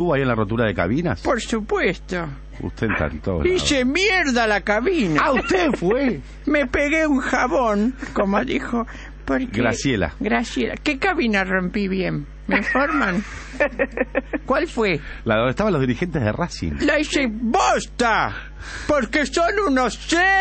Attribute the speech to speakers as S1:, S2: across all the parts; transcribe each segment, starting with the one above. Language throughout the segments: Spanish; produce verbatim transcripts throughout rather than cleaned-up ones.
S1: ¿Estuvo ahí en la rotura de cabinas?
S2: Por supuesto.
S1: Usted encantó.
S2: Hice mierda la cabina.
S1: Ah, usted fue.
S2: Me pegué un jabón, como dijo. Porque...
S1: Graciela.
S2: Graciela. ¿Qué cabina rompí bien? ¿Me informan? ¿Cuál fue?
S1: La donde estaban los dirigentes de Racing.
S2: La hice bosta. Porque son unos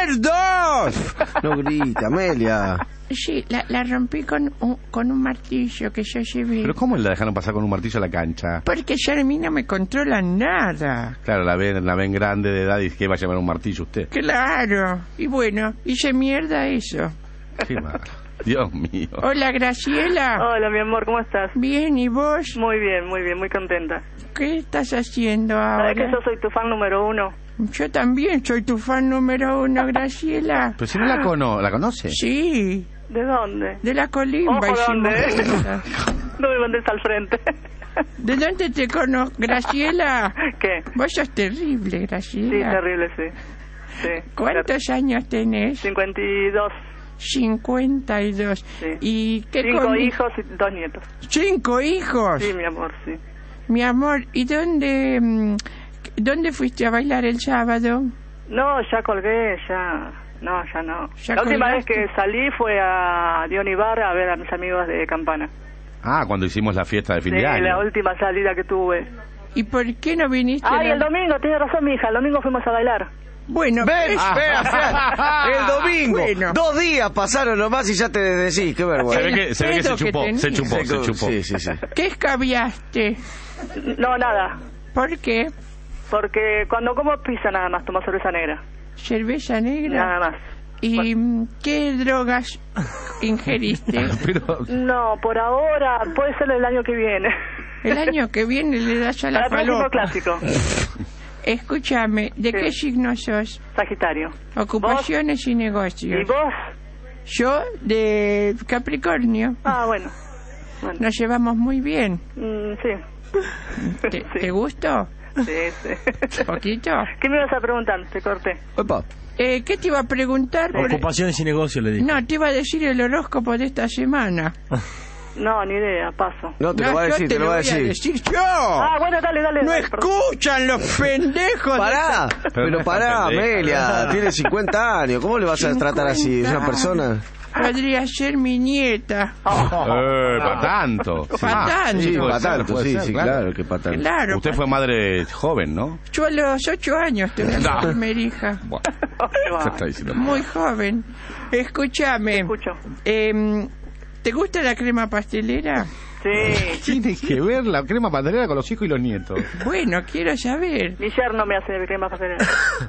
S2: cerdos.
S3: No grita, Amelia.
S2: Sí, la, la rompí con un, con un martillo que yo llevé.
S1: ¿Pero cómo la dejaron pasar con un martillo a la cancha?
S2: Porque ya a mí no me controla nada.
S1: Claro, la ven, la ven grande de edad y que va a llevar un martillo usted.
S2: Claro. Y bueno, hice mierda eso.
S1: Qué malo. Dios mío.
S2: Hola, Graciela.
S4: Hola, mi amor, ¿cómo estás?
S2: Bien, ¿y vos?
S4: Muy bien, muy bien, muy contenta.
S2: ¿Qué estás haciendo ahora?
S4: ¿Sabes que yo soy tu fan número uno?
S2: Yo también soy tu fan número uno, Graciela.
S1: Pero si no la, cono ¿la conoce.
S2: Sí.
S4: ¿De dónde?
S2: De la Colimba.
S4: Ojo, ¿dónde?
S2: Juntas.
S4: No me mandes al frente.
S2: ¿De dónde te conozco? Graciela.
S4: ¿Qué?
S2: Vos sos terrible, Graciela.
S4: Sí, terrible, sí. sí
S2: ¿Cuántos ter... años tenés?
S4: cincuenta y dos.
S2: cincuenta y dos.
S4: Sí.
S2: ¿Y qué
S4: Cinco
S2: con...
S4: hijos y dos nietos.
S2: ¿Cinco hijos?
S4: Sí, mi amor, sí.
S2: Mi amor, ¿y dónde, dónde fuiste a bailar el sábado?
S4: No, ya colgué, ya... No, ya no.
S2: ¿Ya
S4: la última
S2: colgaste?
S4: vez que salí fue a Dion Ibarra a ver a mis amigos de Campana.
S1: Ah, cuando hicimos la fiesta de fin
S4: Sí,
S1: de año.
S4: la última salida que tuve.
S2: ¿Y por qué no viniste?
S4: Ay,
S2: la...
S4: el domingo, tiene razón mi hija, el domingo fuimos a bailar.
S2: Bueno,
S3: ven,
S2: es...
S3: vea, vea, el domingo.
S2: Bueno.
S3: Dos días pasaron nomás y ya te decís, qué vergüenza.
S1: Se ve que se, ve que se
S2: pedo que
S1: chupó,
S2: tenía.
S1: se chupó, se chupó.
S3: Sí, sí, sí.
S2: ¿Qué escabiaste?
S4: No, nada.
S2: ¿Por qué?
S4: Porque cuando como pizza nada más, tomo cerveza negra.
S2: ¿Cerveza negra?
S4: Nada más.
S2: ¿Y bueno. qué drogas ingeriste?
S1: Pero...
S4: No, por ahora, puede ser el año que viene.
S2: El año que viene le das a la
S4: Para el próximo
S2: falopa.
S4: clásico.
S2: Escúchame, ¿de
S4: Sí.
S2: qué signo sos?
S4: Sagitario.
S2: Ocupaciones y negocios.
S4: ¿Y vos?
S2: Yo de Capricornio.
S4: Ah, bueno. bueno.
S2: Nos llevamos muy bien.
S4: Mm, sí.
S2: ¿Te,
S4: Sí.
S2: ¿te gustó?
S4: Sí, sí.
S2: ¿Poquito?
S4: ¿Qué me ibas a preguntar? Te corté.
S3: Opa.
S2: Eh, ¿Qué te iba a preguntar? Por...
S5: Ocupaciones y negocios, le dije.
S2: No, te iba a decir el horóscopo de esta semana.
S4: No, ni idea, paso.
S3: No, te
S2: No,
S3: lo va a
S2: yo
S3: decir,
S2: te
S3: te lo va a
S2: voy
S3: decir.
S2: yo.
S4: Ah, bueno, dale, dale.
S2: No
S4: dale, perdón.
S2: escuchan los pendejos.
S3: Pará,
S1: Pero
S3: pero
S1: no
S3: pará,
S1: está pendeja.
S3: Amelia, tiene cincuenta años, ¿cómo le vas a tratar así? ¿Es una persona?
S2: Podría ser mi nieta.
S1: Eh, para tanto.
S2: Pa' tanto.
S3: Sí,
S1: puede
S3: para
S1: ser,
S3: tanto,
S1: puede
S3: sí,
S1: ser,
S3: sí, claro que para tanto.
S2: Claro.
S1: Usted fue madre joven, ¿no?
S2: Yo a los ocho años tuve a mi
S1: No.
S2: primera hija.
S1: Bueno,
S4: Va.
S1: se está diciendo.
S2: Muy joven. Escúchame.
S4: Escucho.
S2: Eh, ¿Te gusta la crema pastelera?
S4: Sí.
S1: Tiene que ver la crema pastelera con los hijos y los nietos.
S2: Bueno, quiero saber.
S4: Mi yerno me hace crema pastelera.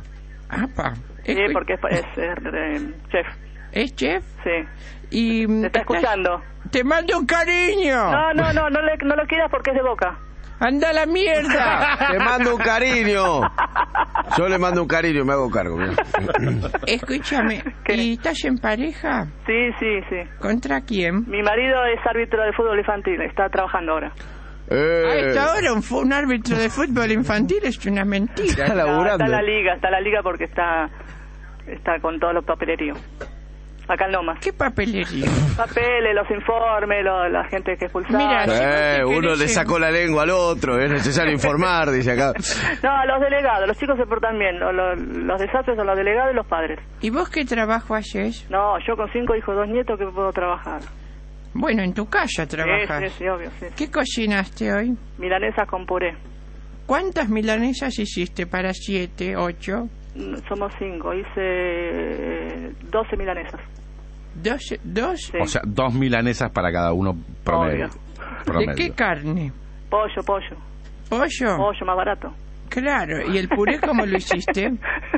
S2: Apa.
S4: Sí,
S2: Escu-
S4: porque es, es, eh, chef.
S2: ¿Es chef?
S4: Sí.
S2: Y mm,
S4: Te está
S2: estás-
S4: escuchando.
S2: Te mando un cariño.
S4: No, no, no, no, le, no lo quieras porque es de Boca.
S2: Anda a la mierda.
S3: Te mando un cariño. Yo le mando un cariño, me hago cargo. Mira.
S2: Escúchame.
S4: ¿Qué?
S2: ¿Y estás en pareja?
S4: Sí, sí, sí.
S2: ¿Contra quién?
S4: Mi marido es árbitro de fútbol infantil, está trabajando ahora.
S2: A
S3: Eh,
S2: esta hora un, fu- un árbitro de fútbol infantil es una mentira.
S3: está
S4: No,
S3: laburando.
S4: está en la liga, está en la liga porque está está con todos los papeleríos. Acá en Lomas.
S2: ¿Qué papelería?
S4: Papeles, los informes, lo- la gente que expulsada.
S2: Mira, si
S3: Eh,
S2: vos te
S3: uno
S2: querés
S3: le
S2: en-
S3: sacó la lengua al otro, es necesario informar, dice acá.
S4: No, los delegados, los chicos se portan bien. Lo- lo- los desastres son los delegados y los padres.
S2: ¿Y vos qué trabajo haces?
S4: No, yo con cinco hijos, dos nietos, que puedo trabajar.
S2: Bueno, en tu casa trabajas.
S4: Sí, sí, sí, obvio, sí.
S2: ¿Qué cocinaste hoy?
S4: Milanesas con puré.
S2: ¿Cuántas milanesas hiciste para siete, ocho?
S4: Mm, Somos cinco, hice eh, doce milanesas.
S2: ¿Doce? ¿Dos?
S4: Sí.
S1: O sea, dos milanesas para cada uno promedio.
S4: Obvio.
S1: promedio.
S2: ¿De qué carne?
S4: Pollo, pollo.
S2: ¿Pollo?
S4: Pollo más barato.
S2: Claro. ¿Y el puré cómo lo hiciste?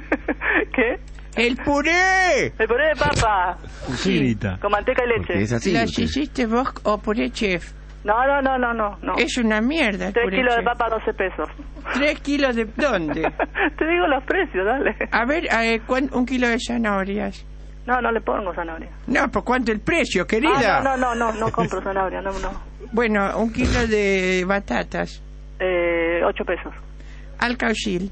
S4: ¿Qué?
S2: ¡El puré!
S4: El puré de papa,
S5: ¿Qué grita?
S4: con manteca y
S3: Porque es
S4: leche.
S3: así.
S2: ¿Las
S3: usted.
S2: hiciste vos o puré chef?
S4: No, no, no, no, no. no.
S2: Es una mierda el
S4: Tres
S2: puré
S4: kilos de
S2: chef.
S4: papa, doce pesos.
S2: ¿Tres kilos de dónde?
S4: Te digo los precios, dale.
S2: A ver, eh, ¿cuán- un kilo de zanahorias.
S4: No, no le pongo zanahoria.
S2: No, ¿por cuánto el precio, querida?
S4: Ah, no, no, no, no, no compro zanahoria, no, no.
S2: Bueno, un kilo de batatas.
S4: Eh, ocho pesos.
S2: Alcaucil.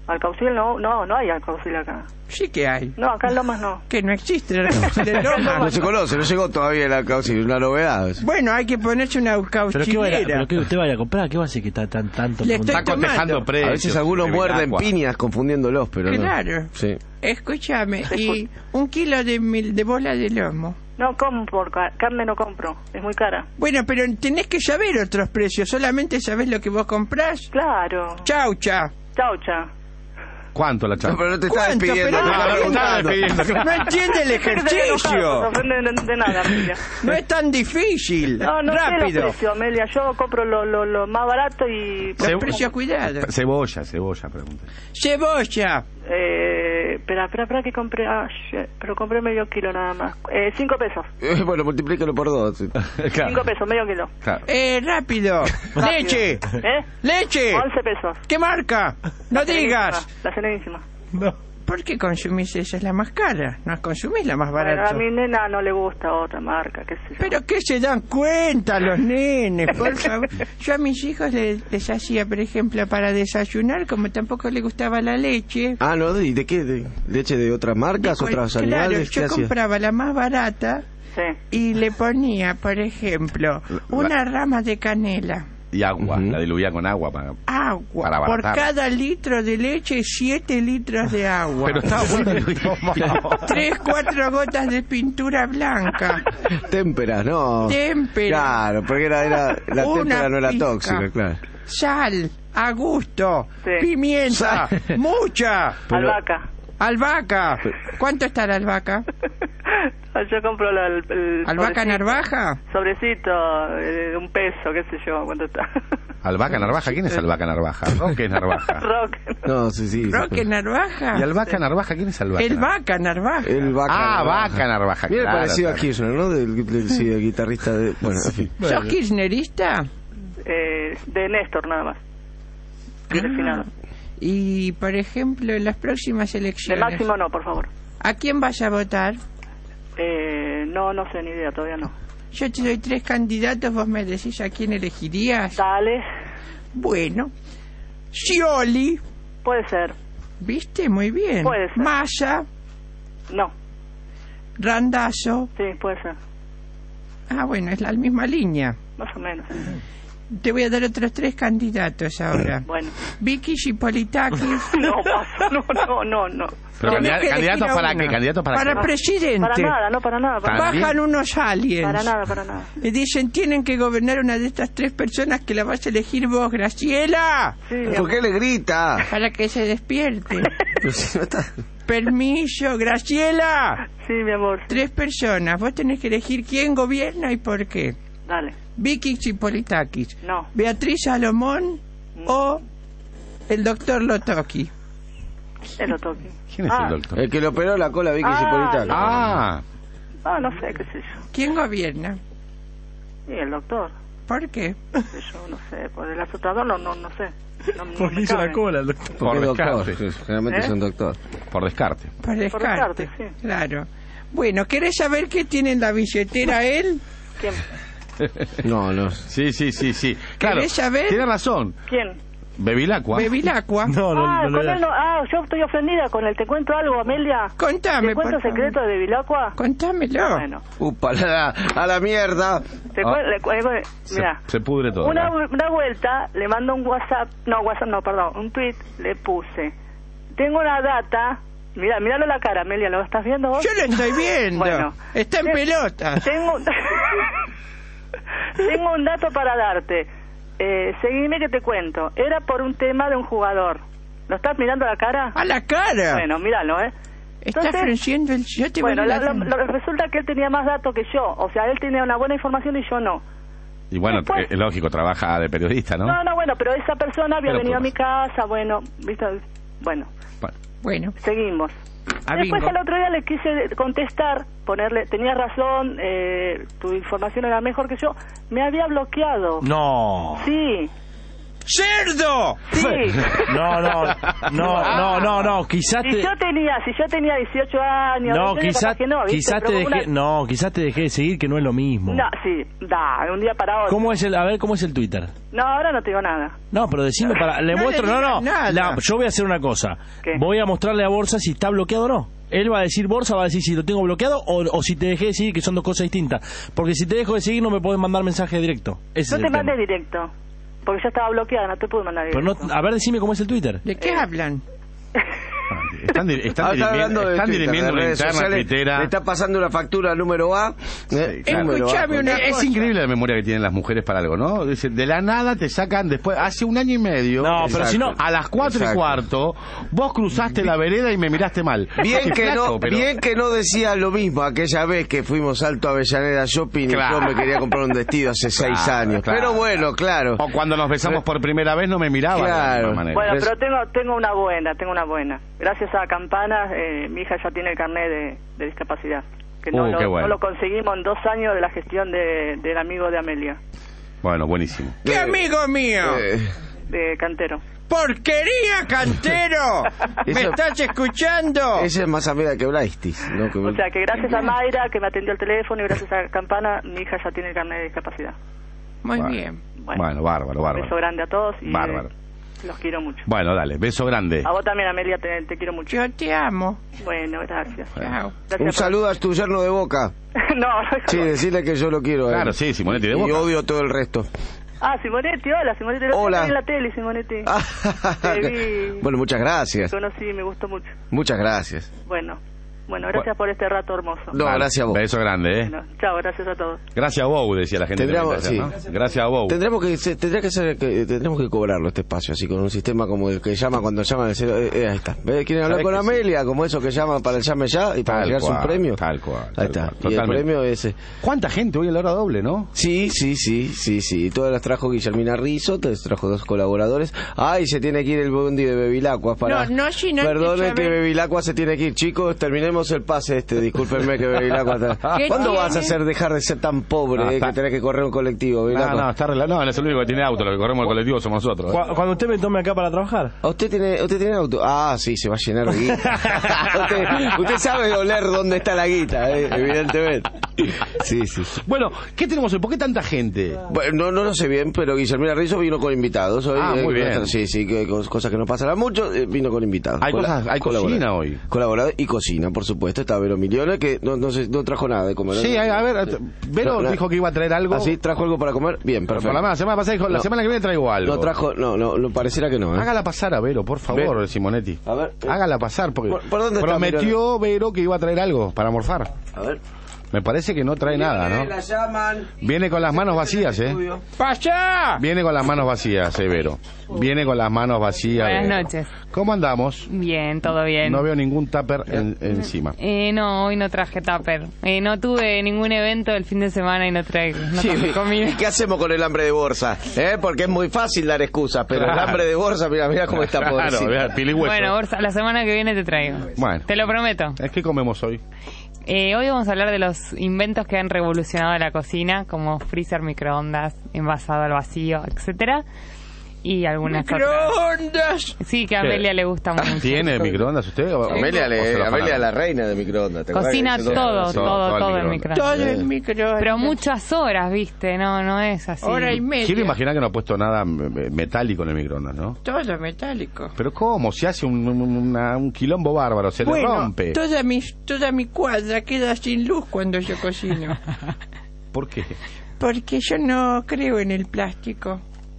S4: Alcaucil no, no, no hay alcaucil acá.
S2: Sí que hay.
S4: No, acá en Lomas no.
S2: Que no existe el alcaucil de Lomas.
S3: No se conoce, no llegó todavía el alcaucil, es una novedad.
S2: Bueno, hay que ponerse una
S5: ¿Pero qué, vaya,
S2: alcaucilera.
S5: ¿Pero qué usted vaya a comprar? ¿Qué va a hacer que está tan tanto?
S2: Le
S5: preguntando?
S2: estoy
S1: Está cotejando
S2: tomando.
S1: precios.
S3: A veces algunos
S1: de
S3: muerden
S1: agua.
S3: piñas confundiéndolos, pero no.
S2: Claro.
S3: Sí.
S2: Escúchame, y un kilo de, mil, de bola de lomo.
S4: No compro, ca- carne no compro, es muy cara.
S2: Bueno, pero tenés que saber otros precios. ¿Solamente sabés lo que vos comprás?
S4: Claro.
S2: Chaucha.
S4: Chaucha.
S1: ¿Cuánto la
S3: No,
S1: chapa?
S3: pero no te estás
S2: ¿Cuánto?
S3: despidiendo,
S2: Pero
S3: te
S2: no,
S3: estás
S2: no,
S3: preguntando.
S1: despidiendo, claro.
S2: No entiende el
S4: No se
S2: ejercicio.
S4: ofende de, de nada, Amelia.
S2: No es tan difícil.
S4: No, no sé los
S2: Rápido.
S4: precios, Amelia. Yo compro lo, lo, lo más barato y...
S2: Los precios, cuidado.
S1: Cebolla, cebolla, pregunta.
S2: Cebolla.
S4: Eh, espera, espera, espera que compré... Ah, shit, pero compré medio kilo nada más. Eh, cinco pesos.
S3: Eh, Bueno, multiplícalo por dos.
S1: Claro.
S4: Cinco pesos, medio kilo.
S1: Claro.
S2: Eh, rápido. Leche.
S4: ¿Eh?
S2: Leche.
S4: Once pesos.
S2: ¿Qué marca? No digas.
S4: La Serenísima.
S5: No.
S2: ¿Por qué consumís esa? Es la más cara. No consumís la más
S4: Bueno,
S2: barata.
S4: a mi nena no le gusta otra marca, qué sé yo.
S2: Pero que se dan cuenta los nenes, por favor. Yo a mis hijos les, les hacía, por ejemplo, para desayunar, como tampoco les gustaba la leche.
S3: Ah, no, ¿y de qué? ¿De leche de otras marcas,
S2: de cual-
S3: otros
S2: claro,
S3: animales? ¿Qué
S2: yo
S3: hacías?
S2: compraba la más barata
S4: Sí.
S2: y le ponía, por ejemplo, una rama de canela.
S1: Y agua,
S3: Ujú.
S1: la diluvía con agua para...
S2: Agua.
S1: Para
S2: Por
S1: abaratar.
S2: cada litro de leche, siete litros de agua.
S1: Pero está bueno.
S2: Tres, cuatro gotas de pintura blanca.
S3: Témpera, no.
S2: Témpera.
S3: Claro, porque era, era la
S2: Una
S3: témpera no era
S2: pizca.
S3: tóxica, claro.
S2: Sal, a gusto,
S4: Sí.
S2: pimienta,
S3: Sal.
S2: mucha,
S4: Albahaca.
S2: albahaca. ¿Cuánto está la albahaca?
S4: Yo compro la, el, el
S2: ¿Albahaca
S4: sobrecito.
S2: narvaja?
S4: Sobrecito eh, de un peso, qué sé yo, ¿cuánto está?
S1: ¿Albahaca Narvaja? ¿Quién es Albahaca Narvaja? Roque Narvaja.
S4: Rock.
S3: No, sí, sí.
S2: ¿Roque narvaja?
S1: ¿Y Albahaca Narvaja? ¿Quién es Albahaca?
S2: El vaca narvaja.
S3: El vaca
S1: Ah,
S3: narvaja.
S1: Vaca Narvaja,
S3: Mira,
S1: claro,
S3: parecido
S1: claro.
S3: a Kirchner, ¿no? Del, del, sí, del guitarrista de... Bueno, en fin.
S2: ¿Sos kirchnerista?
S4: Eh, de Néstor, nada más. Refinado.
S2: Y, por ejemplo, en las próximas
S4: De
S2: elecciones,
S4: Máximo no, por favor.
S2: ¿a quién vas a votar?
S4: Eh, no, no sé ni idea, todavía no.
S2: Yo te doy tres candidatos, vos me decís a quién elegirías.
S4: Dale.
S2: Bueno, Scioli,
S4: Puede ser.
S2: ¿viste? Muy bien.
S4: Puede ser.
S2: Massa,
S4: No.
S2: Randazzo.
S4: Sí, puede ser.
S2: Ah, bueno, es la misma línea.
S4: Más o menos.
S2: Te voy a dar otros tres candidatos ahora.
S4: Bueno.
S2: Vicky Chipolitakis.
S4: No pasa. No, no, no, no.
S1: Pero
S2: Tenés
S1: candida-
S2: que
S1: candidatos
S2: elegir a
S1: para
S2: uno.
S1: qué, candidatos para,
S2: Para
S1: qué.
S2: presidente.
S4: Para nada, no, para nada. Para,
S1: También.
S2: Bajan unos aliens.
S4: para nada, para nada.
S2: Y dicen, tienen que gobernar una de estas tres personas que la vas a elegir vos, Graciela,
S4: Sí, mi
S3: ¿Por
S4: amor.
S3: qué le grita?
S2: para que se despierte.
S3: Pero si no está...
S2: Permiso, Graciela.
S4: Sí, mi amor. sí.
S2: Tres personas. Vos tenés que elegir quién gobierna y por qué.
S4: Dale.
S2: Vicky Chipolitakis,
S4: No.
S2: Beatriz Salomón o el doctor Lotoki.
S4: El lo toque.
S1: ¿Quién es
S4: Ah.
S1: el doctor?
S3: El que le operó la cola a Vicky
S4: Ah,
S3: Chipolitano.
S4: no.
S1: Ah,
S4: Ah, no sé, qué sé yo.
S2: ¿Quién gobierna?
S4: Sí, el doctor.
S2: ¿Por qué?
S4: Qué sé yo, no sé. Por el azotador no, no, no sé. No, no
S5: Porque
S4: me
S5: hizo
S4: cabe.
S5: la cola el doctor.
S3: Porque es
S1: por
S3: doctor,
S1: descarte.
S3: sí, generalmente
S4: ¿Eh?
S3: es un doctor.
S1: por descarte.
S2: Por descarte.
S4: descarte, sí.
S2: Claro. Bueno, ¿querés saber qué tiene en la billetera él?
S4: ¿Quién?
S3: No, no.
S1: Sí, sí, sí, sí. Claro,
S2: ¿Querés saber?
S1: tiene razón.
S4: ¿Quién?
S1: Bevilacqua.
S2: Bevilacqua.
S5: No, no,
S4: ah,
S5: no,
S4: con
S5: le
S4: él
S5: da.
S4: no, ah, yo estoy ofendida con él. ¿Te cuento algo, Amelia?
S2: Contame,
S4: ¿Te cuento
S2: por favor.
S4: secreto de Vilacqua?
S2: Contámelo.
S4: Bueno,
S3: Upa, a la, a la mierda.
S4: te
S1: Ah.
S4: cuen- le cu-
S1: Se,
S4: mira,
S1: se pudre todo.
S4: una,
S1: ¿no?
S4: una vuelta le mando un WhatsApp, no, WhatsApp no, perdón, un tweet, le puse. Tengo una data, mira, míralo la cara, Amelia, ¿lo estás viendo vos?
S2: Yo lo estoy viendo.
S4: Bueno.
S2: Está en
S4: Te-
S2: pelota.
S4: Tengo, tengo un dato para darte. Eh, seguime que te cuento. Era por un tema de un jugador. ¿Lo estás mirando la cara?
S2: A la cara.
S4: Bueno, míralo, ¿eh?
S2: Está
S4: entonces-
S2: frunciendo el... Yo te voy
S4: Bueno,
S2: a
S4: la-
S2: la-
S4: la- lo- resulta que él tenía más datos que yo. O sea, él tenía una buena información y yo no.
S1: Y bueno,
S4: Después-
S1: es lógico, trabaja de periodista, ¿no?
S4: No, no, bueno, pero esa persona había
S1: Pero
S4: venido
S1: por-
S4: a mi casa, bueno, ¿viste? Bueno,
S1: Bueno,
S2: Bueno,
S4: seguimos.
S2: a
S4: Después
S2: bingo.
S4: al otro día le quise contestar, ponerle, tenías razón, eh, tu información era mejor que yo. Me había bloqueado.
S5: No.
S4: Sí.
S2: ¡Cerdo!
S4: Sí.
S5: No, no, no, no, no, no, quizás
S4: Si
S5: te...
S4: yo tenía, si yo tenía dieciocho años,
S5: No,
S4: veinte,
S5: quizás
S4: capaz que no, ¿viste?
S5: quizás te
S4: Pero como
S5: dejé,
S4: una-
S5: no, quizás te dejé de seguir, que no es lo mismo.
S4: No, sí, da, de un día para otro.
S5: ¿Cómo es el, a ver, cómo es el Twitter?
S4: No, ahora no te digo nada.
S5: No, pero decime para, le
S2: No
S5: muestro,
S2: le
S5: no, no,
S2: digas nada.
S5: la- yo voy a hacer una cosa.
S4: ¿Qué?
S5: Voy a mostrarle a Borsa si está bloqueado o no. Él va a decir, Borsa va a decir si lo tengo bloqueado o, o si te dejé de seguir, que son dos cosas distintas. Porque si te dejo de seguir no me puedes mandar mensaje directo. Ese
S4: No
S5: es
S4: te
S5: el tema.
S4: mandes directo, porque ya estaba bloqueada, no te pude mandar
S5: Pero
S4: directo.
S5: no, a ver, decime cómo es el Twitter.
S2: ¿De qué hablan?
S1: Están, di- están
S3: Ah, está
S1: dirimiendo,
S3: hablando de
S1: están
S3: Twitter,
S1: dirimiendo
S3: de
S1: una
S3: redes
S1: interna
S3: sociales.
S1: tuitera.
S3: Le está pasando una factura número A. eh,
S1: claro.
S3: número A.
S2: Escuchame una
S1: Es
S2: cosa.
S1: increíble la memoria que tienen las mujeres para algo, ¿no? Dice, de la nada te sacan después, hace un año y medio,
S5: No, pero si no-
S1: a las cuatro
S3: Exacto.
S1: y cuarto, vos cruzaste la vereda y me miraste mal.
S3: Bien
S1: Sí,
S3: que,
S1: flaco,
S3: no,
S1: pero-
S3: bien que no decía lo mismo aquella vez que fuimos a Alto Avellaneda Shopping
S1: Claro.
S3: y yo me quería comprar un vestido hace seis
S1: Claro,
S3: años.
S1: claro.
S3: Pero bueno, claro.
S1: O cuando nos besamos por primera vez no me miraba de la
S3: Claro.
S1: misma manera.
S4: Bueno,
S3: Res-
S4: pero tengo tengo una buena, tengo una buena. Gracias a Campana, eh, mi hija ya tiene el carnet de, de discapacidad. Que no,
S1: Uh,
S4: lo,
S1: qué bueno.
S4: no lo conseguimos en dos años de la gestión de, del amigo de Amelia,
S1: Bueno, buenísimo.
S2: ¡Qué amigo mío!
S3: Eh,
S4: de Cantero.
S2: ¡Porquería, Cantero! ¿Me
S3: Eso-
S2: estás escuchando?
S3: esa es más amiga que Blaistis, ¿no? Que-
S4: O sea que gracias a Mayra, que me atendió el teléfono, y gracias a Campana, mi hija ya tiene el carnet de discapacidad.
S2: Muy
S1: Bueno.
S2: bien.
S4: Bueno,
S1: Bueno, bárbaro,
S4: un beso
S1: bárbaro.
S4: grande a todos y
S1: Bárbaro.
S4: eh, los quiero mucho.
S1: Bueno, dale, beso grande.
S4: A vos también, Amelia, te, te quiero mucho.
S2: Yo te amo.
S4: Bueno, gracias.
S2: Chao.
S4: Gracias
S3: Un
S4: por-
S3: saludo a tu yerno de Boca.
S4: no, no,
S3: Sí, decirle que yo lo quiero. a él.
S1: Claro, sí, Simonetti de
S3: Y
S1: Boca.
S3: odio todo el resto.
S4: Ah, Simonetti, hola, Simonetti. Lo
S3: Hola.
S4: vi en la tele, Simonetti. Te vi.
S3: Bueno, muchas gracias.
S4: Te conocí, me gustó mucho.
S3: Muchas gracias.
S4: Bueno, bueno, gracias por este rato hermoso.
S3: No,
S1: Vale,
S3: gracias a vos.
S1: Beso grande, ¿eh?
S4: Bueno, chao, gracias a todos.
S1: Gracias a Bou, decía la gente.
S3: Tendríamos-
S1: también, ¿no?
S3: sí.
S1: Gracias a Bou.
S3: Tendremos que se- tendría que ser que tendremos que cobrarlo este espacio así con un sistema como el que llama cuando llaman el celu- eh, eh, ahí está. ¿Ves? Quieren hablar
S1: ¿Sabés
S3: con
S1: que sí?
S3: Amelia, como eso que llaman para el llame ya y para
S1: Tal
S3: llegarse
S1: cual,
S3: un premio.
S1: tal cual, tal
S3: Ahí está.
S1: cual,
S3: Y el
S1: totalmente.
S3: premio ese.
S1: ¿Cuánta gente hoy a la hora doble, no?
S3: Sí, sí, sí, sí, sí. Todas las trajo Guillermina Rizzo, te trajo dos colaboradores. Ay, se tiene que ir el bondi de Bevilacqua para.
S2: No, no, sí, no,
S3: Perdonen que
S2: escúchame.
S3: Bevilacqua se tiene que ir, chicos. Terminemos el pase este. Discúlpenme que Bevilacqua está.
S2: ¿Qué
S3: ¿Cuándo
S2: tiene?
S3: vas a hacer dejar de ser tan pobre
S1: No,
S3: eh,
S1: está-
S3: que tenés que correr un colectivo,
S1: No,
S3: Bevilacqua?
S1: no, está arreglado. No, él es el único que tiene auto. Lo que corremos el colectivo somos nosotros. ¿eh?
S5: Cu- Cuando usted me tome acá para trabajar.
S3: ¿A ¿Usted tiene, usted tiene auto? Ah, sí, se va a llenar de guita. usted, usted sabe oler dónde está la guita, eh, evidentemente. Sí, sí.
S1: Bueno, ¿qué tenemos hoy? ¿Por qué tanta gente?
S3: Bueno, no, no lo sé bien, pero Guillermina Rizzo vino con invitados. Hoy,
S1: Ah, muy
S3: eh,
S1: bien.
S3: Sí, sí, que, cos- cosas que no pasarán mucho, eh, vino con invitados.
S1: Hay
S3: Cola-
S1: cosas- hay
S3: colaboradores.
S1: cocina hoy.
S3: Colaborador y cocina, por supuesto. Está Vero Milione, que no, no, sé, no trajo nada de comer.
S1: Sí, a, a ver, Vero
S3: No, no.
S1: dijo que iba a traer algo.
S3: ¿Ah, sí? ¿Trajo algo para comer? Bien,
S1: Pero
S3: perfecto.
S1: por la semana pasada dijo, la
S3: No.
S1: semana que viene traigo algo.
S3: No trajo, no, no, no, pareciera que no. ¿eh?
S1: Hágala pasar a Vero, por favor,
S3: Ve-
S1: Simonetti.
S3: A ver, eh.
S1: Hágala pasar, porque
S3: ¿Por- por dónde está
S1: prometió Vero que iba a traer algo para morfar.
S3: A ver.
S1: Me parece que no trae nada, ¿no?
S3: La llaman.
S1: Viene con las manos vacías, ¿eh?
S2: ¡Pasa!
S1: Viene con las manos vacías, eh, Vero. Viene con las manos vacías.
S6: Buenas
S1: Vero.
S6: noches.
S1: ¿Cómo andamos?
S6: Bien, todo bien.
S1: No veo ningún tupper en- encima.
S6: Eh, no, hoy no traje tupper. Eh, no tuve ningún evento el fin de semana y no traje, no
S3: Sí,
S6: traje comida.
S3: ¿y qué hacemos con el hambre de bolsa? ¿Eh? Porque es muy fácil dar excusas, pero
S1: Claro.
S3: el hambre de bolsa, mira, mira cómo está
S1: Claro,
S3: pobrecito.
S1: vea, piligüeso.
S6: Bueno, Borsa, la semana que viene te traigo.
S1: Bueno.
S6: Te lo prometo.
S1: ¿Es que comemos hoy?
S6: Eh, hoy vamos a hablar de los inventos que han revolucionado la cocina, como freezer, microondas, envasado al vacío, etcétera, y algunas otras.
S2: ¡Microondas!
S6: Sí, que a
S1: ¿Qué?
S6: Amelia le gusta mucho.
S1: ¿Tiene microondas usted? O-
S3: Amelia,
S1: o se
S3: le,
S1: lo
S3: Amelia
S1: afanaron?
S3: es la reina de microondas. ¿te
S6: Cocina
S3: acuerdas?
S6: todo,
S1: todo,
S6: todo,
S1: todo
S6: todo,
S1: el
S6: en
S1: microondas.
S6: microondas.
S2: Todo el microondas.
S6: Pero muchas horas, viste, no, no es así.
S2: Hora y media.
S1: Quiero imaginar que no ha puesto nada eh, metálico en el microondas, ¿no?
S2: Todo metálico.
S1: Pero ¿cómo? Si hace un, un- una- un quilombo bárbaro, se le
S2: Bueno,
S1: rompe.
S2: toda mi, toda mi cuadra queda sin luz cuando yo cocino.
S1: ¿Por qué?
S2: Porque yo no creo en el plástico.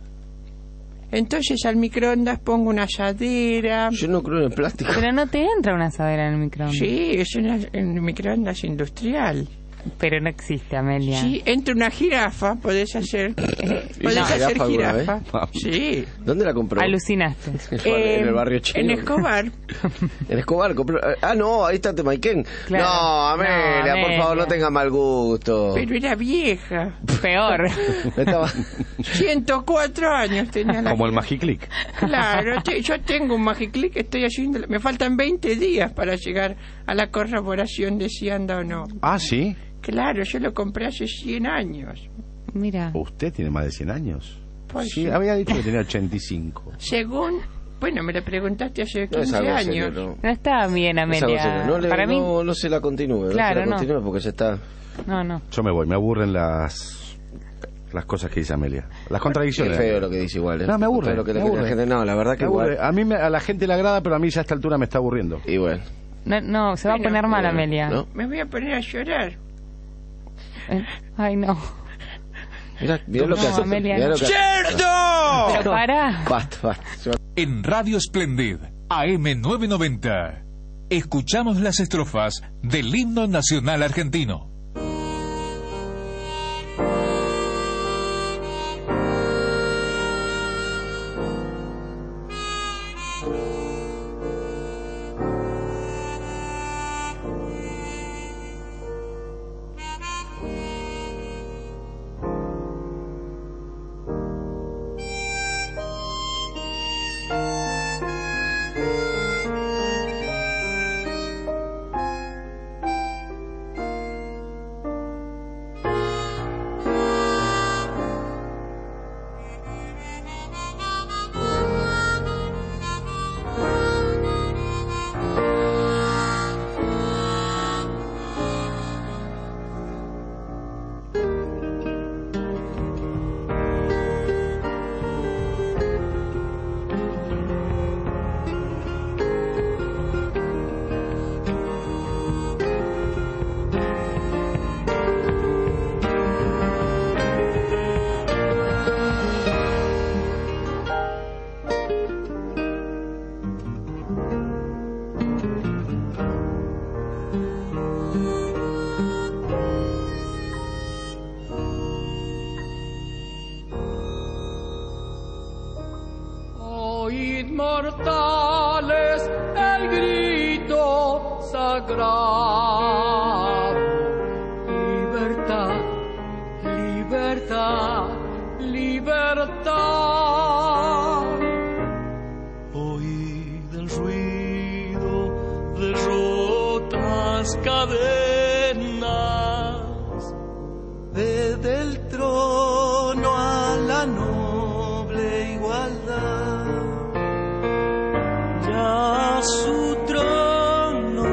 S2: Entonces al microondas pongo una asadera.
S3: Yo no creo en el plástico.
S6: Pero no te entra una asadera en el microondas.
S2: Sí, es una, en microondas industrial.
S6: Pero no existe, Amelia.
S2: Sí, entra una jirafa, podés hacer. Podés
S3: ¿Hizo
S2: hacer
S3: jirafa alguna
S2: jirafa.
S1: vez?
S2: Sí.
S3: ¿Dónde la compró?
S6: Alucinaste.
S2: Eh,
S3: en el barrio chino.
S2: En Escobar.
S3: En Escobar compró. Ah, no, ahí está Temaiken.
S6: Claro.
S3: No, Amelia,
S6: No,
S3: por
S6: Amelia.
S3: favor, no tenga mal gusto.
S2: Pero era vieja.
S6: Peor.
S3: Estaba-
S2: ciento cuatro años tenía la
S1: Como el
S2: jirafa.
S1: Magiclick.
S2: Claro, te- yo tengo un Magiclick, estoy haciendo. Me faltan veinte días para llegar a la corroboración de si anda o no.
S1: Ah, ¿sí?
S2: Claro, yo lo compré hace cien años.
S6: Mira.
S1: ¿Usted tiene más de cien años?
S2: Por
S1: Sí,
S2: sí.
S1: había dicho que tenía ochenta y cinco.
S2: Según... Bueno, me lo preguntaste hace
S3: No es
S2: quince
S3: algo serio,
S2: años.
S3: no.
S6: No está bien,
S3: Es algo
S6: Amelia.
S3: serio. No, le-
S6: Para mí,
S3: no, no se la continúe.
S6: Claro,
S3: no se la
S6: no.
S3: continúe porque se está...
S6: no, no.
S1: Yo me voy, me aburren las las cosas que dice Amelia. Las
S3: Qué
S1: contradicciones.
S3: feo lo que dice igual, ¿eh?
S1: No, me aburre.
S3: Feo lo que
S1: me
S3: le- que la
S1: aburre.
S3: gente- no, la verdad que
S1: Me aburre.
S3: igual.
S1: A mí me- a la gente le agrada, pero a mí ya a esta altura me está aburriendo.
S3: Y bueno.
S6: No, no, se va
S2: Bueno,
S6: a poner mal,
S3: bueno,
S6: Amelia.
S3: ¿no?
S2: Me voy a poner a llorar.
S6: Eh, Ay, no.
S3: Mirá, mirá lo que
S6: No,
S3: hace.
S6: Amelia,
S3: Mirá
S6: no.
S3: lo que hace.
S2: ¡Cerdo!
S6: Pero para.
S3: Basta, basta. Se va-
S7: En Radio Splendid, A M novecientos noventa, escuchamos las estrofas del himno nacional argentino.
S8: Oíd mortales el grito sagrado. Libertad, libertad, libertad. Oíd el ruido de rotas cadenas. Desde el trono a la noble igualdad. Ya su trono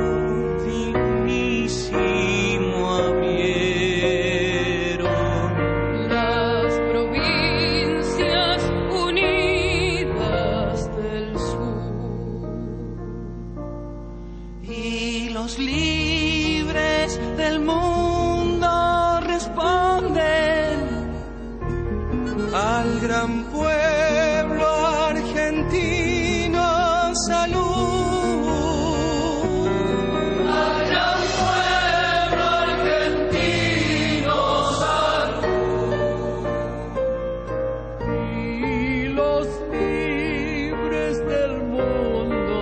S8: dignísimo abrieron las provincias unidas del sur. Y los libres del mundo responden al gran pueblo argentino salud. Al gran pueblo argentino salud. Y los libres del mundo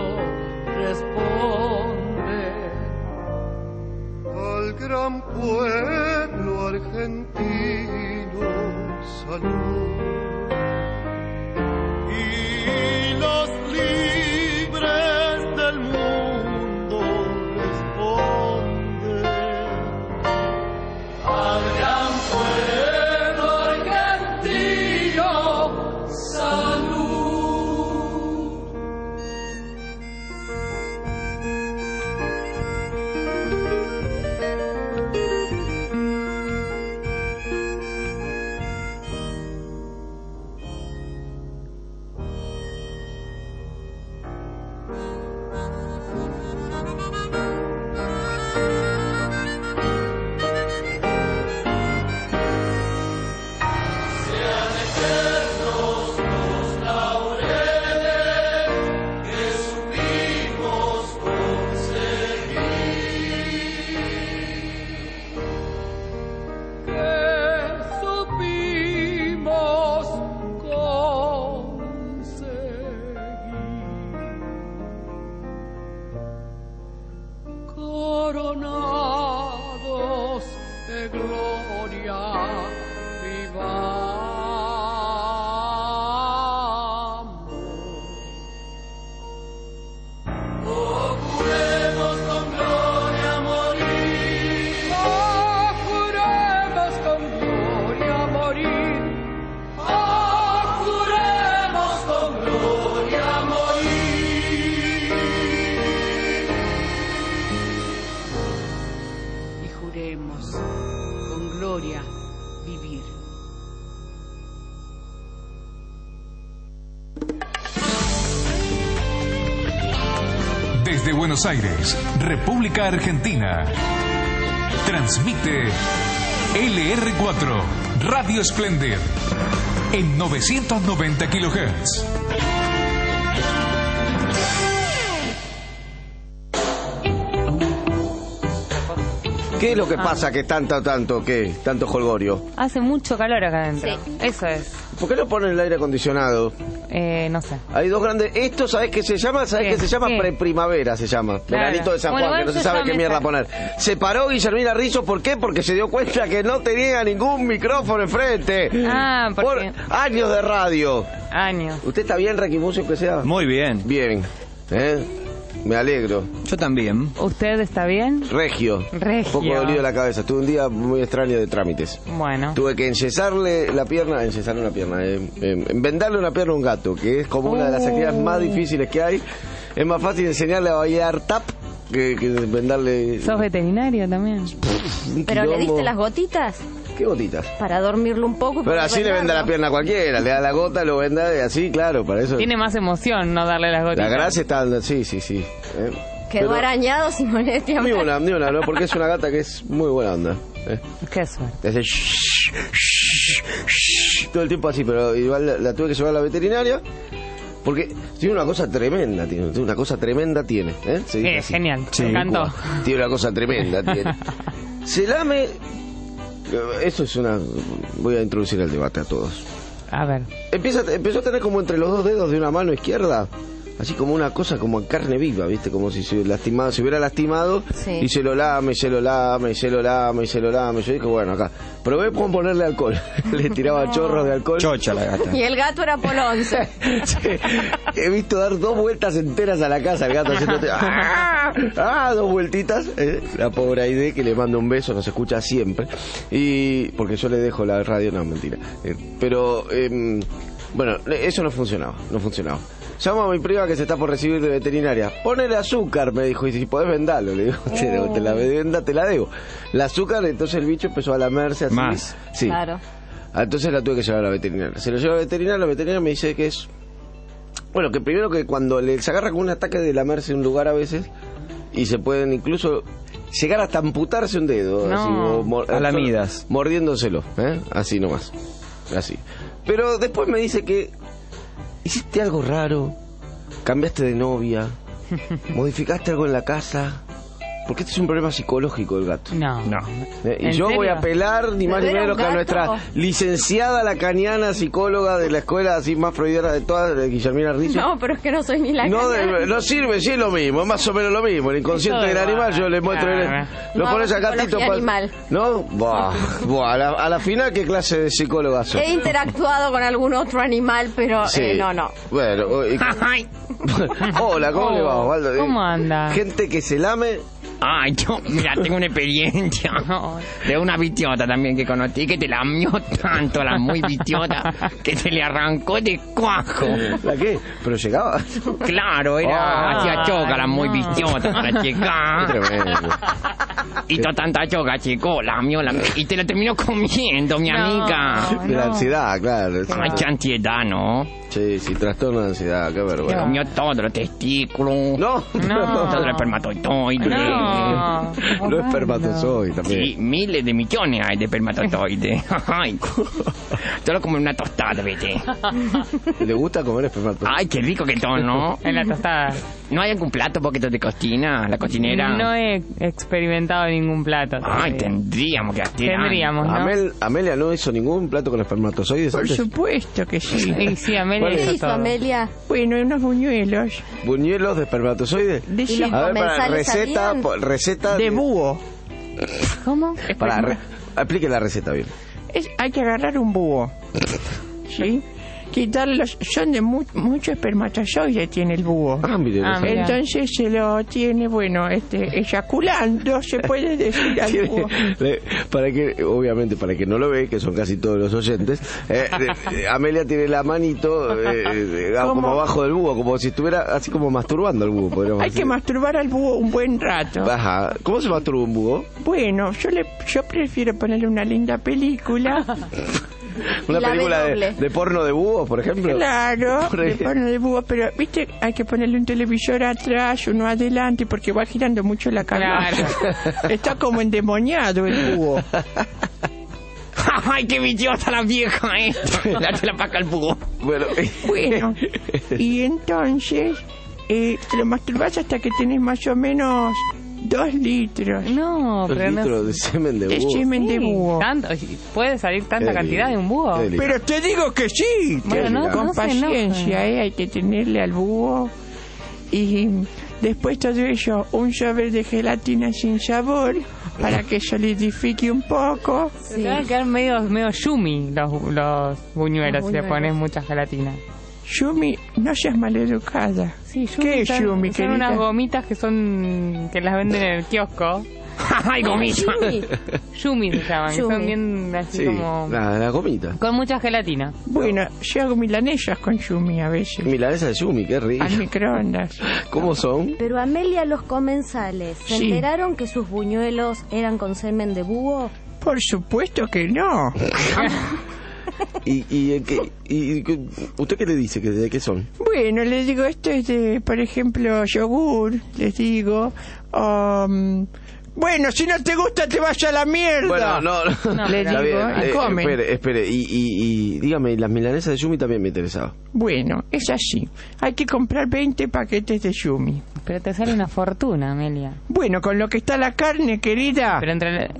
S8: responden al gran pueblo argentino salud. Y los libres del mundo responden al gran pueblo argentino salud. Coronados de gloria vivamos. Oh, juremos con gloria morir. Oh, juremos con gloria morir. Oh,
S7: Desde Buenos Aires, República Argentina. Transmite L R cuatro, Radio Splendid, en novecientos noventa kilohertz.
S3: ¿Qué es lo que pasa que tanto, tanto, qué? Tanto jolgorio.
S6: Hace mucho calor acá adentro. Sí. Eso es.
S3: ¿Por qué no ponen el aire acondicionado?
S6: Eh, no sé.
S3: Hay dos grandes... Esto, ¿sabés qué se llama? ¿Sabés qué, qué se llama? ¿Qué? Preprimavera se llama.
S6: Claro.
S3: Veranito de San
S6: Bueno,
S3: Juan, que no se sabe qué mierda sale. Poner. Se paró Guillermina Rizzo, ¿por qué? Porque se dio cuenta que no tenía ningún micrófono enfrente.
S6: Ah, porque...
S3: Por años de radio.
S6: Años.
S3: ¿Usted está bien, Requimucio, que sea?
S9: Muy bien.
S3: Bien. ¿Eh? Me alegro.
S9: Yo también.
S6: ¿Usted está bien?
S3: Regio.
S6: Regio.
S3: Un poco dolido la cabeza. Tuve un día muy extraño de trámites.
S6: Bueno.
S3: Tuve que enyesarle la pierna, enyesarle una pierna, eh, eh, vendarle una pierna a un gato, que es como una de las actividades más difíciles que hay. Es más fácil enseñarle a bailar tap que, que vendarle...
S6: ¿Sos veterinario también?
S10: ¿Pero le diste las gotitas?
S3: ¿Qué gotitas?
S10: Para dormirlo un poco.
S3: Pero así le venda la pierna a cualquiera, le da la gota, lo venda y así, claro, para eso...
S6: Tiene más emoción no darle las gotitas.
S3: La gracia está... Sí, sí, sí. ¿eh?
S10: Quedó
S3: Pero,
S10: arañado sin molestia.
S3: Ni una, ni una, ¿no? Porque es una gata que es muy buena onda. ¿eh?
S6: Qué suerte.
S3: Hace shh, shh, shh, todo el tiempo así, pero igual la, la tuve que llevar a la veterinaria porque tiene una cosa tremenda, tiene una cosa tremenda tiene. ¿eh? Se dice
S6: Eh,
S3: así.
S6: genial,
S3: Sí,
S6: me encantó.
S3: Tiene una cosa tremenda, tiene. Se lame... Eso es una... Voy a introducir el debate a todos.
S6: A ver.
S3: Empieza, empezó a tener como entre los dos dedos de una mano izquierda, así como una cosa como carne viva, ¿viste? Como si se, lastimado, se hubiera lastimado,
S10: sí.
S3: Y se lo lame, y se lo lame, y se lo lame, y se lo lame. Yo dije, bueno, acá, probé con ponerle alcohol. Le tiraba no. chorros de alcohol.
S9: Chocha la gata.
S10: Y el gato era Polonce.
S3: Sí. He visto dar dos vueltas enteras a la casa el gato haciendo... ¡Ah! ¡Ah! Dos vueltitas. Eh, la pobre Aide, que le mando un beso, nos escucha siempre. Y... Porque yo le dejo la radio, no, mentira. Eh, pero... Eh, bueno, eso no funcionaba, no funcionaba. Llamo a mi prima que se está por recibir de veterinaria. Ponele azúcar, me dijo, y si podés vendarlo. Le digo, oh. te la venda, te la debo. La azúcar, entonces el bicho empezó a lamerse así.
S9: Más.
S3: Sí.
S10: Claro.
S3: Entonces la tuve que llevar a la veterinaria. Se lo lleva a la veterinaria, la veterinaria me dice que es... Bueno, que primero que cuando le, se agarra con un ataque de lamerse en un lugar a veces, y se pueden incluso llegar hasta amputarse un dedo.
S6: No.
S3: Así, o, mor,
S9: a lamidas.
S3: Mordiéndoselo, ¿eh? Así nomás. Así. Pero después me dice que hiciste algo raro, cambiaste de novia, modificaste algo en la casa, porque este es un problema psicológico del gato.
S6: No.
S9: No.
S3: ¿Eh? Y yo
S6: serio?
S3: voy a apelar ni más ni
S10: ¿Era
S3: menos
S10: un
S3: que a
S10: gato?
S3: nuestra licenciada lacaniana psicóloga de la escuela así más freudiana de todas, de Guillermina Rizzo.
S10: No, pero es que no soy ni la
S3: No,
S10: cara.
S3: de- no sirve, sí es lo mismo, es más o menos lo mismo. El inconsciente
S6: Eso
S3: del
S6: de
S3: animal,
S6: guarda.
S3: yo le muestro. el-
S6: Ah,
S3: lo
S10: no,
S3: pones al
S10: psicología
S3: gatito. pa-
S10: animal.
S3: ¿No? Buah, buah, a, la, a la final, ¿qué clase de psicóloga sos?
S10: He interactuado con algún otro animal, pero
S3: Sí.
S10: eh, no, no.
S3: Bueno, y- hola, ¿cómo
S6: Oh,
S3: le va, Osvaldo?
S6: ¿cómo anda?
S3: Gente que se lame.
S11: Ay, yo, mira, tengo una experiencia de una vitiota también que conocí que te lamió tanto, la muy vitiota, que se le arrancó de cuajo.
S3: ¿La qué? ¿Pero llegaba?
S11: Claro, era,
S3: Ah,
S11: hacía choca la muy
S6: no.
S11: vitiota para checar.
S3: Tremendo.
S11: Hizo tanta choca, chico, lamió, lamió, y te la terminó comiendo, mi
S6: No.
S11: amiga.
S3: De la
S6: no.
S3: ansiedad, claro.
S11: Ay, qué ansiedad, ¿no?
S3: Sí, sí, trastorno de ansiedad, qué
S11: Se
S3: vergüenza.
S11: comió todos los testículos.
S3: No,
S6: No.
S11: Todo el espermatozoide.
S6: No.
S3: Los espermatozoides
S11: Sí,
S3: también.
S11: miles de millones hay de espermatozoides. Ay, todo como en una tostada, vete.
S3: ¿Le gusta comer espermatozoides?
S11: Ay, qué rico que todo, ¿no?
S6: En la tostada.
S11: ¿No hay algún plato poquito de cocina? La cocinera.
S6: No he experimentado ningún plato.
S11: Ay,
S6: todavía.
S11: tendríamos que hacer.
S6: Tendríamos, ¿no?
S3: Amel, Amelia no hizo ningún plato con espermatozoides
S2: Por
S3: antes.
S2: supuesto que sí.
S6: Y sí, Amelia
S3: ¿Cuál
S10: ¿Qué
S6: hizo
S10: hizo
S6: todo.
S10: Amelia?
S2: Bueno, unos buñuelos
S3: ¿Buñuelos de espermatozoides?
S2: de,
S10: ¿Y los
S3: A ver, para
S10: comensales
S3: receta,
S10: sabían?
S3: po- receta
S2: de búho.
S6: ¿Cómo?
S3: Para, re- explique la receta bien.
S2: Es, hay que agarrar un búho, ¿sí? Quitarlos, son de mu- mucho espermatozoide tiene el búho.
S3: Ah, mire, no
S6: Ah,
S3: sabía.
S6: mira.
S2: Entonces se lo tiene, bueno, este, eyaculando, se puede decir al
S3: Tiene-
S2: búho.
S3: le- para que, obviamente, para que no lo ve, que son casi todos los oyentes, eh, eh, Amelia tiene la manito eh, eh, como
S2: ¿Cómo?
S3: abajo del búho, como si estuviera así como masturbando al búho, podríamos
S2: Hay que
S3: decir.
S2: masturbar al búho un buen rato.
S3: Ajá. ¿Cómo se masturba un búho?
S2: Bueno, yo le, yo prefiero ponerle una linda película
S3: Una
S10: Y la
S3: película
S10: B
S3: de,
S10: doble.
S3: de porno de búhos, por ejemplo.
S2: Claro,
S3: Por ahí.
S2: de porno de búho, pero viste, hay que ponerle un televisor atrás, uno adelante, porque va girando mucho la cabeza. Está como endemoniado el búho.
S11: ¡Ay, qué idiota la vieja esta! Date la paca al búho.
S3: Bueno,
S2: Bueno, y entonces eh, te lo masturbas hasta que tenés más o menos dos litros
S6: No,
S3: dos
S6: pero no.
S3: litros de semen de
S2: de
S3: búho.
S2: semen de
S6: Sí,
S2: búho.
S6: tanto, ¿puede salir tanta
S3: Qué
S6: cantidad de un búho?
S3: Qué delicado.
S2: Pero te digo que sí.
S6: Bueno, no,
S2: con
S6: no se
S2: paciencia,
S6: enojen.
S2: eh, hay que tenerle al búho. Y después todo ello, un sobre de gelatina sin sabor para que solidifique un poco.
S6: Se te van a quedar medio, medio yumi los, los buñuelos
S10: Los
S6: si le
S10: buñuelos.
S6: pones mucha gelatina.
S2: Yumi, no seas maleducada.
S6: Sí, yumi
S2: ¿Qué es
S6: son,
S2: yumi,
S6: son
S2: querida?
S6: unas gomitas que son que las venden en el kiosco.
S11: ¡Ay, gomita!
S10: Sí.
S6: Yumi se llaman, que
S10: Yumi.
S6: son bien así
S3: Sí,
S6: como...
S3: la, la gomita.
S6: Con mucha gelatina.
S2: Bueno, yo hago milanesas con yumi a veces.
S3: Milanesa de Yumi, qué rico.
S2: Al microondas.
S3: ¿Cómo son?
S10: Pero Amelia, los comensales, ¿se
S2: Sí.
S10: enteraron que sus buñuelos eran con semen de búho?
S2: Por supuesto que no.
S3: ¿Y, y, eh, qué- y- y- usted qué le dice? que ¿De qué son?
S2: Bueno, les digo, esto es de, por ejemplo, yogur, les digo. um, bueno, si no te gusta, te vas a la mierda.
S3: Bueno, no, no.
S6: No,
S2: Le
S3: Está
S2: digo,
S3: bien,
S2: y
S3: eh,
S2: comen.
S3: espere, espere. Y, y, y dígame, las milanesas de Yumi también me interesaba.
S2: Bueno, es así. Hay que comprar veinte paquetes de yumi.
S6: Pero te sale una fortuna, Amelia.
S2: Bueno, con lo que está la carne, querida,
S6: Pero entre...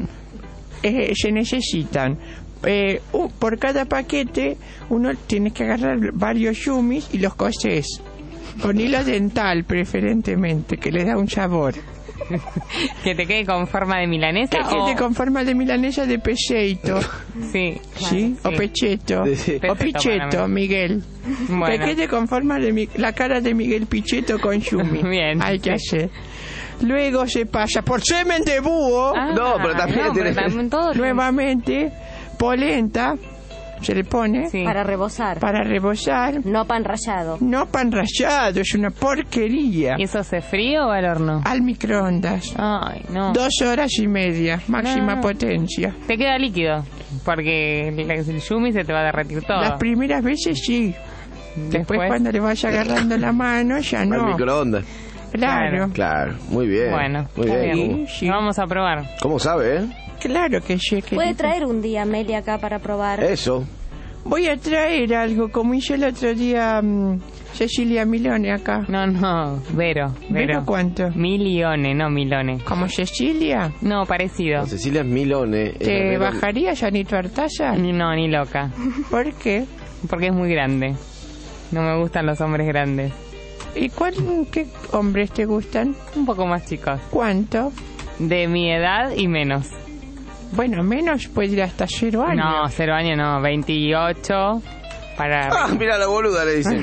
S2: eh, se necesitan. Eh, uh, por cada paquete, uno tiene que agarrar varios yumis y los cosés. Con hilo dental, preferentemente, que le da un sabor.
S6: que te quede con forma de milanesa
S2: Que
S6: o...
S2: quede con forma de milanesa de peseito.
S6: Sí,
S2: ¿Sí? O pecheto.
S3: Sí, sí.
S2: O
S6: Perfecto
S2: picheto,
S6: para mí.
S2: Miguel.
S6: Bueno.
S2: Que quede con forma de mi- la cara de Miguel Picheto con yumi.
S6: Bien.
S2: Hay que hacer. Luego se pasa por semen de búho.
S6: Ah,
S3: No, pero también
S6: no,
S3: tiene-
S6: pero también todo...
S2: Nuevamente, polenta. Se le pone
S6: Sí.
S10: Para rebozar.
S2: para rebozar.
S10: No pan rallado.
S2: No pan rallado, es una porquería.
S6: ¿Y eso se frío o al horno?
S2: Al microondas.
S6: Ay, no.
S2: Dos horas y media, máxima
S6: No.
S2: potencia.
S6: Te queda líquido, porque el el yumi se te va a derretir todo.
S2: Las primeras veces sí. Después, cuando le vas agarrando la mano, ya
S3: Al
S2: no.
S3: microondas.
S2: Claro,
S3: Claro, muy bien.
S6: Bueno,
S3: muy
S6: está
S3: bien.
S6: bien.
S3: ¿Cómo,
S2: Sí.
S6: Vamos a probar.
S3: cómo sabe, eh?
S2: claro que sí.
S10: Puede
S2: querida.
S10: traer un día Amelia acá para probar.
S3: Eso.
S2: Voy a traer algo, como hizo el otro día mm, Cecilia Milone acá.
S6: No, no, Vero.
S2: ¿Vero
S6: Vero.
S2: cuánto?
S6: Milione, no Milone.
S2: ¿Como Cecilia?
S6: No, parecido.
S3: No, Cecilia es Milone. es la
S2: ¿Te
S3: Milone.
S2: bajarías a Nito Artaza?
S6: Ni- No, ni loca.
S2: ¿Por qué?
S6: Porque es muy grande. No me gustan los hombres grandes.
S2: ¿Y cuál, qué hombres te gustan?
S6: Un poco más chicos.
S2: ¿Cuánto?
S6: De mi edad y menos.
S2: Bueno, menos puede ir hasta cero años.
S6: No, cero años no, veintiocho para...
S3: Ah, mira la boluda, le dice.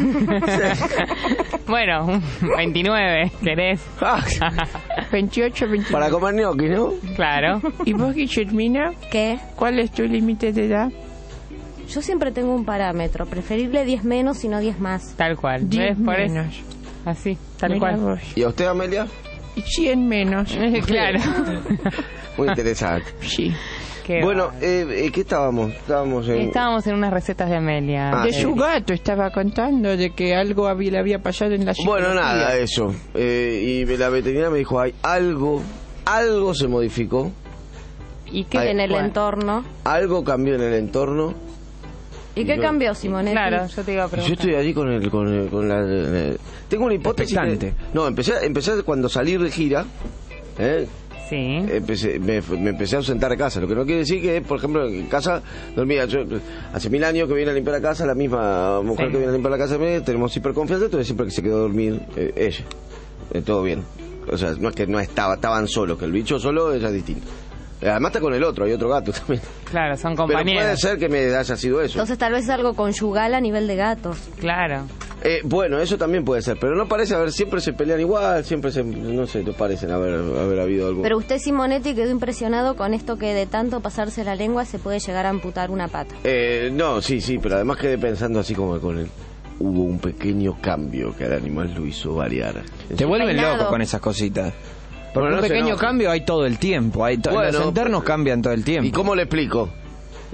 S6: Bueno, veintinueve, ¿querés?
S3: Ah,
S2: veintiocho, veintinueve.
S3: para comer gnocchi, ¿no?
S6: Claro.
S2: ¿Y vos, Guillermina?
S10: ¿Qué?
S2: ¿Cuál es tu límite de edad?
S10: Yo siempre tengo un parámetro. Preferible diez menos y no diez más.
S6: Tal cual.
S2: diez
S6: ¿Ves? Por eso.
S2: menos.
S6: Así, tal
S2: Mira
S6: cual.
S2: vos.
S3: ¿Y a usted, Amelia?
S2: Y cien menos.
S6: Claro.
S3: Muy interesante.
S2: Sí.
S6: Qué
S3: Bueno,
S6: va.
S3: eh, eh, ¿qué estábamos? Estábamos en...
S6: Estábamos en unas recetas de Amelia.
S3: Ah,
S2: De
S3: sí.
S2: su gato estaba contando de que algo había, le había pasado en la
S3: Bueno,
S2: psicología.
S3: nada, eso. Eh, y la veterinaria me dijo, hay algo, algo se modificó,
S6: ¿Y qué?
S3: Ay,
S10: En el
S6: bueno.
S10: entorno.
S3: algo cambió en el entorno.
S10: ¿Y qué
S3: Yo-
S10: cambió, Simonetti?
S6: Claro, yo te iba a
S3: Yo
S6: preguntar.
S3: estoy allí con el, con, el- con la... eh, tengo una hipótesis.
S5: Expectante.
S3: de- no, empecé, empecé cuando salir de gira, ¿eh?
S6: Sí.
S3: Empecé, me, me empecé a ausentar de casa, lo que no quiere decir que, por ejemplo, en casa dormía, yo hace mil años que viene a limpiar la casa, la misma mujer
S6: Sí.
S3: que viene a limpiar la casa, me- tenemos hiperconfianza, entonces siempre que se quedó a dormir eh, ella, Eh, todo bien, o sea, no es que no estaba, estaban solos, que el bicho solo ella es distinto. Eh, Además está con el otro, hay otro gato también.
S6: Claro, son
S3: Pero puede
S6: compañeros.
S3: ser que me haya sido eso.
S10: Entonces tal vez es algo conyugal a nivel de gatos.
S6: Claro.
S3: Eh, bueno, eso también puede ser, pero no parece haber, siempre se pelean igual, siempre se, no sé, no parecen haber, haber habido algo.
S10: Pero usted, Simonetti, quedó impresionado con esto que de tanto pasarse la lengua se puede llegar a amputar una pata.
S3: Eh, no, sí, sí, pero además quedé pensando así como con el... Hubo un pequeño cambio que al animal lo hizo variar.
S9: Te vuelven
S10: Peinado.
S9: loco con esas cositas. Porque
S3: Bueno, no
S9: un
S3: se
S9: pequeño
S3: enoje.
S9: cambio hay todo el tiempo. Hay to-
S3: Bueno,
S9: los internos cambian todo el tiempo.
S3: ¿Y cómo le explico?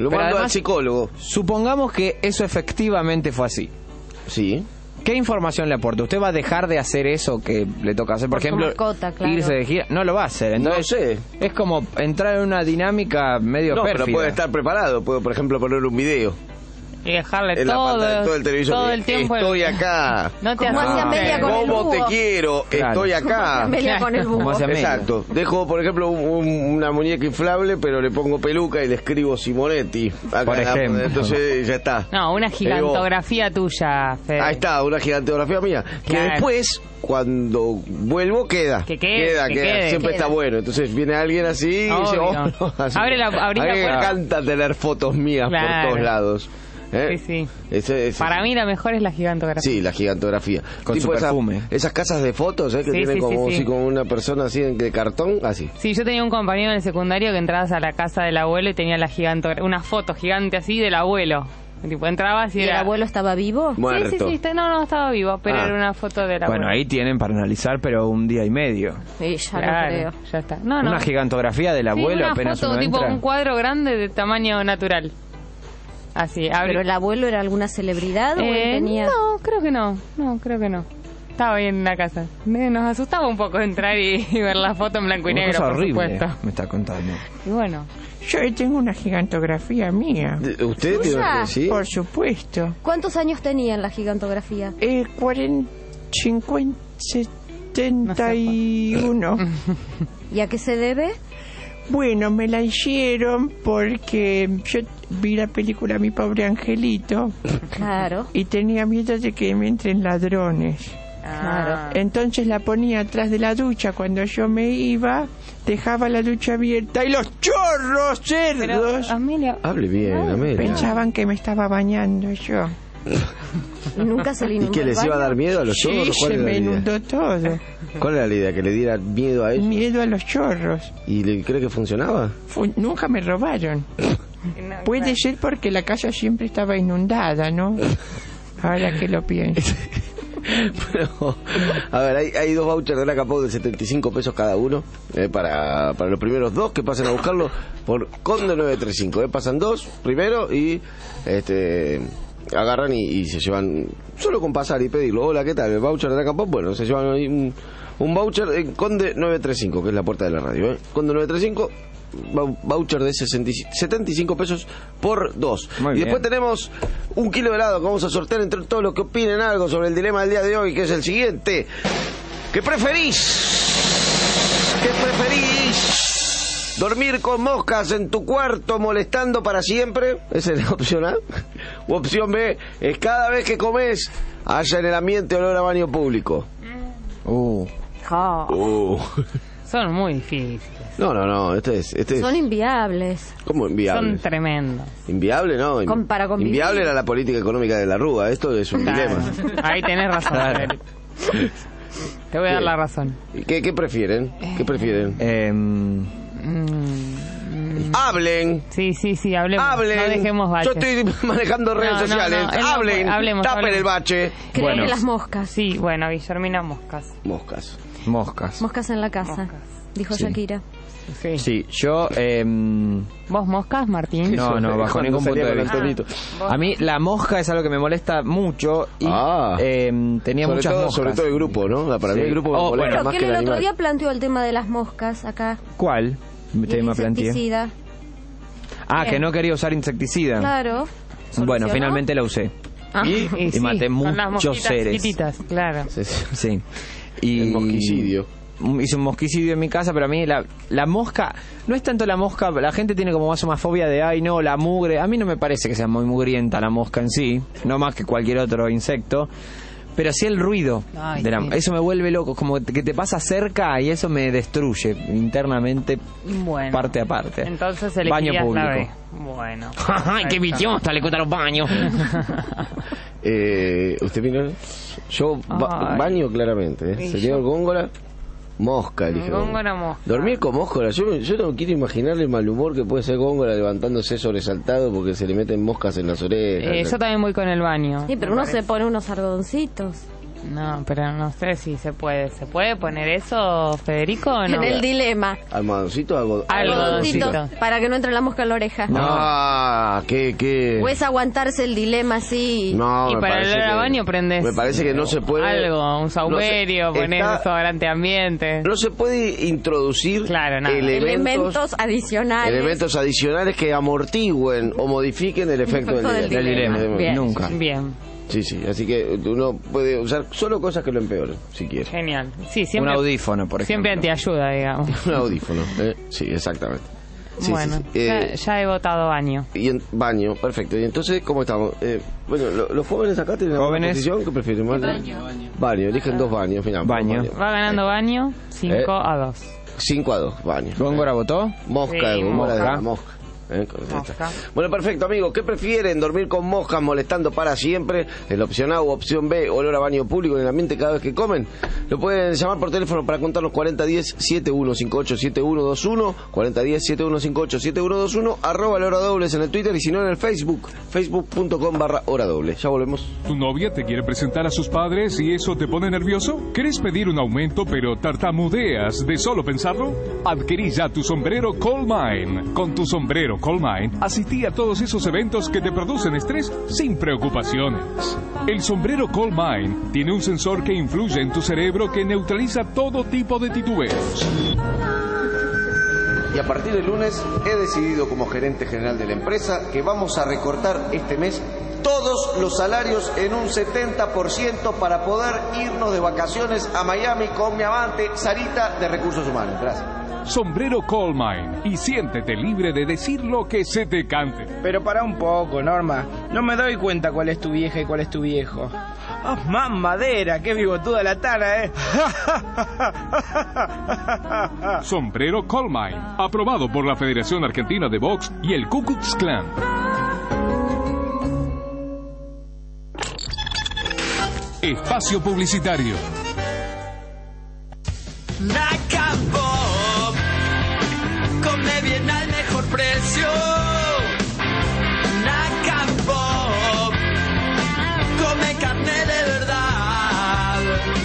S3: Lo
S11: Pero
S3: mando al
S11: además,
S3: psicólogo.
S11: supongamos que eso efectivamente fue así.
S3: Sí.
S11: ¿Qué información le aporta? ¿Usted va a dejar de hacer eso que le toca hacer? Por,
S10: Por su
S11: ejemplo,
S10: mascota, claro.
S11: irse de gira. No lo va a hacer. Entonces,
S3: No sé.
S11: es como entrar en una dinámica medio
S3: No,
S11: pérfida.
S3: pero puede estar preparado. Puedo, por ejemplo, poner un video
S6: Y dejarle
S3: en la
S6: todo,
S3: pantalla, todo el televisor.
S6: todo el tiempo.
S3: Estoy acá.
S6: No te
S10: Como
S6: asustes.
S10: hacía Amelia con el
S3: ¿Cómo
S10: búho.
S3: te quiero?
S11: Claro.
S3: Estoy acá.
S10: Amelia con el
S11: Como
S10: búho.
S11: hace Amelia.
S3: Exacto. Dejo, por ejemplo, un- un- una muñeca inflable, pero le pongo peluca y le escribo Simonetti. Acá
S11: Por
S3: en la-
S11: ejemplo.
S3: Entonces ya está.
S6: No, una
S3: Digo,
S6: gigantografía tuya, Fede.
S3: ahí está, una gigantografía mía. Que
S6: Claro.
S3: después, cuando vuelvo, queda.
S6: Que quede,
S3: Queda,
S6: que
S3: queda.
S6: quede.
S3: Siempre
S10: Queda.
S3: está bueno. Entonces viene alguien así y dice,
S6: Obvio.
S3: oh, no, así.
S6: Abre la- abrí
S3: A
S6: la
S3: mí me
S6: puerta.
S3: encanta tener fotos mías
S6: Claro.
S3: por todos lados. ¿Eh?
S6: Sí, sí.
S3: Ese- ese-
S6: Para mí la mejor es la gigantografía.
S3: Sí, la gigantografía.
S11: Con su
S3: esa-
S11: perfume.
S3: esas casas de fotos, ¿eh? Que
S6: Sí,
S3: tienen
S6: sí,
S3: como,
S6: sí, sí.
S3: así como una persona así de de cartón, así.
S6: Sí, yo tenía un compañero en el secundario que entrabas a la casa del abuelo y tenía la gigantogra- una foto gigante así del abuelo. Tipo, entrabas y,
S10: ¿Y el
S6: era...
S10: abuelo estaba vivo?
S3: Muerto.
S6: Sí, sí, sí, está- no, no, estaba vivo, pero
S3: Ah.
S6: era una foto del abuelo.
S11: Bueno, ahí tienen para analizar, pero un día y medio.
S10: Sí, ya
S6: Claro,
S10: lo creo.
S6: ya está. No, no.
S11: Una gigantografía del
S6: Sí,
S11: abuelo
S6: una
S11: apenas
S6: foto,
S11: uno
S6: tipo
S11: entra.
S6: un cuadro grande de tamaño natural. Así, abre.
S10: ¿Pero el abuelo era alguna celebridad o él
S6: Eh,
S10: tenía...?
S6: No, creo que no. No, creo que no. Estaba bien en la casa. Eh, Nos asustaba un poco entrar y, y ver la foto en blanco y
S11: Una
S6: negro,
S11: cosa
S6: por
S11: horrible,
S6: supuesto.
S11: me está contando.
S6: Y bueno,
S2: Yo tengo una gigantografía mía.
S3: De- ¿Usted tiene
S10: ¿Suya?
S3: que sí?
S2: Por supuesto.
S10: ¿Cuántos años tenía en la gigantografía?
S2: Eh, cuarenta, cincuenta, setenta y uno.
S10: ¿Y a qué se debe?
S2: Bueno, me la hicieron porque yo vi la película Mi Pobre Angelito
S10: Claro.
S2: y tenía miedo de que me entren ladrones.
S10: Claro.
S2: Entonces la ponía atrás de la ducha cuando yo me iba, dejaba la ducha abierta y los chorros
S6: pero
S2: cerdos
S6: Amelia,
S3: Hable bien, Amelia.
S2: pensaban que me estaba bañando yo.
S10: ¿Y nunca se le
S3: ¿Y
S10: inundó
S3: que
S10: el
S3: les iba a
S10: baño?
S3: dar miedo a los
S2: Sí,
S3: chorros? ¿Cuál
S2: se
S3: era
S2: me
S3: la idea?
S2: inundó todo.
S3: ¿Cuál era la idea? ¿Que le diera miedo a ellos?
S2: Miedo a los chorros.
S3: ¿Y le cree que funcionaba?
S2: Fu- nunca me robaron. Puede ser porque la casa siempre estaba inundada, ¿no? Ahora que lo pienso.
S3: Pero, a ver, hay, hay dos vouchers de la Capau de setenta y cinco pesos cada uno eh, para, para los primeros dos que pasen a buscarlo por Conde nueve treinta y cinco. Eh, pasan dos primero y este agarran y, y se llevan, solo con pasar y pedirlo. Hola, ¿qué tal? El voucher de la Capau, bueno, se llevan ahí un, un voucher en Conde nueve treinta y cinco, que es la puerta de la radio. Eh. Conde nueve treinta y cinco. vou- Voucher de sesenta y cinco setenta y cinco pesos por dos.
S11: Muy
S3: y
S11: bien.
S3: después tenemos un kilo de helado que vamos a sortear entre todos los que opinen algo sobre el dilema del día de hoy, que es el siguiente. ¿Qué preferís? ¿Qué preferís? ¿Dormir con moscas en tu cuarto molestando para siempre? Esa es la opción A. O opción B es cada vez que comes haya en el ambiente olor a baño público.
S11: Uh,
S10: Oh,
S3: Uh.
S6: son muy difíciles.
S3: No, no, no, este es... Este es
S10: son inviables.
S3: ¿Cómo inviable?
S6: Son tremendos.
S3: Inviable, no.
S10: Con- para convivir.
S3: Inviable era la política económica de la Rúa. Esto es un
S6: Claro.
S3: dilema.
S6: Ahí tenés razón.
S11: Claro.
S6: Federico. Te voy a dar
S3: Sí.
S6: la razón.
S3: ¿Y ¿Qué, qué prefieren? ¿Qué prefieren?
S11: em,
S6: Mm,
S3: Hablen.
S6: sí, sí, sí, hablemos.
S3: Hablen.
S6: No dejemos baches.
S3: Yo estoy manejando redes
S6: No, no,
S3: sociales.
S6: no, él no
S3: Hablen.
S6: puede. Hablemos,
S3: Tapen
S6: hablemos.
S3: el bache.
S10: Creen
S11: Bueno.
S10: en las moscas.
S6: Sí, bueno, Guillermina Moscas.
S3: Moscas.
S11: moscas.
S10: Moscas en la casa,
S6: Moscas.
S10: dijo
S11: Sí.
S10: Shakira.
S6: Sí.
S11: Sí, yo... em,
S6: ¿Vos moscas, Martín?
S11: No, no, bajo
S3: Cuando
S11: ningún punto
S3: salía
S11: de
S3: con
S11: vista.
S3: Antonito.
S11: A mí la mosca es algo que me molesta mucho y
S3: Ah.
S11: em, tenía
S3: sobre
S11: muchas
S3: todo,
S11: moscas.
S3: sobre todo el grupo, ¿no? Para mí
S11: Sí.
S3: el grupo me
S11: Oh,
S3: molesta
S11: bueno,
S3: más
S10: Pero
S3: que
S10: que
S3: el
S10: el otro
S3: animal.
S10: día planteó el tema de las moscas acá.
S11: ¿Cuál?
S10: Y el
S11: Tema planteé.
S10: insecticida.
S11: Ah, que no quería usar insecticida.
S10: Claro.
S11: Bueno,
S10: ¿Solucionó?
S11: finalmente la usé.
S10: Ah.
S6: Y,
S11: Y
S6: sí,
S11: maté
S6: con las
S11: muchos
S6: mosquitas
S11: seres.
S6: chiquititas, claro.
S3: Sí, sí.
S11: Sí. Y
S3: El mosquicidio.
S11: Hice un mosquicidio en mi casa, pero a mí la, la mosca, no es tanto la mosca, la gente tiene como más una fobia de, ay no, la mugre. A mí no me parece que sea muy mugrienta la mosca en sí, no más que cualquier otro insecto. Pero sí el ruido.
S6: Ay,
S11: de la-
S6: sí.
S11: eso me vuelve loco, como que te pasa cerca y eso me destruye internamente,
S6: Bueno.
S11: parte a parte.
S6: Entonces
S11: Baño
S6: elegirías la B.
S11: público.
S6: Bueno.
S11: ¡Ay, qué bichota! Le cuesta los baños.
S3: Eh, ¿Usted vino? Yo ba-
S6: Ay.
S3: baño claramente. ¿eh?
S6: Y
S3: Señor
S6: yo-
S3: Góngora, mosca. Elige
S6: Góngora, mosca.
S3: Dormir con mosca. Yo, yo no quiero imaginar el mal humor que puede ser Góngora levantándose sobresaltado porque se le meten moscas en las orejas.
S6: Eh, yo también voy con el baño.
S10: Sí, pero uno se pone unos algodoncitos.
S6: No, pero no sé si se puede. ¿Se puede poner eso, Federico, o no?
S10: En el dilema.
S3: ¿Almohadoncito o algo?
S6: Algodoncito.
S10: Para que no entre la mosca en la oreja.
S3: Ah, qué, qué...
S10: O es aguantarse el dilema así.
S3: No,
S6: Y
S3: me
S6: para el
S3: parece
S6: olor a
S3: que-
S6: baño prendes
S3: Me parece que no se puede...
S6: algo, un saumerio,
S3: no se-
S6: poner
S3: está-
S6: un desodorante ambiente.
S3: No se puede introducir
S6: Claro, nada.
S3: elementos,
S10: Elementos adicionales.
S3: elementos adicionales que amortigüen o modifiquen el efecto del,
S10: Efecto del
S3: dilema.
S10: dilema. Bien.
S11: Nunca.
S6: Bien,
S3: Sí, sí, así que uno puede usar solo cosas que lo empeoren, si quiere.
S6: genial. Sí, siempre,
S11: Un audífono, por ejemplo.
S6: siempre antiayuda, digamos.
S3: Un audífono, ¿eh? Sí, exactamente. Sí,
S6: bueno,
S3: sí, sí.
S6: ya,
S3: Eh,
S6: ya he votado baño.
S3: Y en baño, perfecto. Y entonces, ¿cómo estamos? Eh, bueno, lo- los jóvenes acá tienen alguna
S11: Jóvenes.
S3: posición, ¿qué prefieren? Baño. Baño, eligen dos baños, final.
S11: Baño.
S6: Va ganando baño cinco
S3: Eh.
S6: a dos.
S3: cinco a dos, baño.
S11: ¿Góngora votó?
S3: Mosca,
S6: Sí,
S3: de Góngora de
S11: mosca.
S3: la mosca. ¿Eh? Con esta.
S6: Mosca.
S3: Bueno, perfecto, amigos. ¿Qué prefieren? ¿Dormir con moscas molestando para siempre? ¿Es la opción A o opción B? ¿Olor a baño público en el ambiente cada vez que comen? Lo pueden llamar por teléfono para contarnos cuarenta diez, setenta y uno cincuenta y ocho, setenta y uno veintiuno, cuarenta diez, setenta y uno cincuenta y ocho, setenta y uno veintiuno, arroba la hora dobles en el Twitter y si no en el Facebook, facebook.com barra hora doble. Ya volvemos.
S7: ¿Tu novia te quiere presentar a sus padres y eso te pone nervioso? ¿Querés pedir un aumento pero tartamudeas de solo pensarlo? Adquirí ya tu sombrero Colemine. Con tu sombrero Colemine, asistí a todos esos eventos que te producen estrés sin preocupaciones. El sombrero Colemine tiene un sensor que influye en tu cerebro que neutraliza todo tipo de titubeos.
S3: Y a partir del lunes he decidido como gerente general de la empresa que vamos a recortar este mes todos los salarios en un setenta por ciento para poder irnos de vacaciones a Miami con mi amante Sarita de Recursos Humanos. Gracias.
S7: Sombrero Colemine y siéntete libre de decir lo que se te cante.
S9: Pero para un poco, Norma. No me doy cuenta cuál es tu vieja y cuál es tu viejo. ¡Ah, más madera! ¡Qué bigotuda la tana, eh!
S7: Sombrero Colemine, aprobado por la Federación Argentina de Box y el Ku Klux Klan. Espacio publicitario.
S8: Nacapop, come bien al mejor precio. Nacapop, come carne de verdad.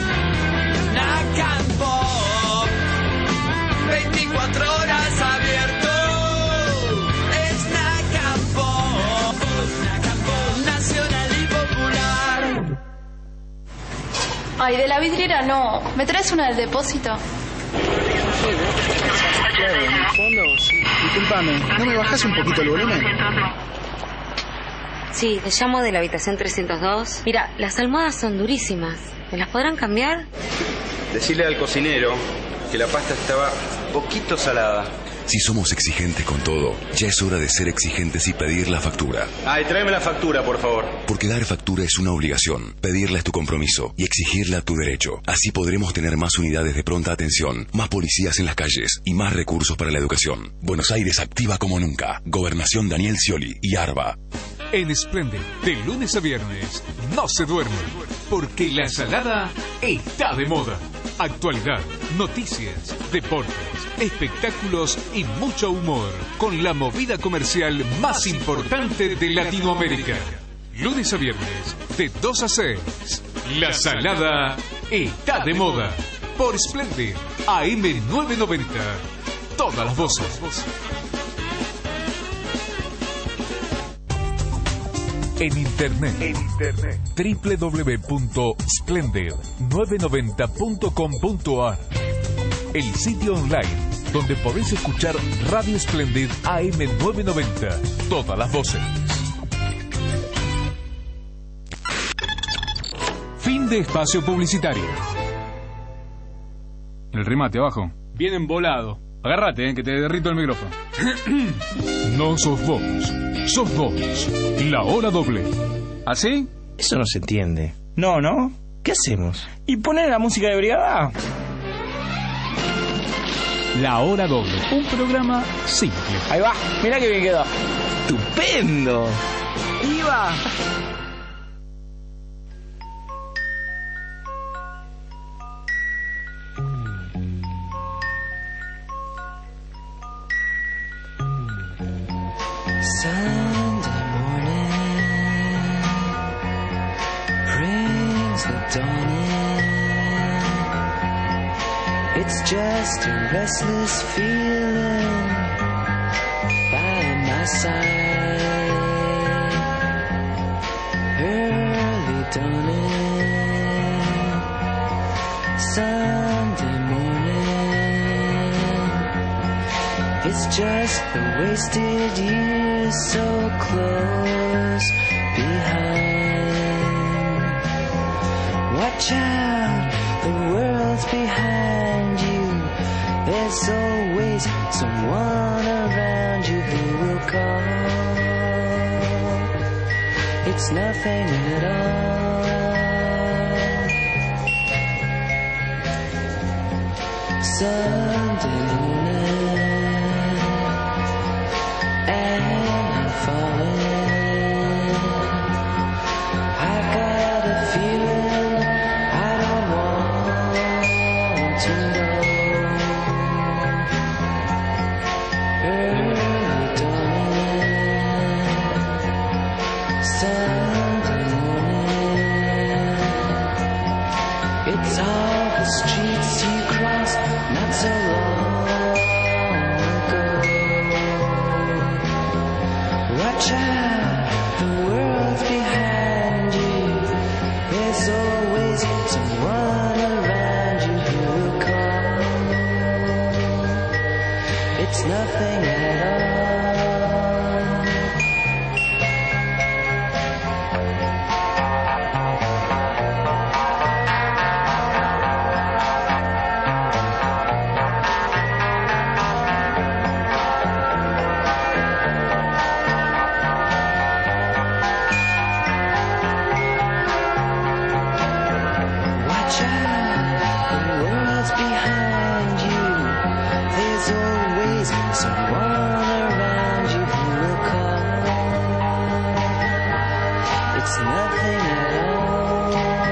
S8: Nacapop, veinticuatro horas abierto. Es Nacapop, Nacapop, nacional y popular.
S12: Ay, de la vidriera no. ¿Me traes una del depósito?
S9: Claro, en el fondo, sí. Disculpame, ¿no me bajas un poquito el volumen?
S13: Sí, te llamo de la habitación trescientos dos. Mira, las almohadas son durísimas. ¿Me las podrán cambiar?
S14: Decirle al cocinero que la pasta estaba poquito salada.
S15: Si somos exigentes con todo, ya es hora de ser exigentes y pedir la factura.
S14: Ay, tráeme la factura, por favor.
S15: Porque dar factura es una obligación, pedirla es tu compromiso y exigirla tu derecho. Así podremos tener más unidades de pronta atención, más policías en las calles y más recursos para la educación. Buenos Aires activa como nunca. Gobernación Daniel Scioli y ARBA.
S7: En Splendid, de lunes a viernes, no se duerme, porque la salada está de moda. Actualidad, noticias, deportes, espectáculos y mucho humor, con la movida comercial más importante de Latinoamérica. Lunes a viernes, de dos a seis, la salada está de moda. Por Splendid, A M novecientos noventa, todas las voces. En internet, en internet. doble u doble u doble u punto splendid nueve noventa punto com punto a r. El sitio online donde podés escuchar Radio Splendid A M novecientos noventa. Todas las voces. Fin de espacio publicitario. El remate abajo. Bien volado. Agárrate, eh, que te derrito el micrófono. No sos vos, sos vos. La hora doble. ¿Así?
S9: Eso no se entiende. No, ¿no? ¿Qué hacemos? ¿Y poner la música de brigada?
S7: La hora doble. Un programa simple.
S9: Ahí va, mirá que bien quedó. ¡Estupendo! ¡Iba!
S8: Sunday morning brings the dawning.
S16: It's just a restless feeling by my side. Early dawning, Sunday morning. It's just the wasted years so close behind. Watch out, the world's behind you. There's always someone around you who will call. It's nothing at all. Sunday morning, and I'm falling. I got a feeling I don't want to know. Early dawning, Sunday morning. It's all the streets you crossed not so long ago. Watch out, the world's behind you. There's always someone around you who will call. It's nothing at all. Watch out, the world's behind you. There's always someone around you who will call. It's nothing at all.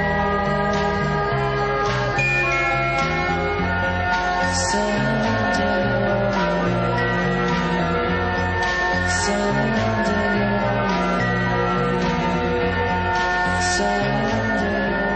S16: Sunday morning, Sunday morning, Sunday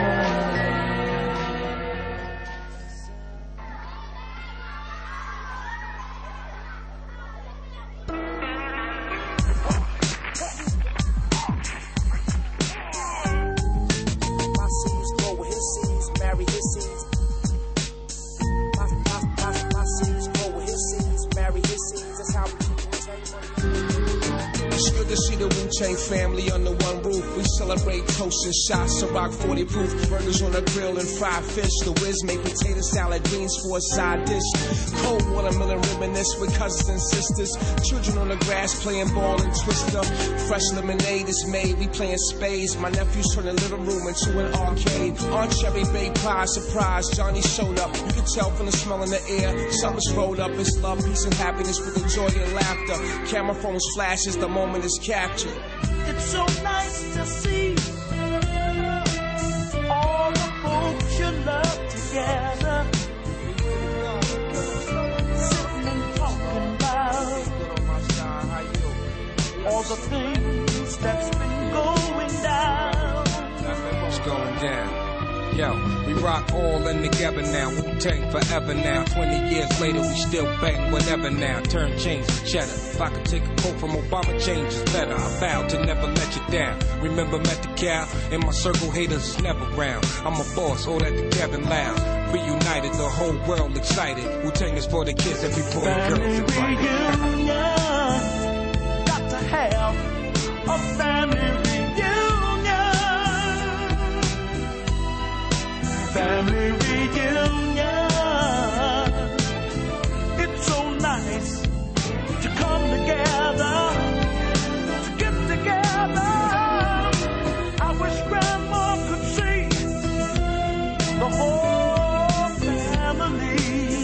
S17: My seeds grow with his seeds, marry his seeds. My, my, my, my seeds grow with his seeds, marry his seeds. That's how we keep
S18: It's good to see the Wu-Tang family under one roof. We celebrate toasts and shots, Ciroc forty proof. Burgers on the grill and fried fish. The Wiz made potato salad, greens for a side dish. Cold watermelon reminisce with cousins and sisters. Children on the grass playing ball and twister. Fresh lemonade is made, we playing spades. My nephews turn the living room into an arcade. On Cherry Bay Pie, surprise, Johnny showed up. You can tell from the smell in the air. Something's rolled up, it's love, peace and happiness with the joy and laughter. Camera phones flashes, the moment is captured.
S17: It's so nice to see all the folks you love together, sitting and talking about all the things that's been going down.
S18: What's going down? Yo, we rock all in together now. Wu-Tang forever now. Twenty years later, we still bang whatever now. Turn chains to cheddar. If I could take a quote from Obama, change is better. I vow to never let you down. Remember, met the cow. In my circle, haters is never round. I'm a boss, all that together and loud. Reunited, the whole world excited. Wu-Tang is for the kids, every boy and girl is invited.
S17: Got to have a family reunion. Family reunion. It's so nice to come together, to get together. I wish Grandma could see the whole family.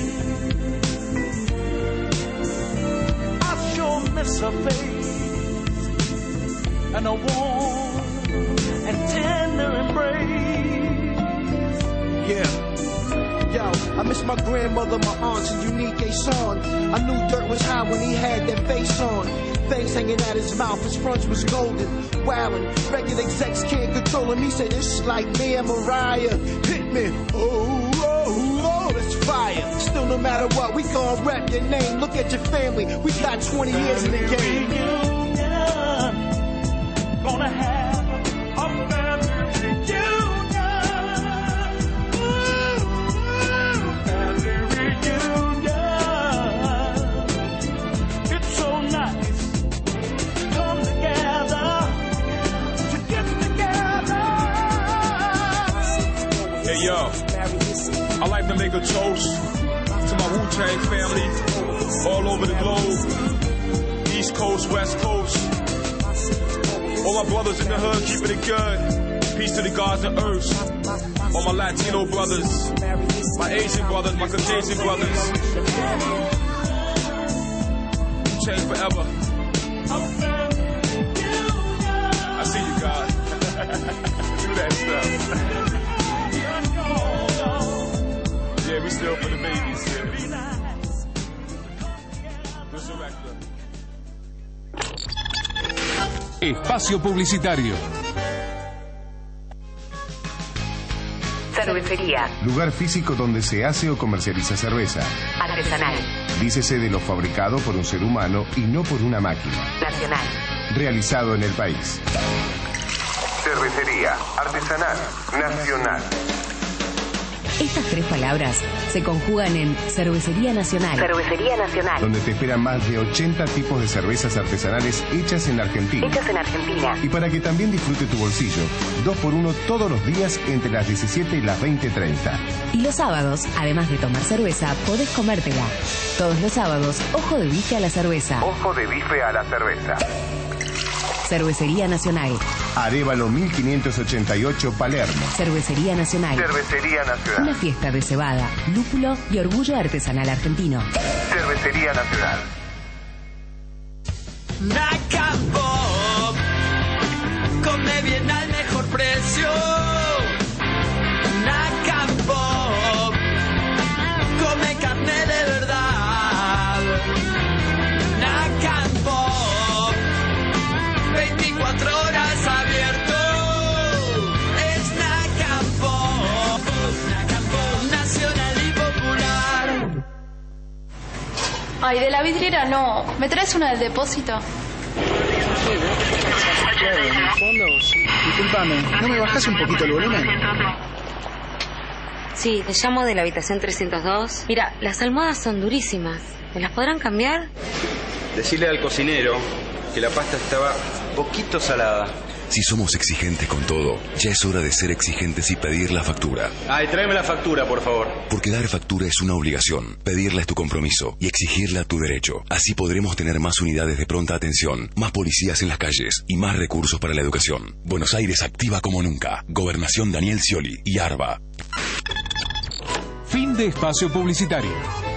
S17: I sure miss her face and a warm and tender embrace.
S19: Yeah. Yo, I miss my grandmother, my aunts, and Unique A song. I knew Dirt was high when he had that face on. Fangs hanging out his mouth, his fronts was golden. Wildin', record execs can't control him. He said, this is like me and Mariah. Hit me. Oh, oh, oh, that's fire. matter what, we gon' rep your name. Look at your family, we got twenty years in the game.
S16: Gonna have a family reunion. Family reunion. It's so nice to come together, to get together.
S18: Hey yo, I like to make a toast to my Wu-Tang family all over the globe, East Coast, West Coast. All my brothers in the hood keeping it good. Peace to the gods of earth. All my Latino brothers, my Asian brothers, my Caucasian brothers. Change forever. I see you, God. Do that stuff. Yeah, we still for the babies. Yeah. Resurrector.
S7: Espacio publicitario.
S20: Cervecería.
S21: Lugar físico donde se hace o comercializa cerveza.
S20: Artesanal.
S21: Dícese de lo fabricado por un ser humano y no por una máquina.
S20: Nacional.
S21: Realizado en el país.
S22: Cervecería. Artesanal. Nacional.
S20: Estas tres palabras se conjugan en Cervecería Nacional. Cervecería Nacional.
S21: Donde te esperan más de ochenta tipos de cervezas artesanales hechas en Argentina.
S20: Hechas en Argentina.
S21: Y para que también disfrute tu bolsillo, dos por uno todos los días entre las diecisiete y las veinte treinta.
S20: Y los sábados, además de tomar cerveza, podés comértela. Todos los sábados, ojo de bife a la cerveza.
S22: Ojo de bife a la cerveza.
S20: Cervecería Nacional.
S21: Arévalo mil quinientos ochenta y ocho, Palermo.
S20: Cervecería Nacional.
S22: Cervecería Nacional.
S20: Una fiesta de cebada, lúpulo y orgullo artesanal argentino.
S22: Cervecería Nacional.
S8: Naca Pop, come bien al mejor precio. Naca Pop, come carne de verdad. Naca Pop, veinticuatro horas abierto. Es Naca Pop, Naca Pop, nacional y popular.
S12: Ay, de la vidriera no. ¿Me traes una del depósito?
S23: En el fondo, sí. Disculpame, ¿no me bajas un poquito el volumen?
S13: Sí, te llamo de la habitación trescientos dos. Mira, las almohadas son durísimas. ¿Me las podrán cambiar?
S14: Decirle al cocinero que la pasta estaba poquito salada.
S15: Si somos exigentes con todo, ya es hora de ser exigentes y pedir la factura.
S14: Ay, tráeme la factura, por favor.
S15: Porque dar factura es una obligación, pedirla es tu compromiso y exigirla tu derecho. Así podremos tener más unidades de pronta atención, más policías en las calles y más recursos para la educación. Buenos Aires activa como nunca. Gobernación Daniel Scioli y ARBA.
S7: Fin de espacio publicitario.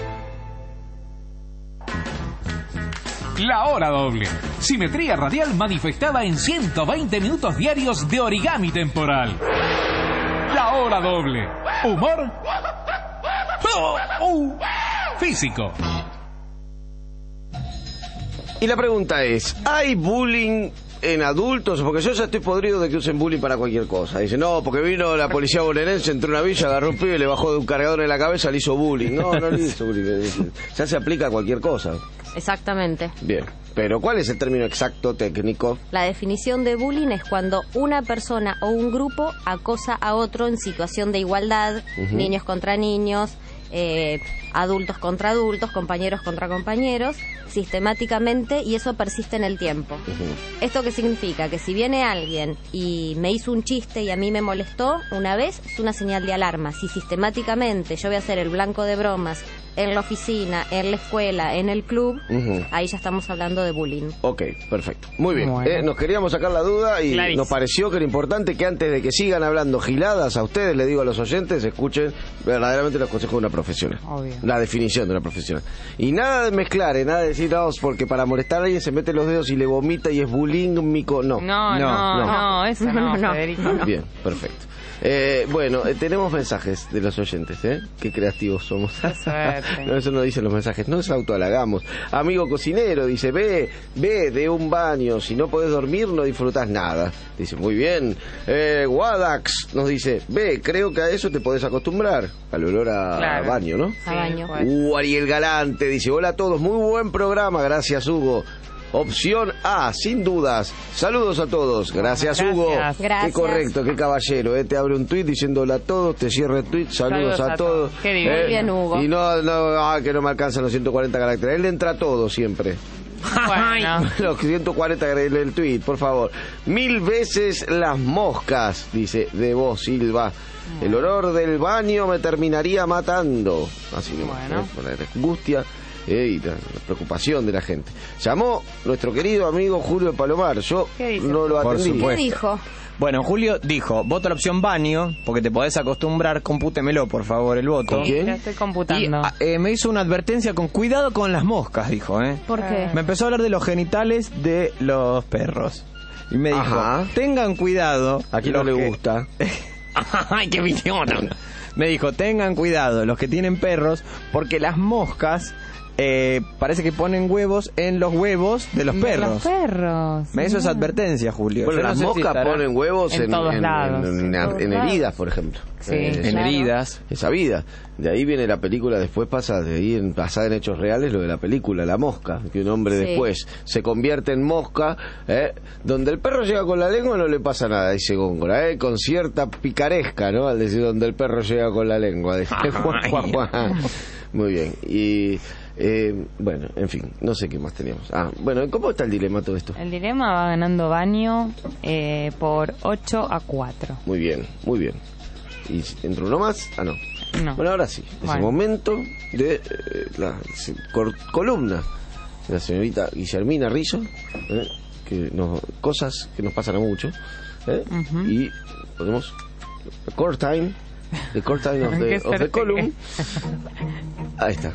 S7: La hora doble. Simetría radial manifestada en ciento veinte minutos diarios de origami temporal. La hora doble. Humor. Oh, uh, físico.
S3: Y la pregunta es, ¿hay bullying en adultos? Porque yo ya estoy podrido de que usen bullying para cualquier cosa. Dice, no, porque vino la policía bonaerense, entró a una villa, agarró un pibe, le bajó de un cargador en la cabeza, le hizo bullying. No, no le hizo bullying. Ya se aplica a cualquier cosa.
S10: Exactamente.
S3: Bien, pero ¿cuál es el término exacto técnico?
S10: La definición de bullying es cuando una persona o un grupo acosa a otro en situación de igualdad, uh-huh. niños contra niños, eh, adultos contra adultos, compañeros contra compañeros, sistemáticamente, y eso persiste en el tiempo. Uh-huh. ¿Esto qué significa? Que si viene alguien y me hizo un chiste y a mí me molestó una vez, es una señal de alarma. Si sistemáticamente yo voy a ser el blanco de bromas en la oficina, en la escuela, en el club, uh-huh. ahí ya estamos hablando de bullying.
S3: Ok, perfecto. Muy bien.
S10: Bueno.
S3: Eh, nos queríamos sacar la duda y
S10: Clarísimo.
S3: Nos pareció que era importante que antes de que sigan hablando giladas a ustedes, le digo a los oyentes, escuchen verdaderamente los consejos de una profesional.
S6: Obvio.
S3: La definición de una profesional. Y nada de mezclar, eh, nada de decir, no, porque para molestar a alguien se mete los dedos y le vomita y es bulímico. No.
S6: No, no, no, no, eso no, no, Federico. No.
S3: Bien, perfecto. Eh, bueno, eh, tenemos mensajes de los oyentes, ¿eh? Qué creativos somos.
S6: Qué suerte.
S3: No, eso no dicen los mensajes, no es autohalagamos. Amigo cocinero, dice, ve, ve de un baño, si no podés dormir no disfrutás nada. Dice, muy bien. Eh, Wadax nos dice, ve, creo que a eso te podés acostumbrar, al olor a
S10: Claro.
S3: baño, ¿no?
S10: A baño.
S3: Uh, Ariel Galante dice, hola a todos, muy buen programa, gracias Hugo. Opción A, sin dudas. Saludos a todos. Gracias,
S6: Gracias.
S3: Hugo.
S10: Gracias.
S3: Qué correcto, qué caballero. ¿eh? Te abre un tuit diciendo hola a todos, te cierra el tuit, saludos,
S6: Saludos
S3: a,
S6: a
S3: todos.
S6: todos. Qué divino.
S10: Muy bien, Hugo.
S3: Y no, no, ah, que no me alcanzan los ciento cuarenta caracteres. Él entra a todo siempre.
S6: Bueno,
S3: Los ciento cuarenta caracteres del tuit, por favor. Mil veces las moscas, dice de vos, Silva. El olor del baño me terminaría matando. Así que,
S6: Bueno.
S3: ¿eh? Por la angustia eh, y la, la preocupación de la gente. Llamó nuestro querido amigo Julio Palomar. Yo
S6: ¿Qué dice?
S3: no lo
S11: Por
S3: atendí.
S10: ¿Qué
S11: supuesto.
S10: dijo?
S11: Bueno, Julio dijo, voto la opción baño, porque te podés acostumbrar, compútemelo, por favor, el voto.
S3: ¿Con quién?
S6: ya estoy
S11: Y
S6: computando.
S11: ah, eh, me hizo una advertencia con cuidado con las moscas, dijo, ¿eh?
S10: ¿Por qué?
S11: Me empezó a hablar de los genitales de los perros. Y me dijo,
S3: Ajá.
S11: tengan cuidado.
S3: Aquí no
S11: los
S3: le
S11: que-
S3: gusta.
S11: ¡Ay, qué idiota! Me dijo, tengan cuidado los que tienen perros, porque las moscas eh, parece que ponen huevos en los huevos de los
S6: De
S11: perros.
S6: Los perros.
S11: Me hizo esa advertencia, Julio.
S3: Bueno,
S11: Yo no
S3: las
S11: sé si
S3: moscas
S11: estará
S3: ponen huevos
S6: en
S3: en,
S6: todos
S3: en-
S6: lados.
S3: en- en-
S10: En todos
S3: en
S10: lados.
S3: heridas, por ejemplo.
S6: Sí,
S11: en
S10: claro.
S11: heridas.
S3: Esa vida. De ahí viene la película, después pasa de ahí en, basada en hechos reales, lo de la película, La Mosca, que un hombre
S10: Sí.
S3: después se convierte en mosca, ¿eh? Donde el perro llega con la lengua no le pasa nada, dice Góngora, ¿eh? Con cierta picaresca, ¿no? Al decir donde el perro llega con la lengua. Dice, Juan, Juan, Juan. Muy bien. Y, eh, bueno, en fin, no sé qué más teníamos. Ah, bueno, ¿cómo está el dilema todo esto?
S6: El dilema va ganando baño eh, por ocho a cuatro.
S3: Muy bien, muy bien. ¿Y entró uno más? Ah, no.
S6: No.
S3: Bueno, ahora sí. Es el
S6: Bueno.
S3: momento de eh, la se- cor- columna de la señorita Guillermina Rizzo, ¿eh? que nos, cosas que nos pasan a muchos. ¿eh?
S6: Ujú.
S3: Y ponemos the core time, the core time of
S6: Qué
S3: the, of the
S6: suerte
S3: column. Ahí está.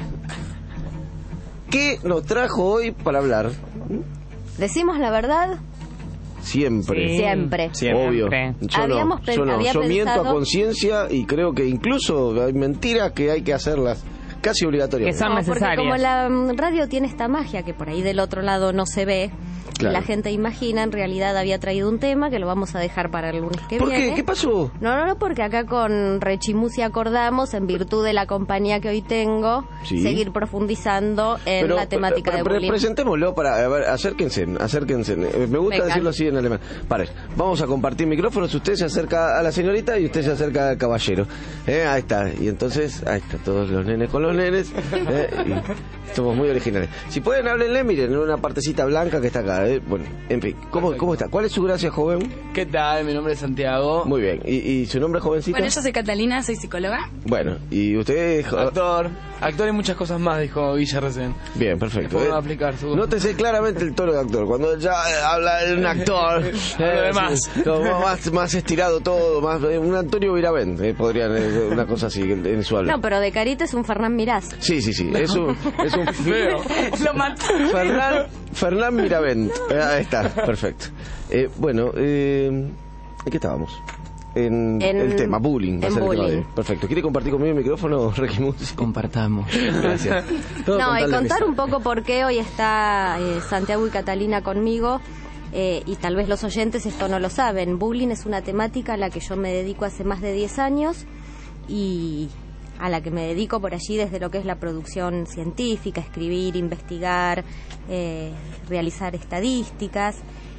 S3: ¿Qué nos trajo hoy para hablar?
S10: ¿Decimos la verdad?
S3: Siempre.
S6: Sí.
S10: Siempre.
S3: Obvio.
S6: Siempre.
S3: Yo
S10: Habíamos
S3: no,
S10: pen-
S3: yo no.
S10: había
S3: Yo miento a
S10: pensado-
S3: conciencia y creo que incluso hay mentiras que hay que hacerlas casi obligatoriamente.
S6: Que son
S10: No, porque
S6: necesarias.
S10: como la mm, radio tiene esta magia que por ahí del otro lado no se ve,
S3: Claro.
S10: y la gente imagina, en realidad había traído un tema que lo vamos a dejar para el lunes que
S3: ¿Por
S10: viene.
S3: qué? ¿Qué pasó?
S10: No, no, no, porque acá con Rechimusi acordamos, en virtud de la compañía que hoy tengo,
S3: Sí.
S10: seguir profundizando en
S3: Pero,
S10: la temática
S3: pero,
S10: de
S3: pero
S10: bullying.
S3: presentémoslo para, a ver, acérquense, acérquense. Eh, Me gusta
S10: Venga.
S3: decirlo así en alemán. Pare, vamos a compartir micrófonos. Usted se acerca a la señorita y usted se acerca al caballero. Eh, ahí está. Y entonces, ahí está, todos los nenes con los nenes. eh, y somos muy originales. Si pueden, háblenle, miren, en una partecita blanca que está acá. eh. Bueno, en fin, ¿cómo, ¿cómo está? ¿Cuál es su gracia, joven?
S1: ¿Qué tal? Mi nombre es Santiago.
S3: Muy bien. ¿Y, y su nombre, jovencita?
S1: Bueno, yo soy Catalina, soy psicóloga.
S3: Bueno, ¿y usted? jo-
S1: Actor. Actor y muchas cosas más, dijo Guilla recién.
S3: Bien, perfecto.
S1: Puedo
S3: eh.
S1: aplicar su...
S3: Nótese claramente el tono de actor. Cuando ya eh, habla de un actor,
S1: Hablo de
S3: eh,
S1: más.
S3: sí, como más, más estirado todo, más eh, un Antonio Viravent, eh, podrían, eh, una cosa así en, en su habla.
S10: No, pero de carita es un Fernán Mirás.
S3: Sí, sí, sí, es un, es un
S1: Feo. Lo mató.
S3: Fernán, Fernán Miravent. Eh, ahí está, perfecto. Eh, bueno, eh, ¿en qué estábamos? En,
S10: En-
S3: el tema, bullying. va a
S10: en
S3: ser el tema de
S10: bullying.
S3: hoy. Perfecto. ¿Quiere compartir conmigo el micrófono, Ricky Mus?
S1: Compartamos.
S3: Gracias. Todo
S10: No,
S3: con
S10: y
S3: tal de
S10: contar
S3: risa.
S10: un poco por qué hoy está eh, Santiago y Catalina conmigo, eh, y tal vez los oyentes esto no lo saben. Bullying es una temática a la que yo me dedico hace más de diez años y a la que me dedico por allí desde lo que es la producción científica, escribir, investigar, eh, realizar estadísticas.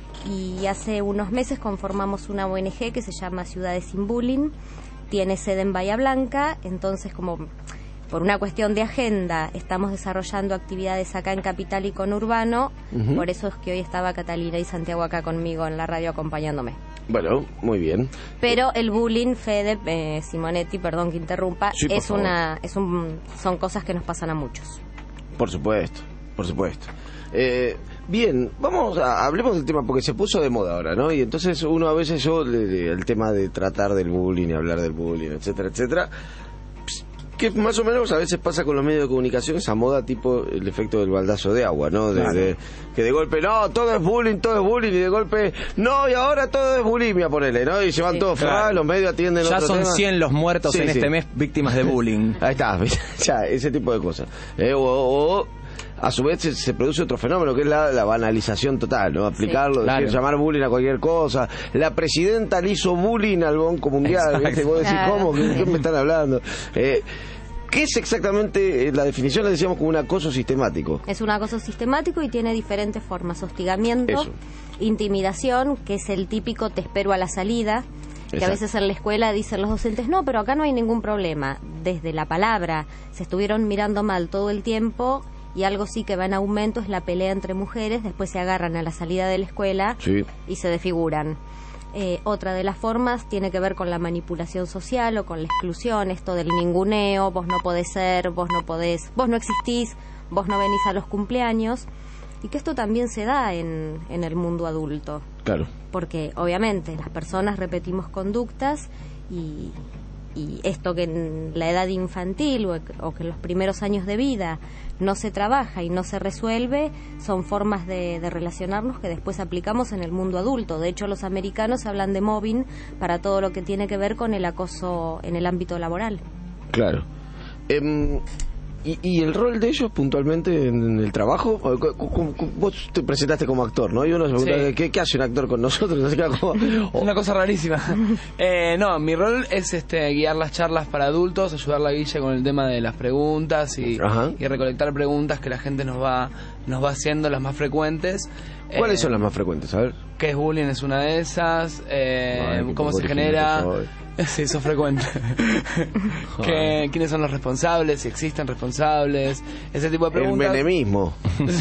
S10: Y hace unos meses conformamos una O N G que se llama Ciudades sin Bullying, tiene sede en Bahía Blanca, entonces como por una cuestión de agenda estamos desarrollando actividades acá en Capital y Conurbano,
S3: Ujú.
S10: por eso es que hoy estaba Catalina y Santiago acá conmigo en la radio acompañándome.
S3: Bueno, muy bien.
S10: Pero el bullying, Fede, eh, Simonetti, perdón que interrumpa,
S3: Sí, por
S10: es
S3: favor.
S10: una, es un, son cosas que nos pasan a muchos.
S3: Por supuesto, por supuesto. Eh, bien, vamos a hablemos del tema porque se puso de moda ahora, ¿no? Y entonces uno a veces yo le- le- el tema de tratar del bullying y hablar del bullying, etcétera, etcétera. Ps, que más o menos a veces pasa con los medios de comunicación, esa moda tipo el efecto del baldazo de agua, ¿no? De,
S11: Claro.
S3: de- que de golpe, no, todo es bullying, todo es bullying, y de golpe, no, y ahora todo es bulimia, ponele, ¿no? Y se van todos
S11: Claro.
S3: fra, los medios atienden
S11: Ya
S3: otro
S11: son
S3: tema.
S11: cien los muertos
S3: Sí,
S11: en
S3: sí.
S11: este mes víctimas de bullying.
S3: Ahí está, ya, ese tipo de cosas. Eh, o, o- a su vez se, se produce otro fenómeno que es la, la banalización total, ¿no? Aplicarlo,
S11: Sí, claro.
S3: decir, llamar bullying a cualquier cosa. La presidenta le hizo bullying al Banco Mundial,
S11: Exacto.
S3: ¿viste? Vos decís,
S10: Claro.
S3: ¿cómo? ¿Qué, qué me están hablando? Eh, ¿Qué es exactamente eh, la definición? La decíamos como un acoso sistemático.
S10: Es un acoso sistemático y tiene diferentes formas. Hostigamiento,
S3: Eso.
S10: intimidación, que es el típico te espero a la salida, que a
S3: Exacto.
S10: veces en la escuela dicen los docentes, no, pero acá no hay ningún problema. Desde la palabra se estuvieron mirando mal todo el tiempo y algo sí que va en aumento es la pelea entre mujeres, después se agarran a la salida de la escuela
S3: Sí.
S10: y se desfiguran. Eh, otra de las formas tiene que ver con la manipulación social o con la exclusión, esto del ninguneo, vos no podés ser, vos no podés, vos no existís, vos no venís a los cumpleaños, y que esto también se da en, en el mundo adulto,
S3: Claro.
S10: porque obviamente las personas repetimos conductas y, y esto que en la edad infantil o, o que en los primeros años de vida no se trabaja y no se resuelve, son formas de, de relacionarnos que después aplicamos en el mundo adulto. De hecho, los americanos hablan de mobbing para todo lo que tiene que ver con el acoso en el ámbito laboral.
S3: Claro. Em, ¿y, ¿Y el rol de ellos puntualmente en, en el trabajo? O, cu- cu- cu- Vos te presentaste como actor, ¿no? Y uno se pregunta,
S1: Sí.
S3: ¿qué, ¿qué hace un actor con nosotros? Así que como-
S1: Es una cosa rarísima. Eh, no, mi rol es este guiar las charlas para adultos, ayudar a la Guille con el tema de las preguntas y,
S3: Ajá.
S1: y recolectar preguntas que la gente nos va nos va haciendo, las más frecuentes.
S3: ¿Cuáles
S1: Eh,
S3: son las más frecuentes? A ver.
S1: ¿Qué es bullying? Es una de esas. Eh,
S3: Ay, qué
S1: ¿Cómo
S3: poco
S1: se
S3: original
S1: genera?
S3: que soy.
S1: Sí, eso es frecuente. ¿Qué- ¿Quiénes son los responsables? Si existen responsables. Ese tipo de
S3: El
S1: preguntas.
S3: menemismo.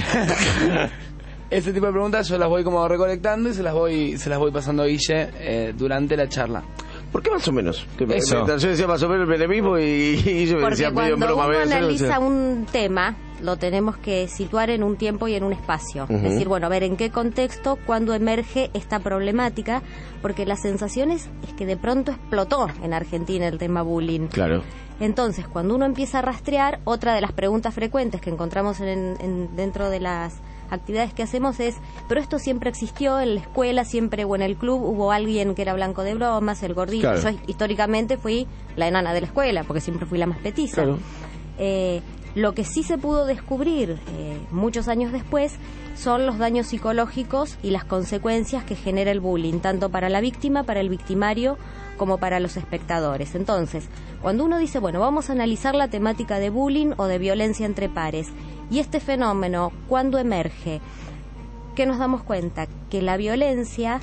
S1: Ese tipo de preguntas yo las voy como recolectando y se las voy se las voy pasando a Guille eh, durante la charla.
S3: ¿Por qué más o menos? Que me-
S1: Eso.
S3: me- Yo decía más o menos el menemismo y, y yo me
S10: Porque
S3: decía medio en
S10: cuando
S3: broma.
S10: uno
S3: medio en serio,
S10: analiza
S3: decía,
S10: un tema, lo tenemos que situar en un tiempo y en un espacio.
S3: Ujú.
S10: Es decir, bueno, a ver en qué contexto, cuándo emerge esta problemática, porque la sensación es, es que de pronto explotó en Argentina el tema bullying.
S3: Claro.
S10: Entonces, cuando uno empieza a rastrear, otra de las preguntas frecuentes que encontramos en, en- dentro de las actividades que hacemos es, pero esto siempre existió en la escuela, siempre o en el club hubo alguien que era blanco de bromas, el gordito.
S3: Claro.
S10: Yo históricamente fui la enana de la escuela, porque siempre fui la más petiza.
S3: Claro.
S10: Eh, lo que sí se pudo descubrir eh, muchos años después son los daños psicológicos y las consecuencias que genera el bullying, tanto para la víctima, para el victimario, como para los espectadores. Entonces, cuando uno dice, bueno, vamos a analizar la temática de bullying o de violencia entre pares, y este fenómeno, ¿cuándo emerge? ¿Qué nos damos cuenta? Que la violencia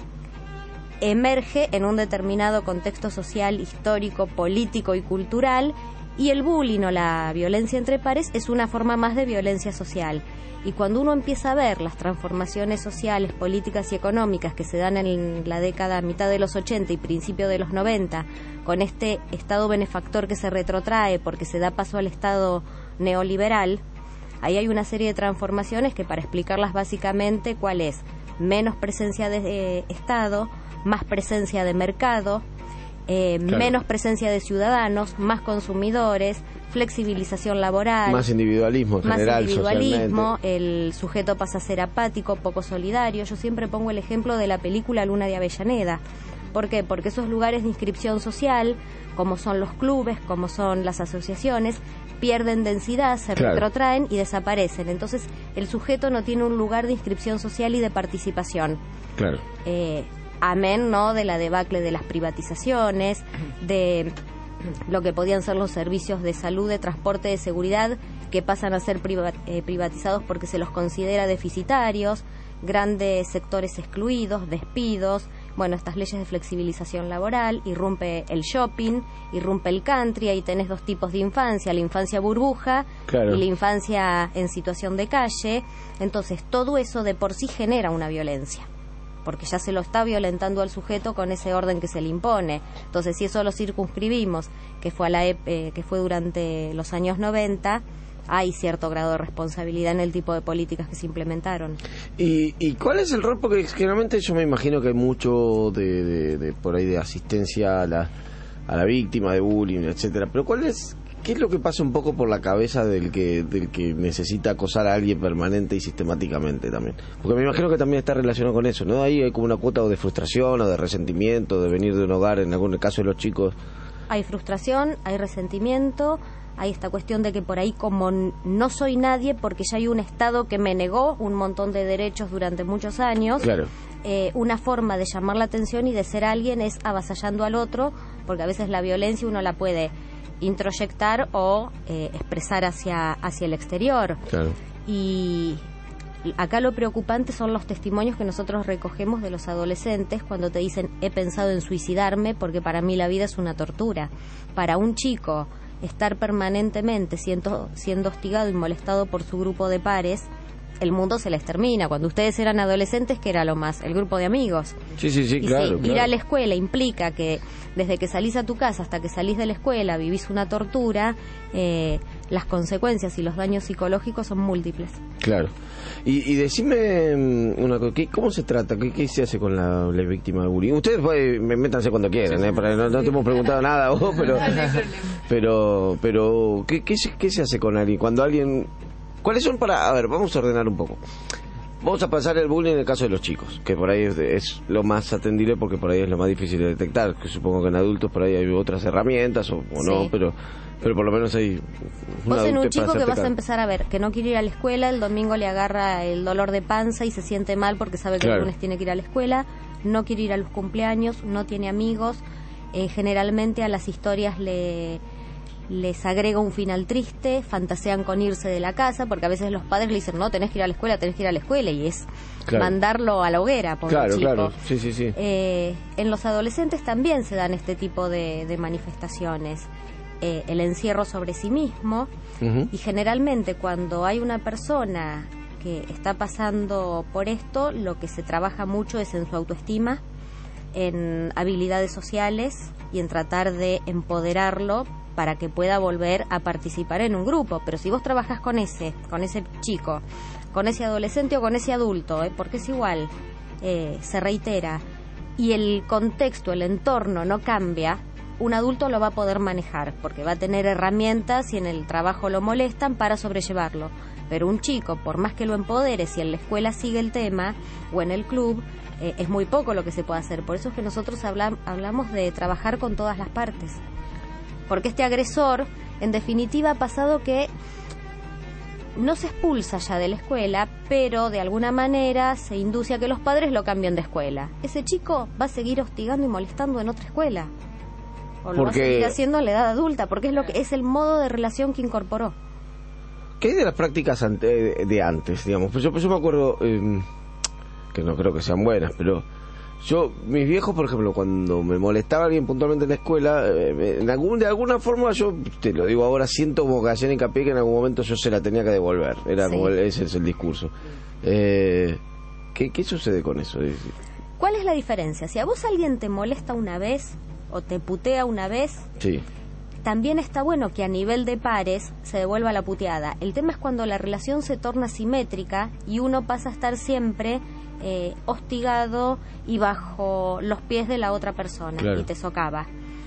S10: emerge en un determinado contexto social, histórico, político y cultural, y el bullying o la violencia entre pares es una forma más de violencia social. Y cuando uno empieza a ver las transformaciones sociales, políticas y económicas que se dan en la década mitad de los ochenta y principio de los noventa, con este Estado benefactor que se retrotrae porque se da paso al Estado neoliberal, ahí hay una serie de transformaciones que, para explicarlas básicamente, ¿cuál es? Menos presencia de eh, Estado, más presencia de mercado, eh,
S3: Claro.
S10: menos presencia de ciudadanos, más consumidores, flexibilización laboral,
S3: Más individualismo en
S10: más
S3: general,
S10: individualismo,
S3: socialmente.
S10: el sujeto pasa a ser apático, poco solidario. Yo siempre pongo el ejemplo de la película Luna de Avellaneda. ¿Por qué? Porque esos lugares de inscripción social, como son los clubes, como son las asociaciones, pierden densidad, se
S3: Claro.
S10: retrotraen y desaparecen. Entonces, el sujeto no tiene un lugar de inscripción social y de participación.
S3: Claro.
S10: Eh, amén, ¿no?, de la debacle de las privatizaciones, de lo que podían ser los servicios de salud, de transporte, de seguridad, que pasan a ser priva- eh, privatizados porque se los considera deficitarios, grandes sectores excluidos, despidos, bueno, estas leyes de flexibilización laboral, irrumpe el shopping, irrumpe el country, ahí tenés dos tipos de infancia, la infancia burbuja
S3: Claro.
S10: y la infancia en situación de calle. Entonces, todo eso de por sí genera una violencia, porque ya se lo está violentando al sujeto con ese orden que se le impone. Entonces, si eso lo circunscribimos, que fue a la ep- eh, que fue durante los años noventa, hay cierto grado de responsabilidad en el tipo de políticas que se implementaron.
S3: ¿Y, y cuál es el rol? Porque generalmente yo me imagino que hay mucho de, de- de por ahí de asistencia a la, a la víctima de bullying, etcétera. Pero ¿cuál es ¿qué es lo que pasa un poco por la cabeza del que del que necesita acosar a alguien permanente y sistemáticamente también? Porque me imagino que también está relacionado con eso, ¿no? Ahí hay como una cuota o de frustración o de resentimiento, de venir de un hogar, en algún caso de los chicos.
S10: Hay frustración, hay resentimiento, hay esta cuestión de que por ahí como no soy nadie porque ya hay un Estado que me negó un montón de derechos durante muchos años.
S3: Claro.
S10: Eh, una forma de llamar la atención y de ser alguien es avasallando al otro, porque a veces la violencia uno la puede introyectar o eh, expresar hacia, hacia el exterior.
S3: Claro.
S10: Y acá lo preocupante son los testimonios que nosotros recogemos de los adolescentes cuando te dicen he pensado en suicidarme porque para mí la vida es una tortura. Para un chico estar permanentemente siendo, siendo hostigado y molestado por su grupo de pares, el mundo se les termina. Cuando ustedes eran adolescentes, ¿qué era lo más? El grupo de amigos.
S3: Sí, sí, sí,
S10: y
S3: claro,
S10: si
S3: claro.
S10: ir a la escuela implica que desde que salís a tu casa hasta que salís de la escuela vivís una tortura, eh, las consecuencias y los daños psicológicos son múltiples.
S3: Claro. Y, y decime mm, una cosa, ¿qué- ¿cómo se trata? ¿Qué, qué se hace con la, la víctima de bullying? Ustedes pues, me métanse cuando quieran, ¿eh? Para- no, no te hemos preguntado nada a vos, pero... pero, pero ¿qué, qué, se, ¿qué se hace con alguien? Cuando alguien... ¿Cuáles son para...? A ver, vamos a ordenar un poco. Vamos a pasar el bullying en el caso de los chicos, que por ahí es, es lo más atendible porque por ahí es lo más difícil de detectar, que supongo que en adultos por ahí hay otras herramientas o, o no,
S10: Sí.
S3: pero pero por lo menos hay un
S10: Vos en un
S3: adulto
S10: chico
S3: para
S10: que
S3: hacerte
S10: vas a
S3: cargo.
S10: empezar a ver que no quiere ir a la escuela, el domingo le agarra el dolor de panza y se siente mal porque sabe que
S3: Claro.
S10: el lunes tiene que ir a la escuela, no quiere ir a los cumpleaños, no tiene amigos, eh, generalmente a las historias le les agrega un final triste, fantasean con irse de la casa, porque a veces los padres le dicen, no, tenés que ir a la escuela, tenés que ir a la escuela, y es
S3: Claro.
S10: mandarlo a la hoguera, pobre
S3: Claro,
S10: chico.
S3: claro, sí, sí, sí.
S10: Eh, en los adolescentes también se dan este tipo de, de manifestaciones. Eh, el encierro sobre sí mismo,
S3: Ujú.
S10: y generalmente cuando hay una persona que está pasando por esto, lo que se trabaja mucho es en su autoestima, en habilidades sociales y en tratar de empoderarlo para que pueda volver a participar en un grupo. Pero si vos trabajas con ese, con ese chico, con ese adolescente o con ese adulto, ¿eh? porque es igual, eh, se reitera, y el contexto, el entorno no cambia, un adulto lo va a poder manejar, porque va a tener herramientas y en el trabajo lo molestan para sobrellevarlo. Pero un chico, por más que lo empodere, si en la escuela sigue el tema o en el club, eh, es muy poco lo que se puede hacer. Por eso es que nosotros habla- hablamos de trabajar con todas las partes. Porque este agresor, en definitiva, ha pasado que no se expulsa ya de la escuela, pero de alguna manera se induce a que los padres lo cambien de escuela. Ese chico va a seguir hostigando y molestando en otra escuela. O lo
S3: Porque-
S10: va a seguir haciendo en la edad adulta, porque es lo que es el modo de relación que incorporó.
S3: ¿Qué hay de las prácticas ante- de antes, digamos? Pues yo, pues yo me acuerdo, eh, que no creo que sean buenas, pero yo, mis viejos, por ejemplo, cuando me molestaba alguien puntualmente en la escuela, eh, en algún, de alguna forma, yo, te lo digo ahora, siento como que hacían hincapié que en algún momento yo se la tenía que devolver. Era
S10: Sí.
S3: como el- ese es el discurso. Eh, ¿qué, ¿Qué sucede con eso? Es decir,
S10: ¿Cuál es la diferencia? Si a vos alguien te molesta una vez o te putea una vez,
S3: sí,
S10: también está bueno que a nivel de pares se devuelva la puteada. El tema es cuando la relación se torna simétrica y uno pasa a estar siempre eh, hostigado y bajo los pies de la otra persona,
S2: Claro.
S10: y te socava.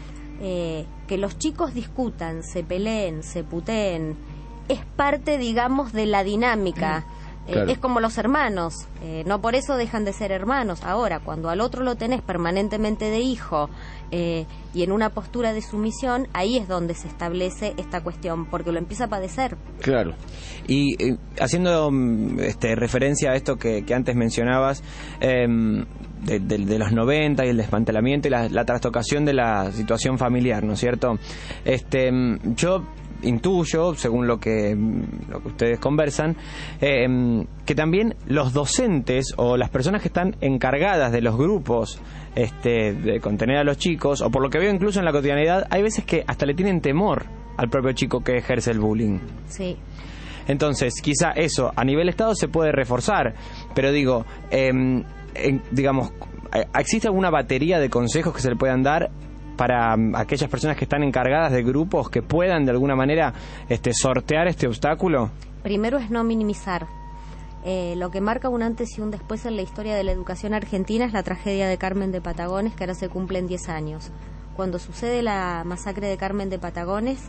S10: Eh, que los chicos discutan, se peleen, se puteen, es parte, digamos, de la dinámica. Eh,
S2: Claro.
S10: es como los hermanos, eh, no por eso dejan de ser hermanos. Ahora, cuando al otro lo tenés permanentemente de hijo eh, y en una postura de sumisión, ahí es donde se establece esta cuestión, porque lo empieza a padecer.
S3: claro.
S11: Y eh, haciendo mm, este, referencia a esto que, que antes mencionabas, em, de, de- de los noventa y el desmantelamiento y la, la trastocación de la situación familiar, ¿no es cierto? Este, mm, yo intuyo, según lo que, mm, lo que ustedes conversan, em, que también los docentes o las personas que están encargadas de los grupos este, de contener a los chicos, o por lo que veo incluso en la cotidianidad, hay veces que hasta le tienen temor al propio chico que ejerce el bullying.
S10: Sí.
S11: Entonces, quizá eso a nivel Estado se puede reforzar, pero digo, eh, en- digamos, eh, ¿existe alguna batería de consejos que se le puedan dar para mm, aquellas personas que están encargadas de grupos que puedan de alguna manera este, sortear este obstáculo?
S10: Primero es no minimizar. Eh, lo que marca un antes y un después en la historia de la educación argentina es la tragedia de Carmen de Patagones, que ahora se cumplen diez años. Cuando sucede la masacre de Carmen de Patagones,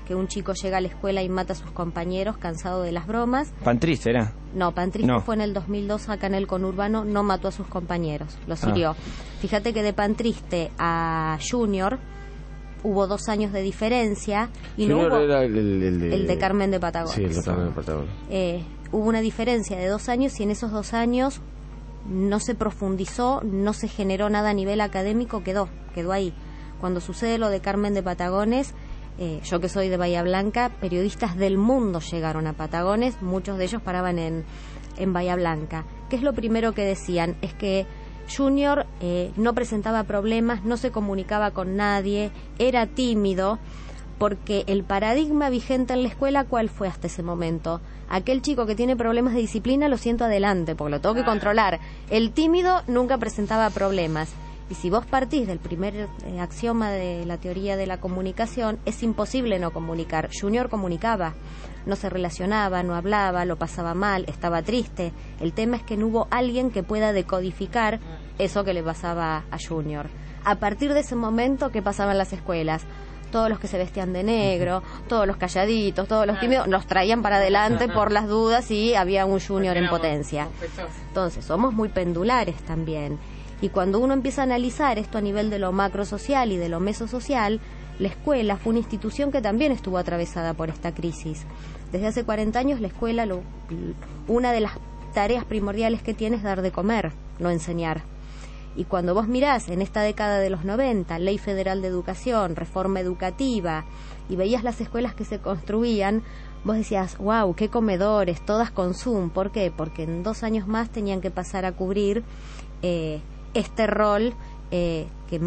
S10: que un chico llega a la escuela y mata a sus compañeros cansado de las bromas.
S11: Pan triste era.
S10: No, Pan Triste
S11: No.
S10: fue en el dos mil dos acá en el conurbano, no mató a sus compañeros, los hirió.
S11: Ah.
S10: Fíjate que de Pan Triste a Junior hubo dos años de diferencia y
S3: Junior
S10: no hubo...
S3: era el, el, el de...
S10: el de Carmen de Patagones.
S3: Sí, el de Carmen de Patagones.
S10: Eh, hubo una diferencia de dos años y en esos dos años no se profundizó, no se generó nada a nivel académico, quedó, quedó ahí. Cuando sucede lo de Carmen de Patagones, eh, yo que soy de Bahía Blanca, periodistas del mundo llegaron a Patagones, muchos de ellos paraban en, en Bahía Blanca. ¿Qué es lo primero que decían? Es que Junior eh, no presentaba problemas, no se comunicaba con nadie, era tímido, porque el paradigma vigente en la escuela, ¿cuál fue hasta ese momento? Aquel chico que tiene problemas de disciplina lo siento adelante, porque lo tengo que controlar. El tímido nunca presentaba problemas. Y si vos partís del primer eh, axioma de la teoría de la comunicación, es imposible no comunicar. Junior comunicaba, no se relacionaba, no hablaba, lo pasaba mal, estaba triste. El tema es que no hubo alguien que pueda decodificar eso que le pasaba a Junior. A partir de ese momento, ¿qué pasaba en las escuelas? Todos los que se vestían de negro, todos los calladitos, todos los tímidos, los traían para adelante por las dudas y había un Junior en potencia. Entonces, somos muy pendulares también. Y cuando uno empieza a analizar esto a nivel de lo macrosocial y de lo mesosocial, la escuela fue una institución que también estuvo atravesada por esta crisis. Desde hace cuarenta años la escuela, lo, una de las tareas primordiales que tiene es dar de comer, no enseñar. Y cuando vos mirás en esta década de los noventa, Ley Federal de Educación, reforma educativa, y veías las escuelas que se construían, vos decías, wow, qué comedores, todas con Zoom. ¿Por qué? Porque en dos años más tenían que pasar a cubrir eh, este rol eh, que,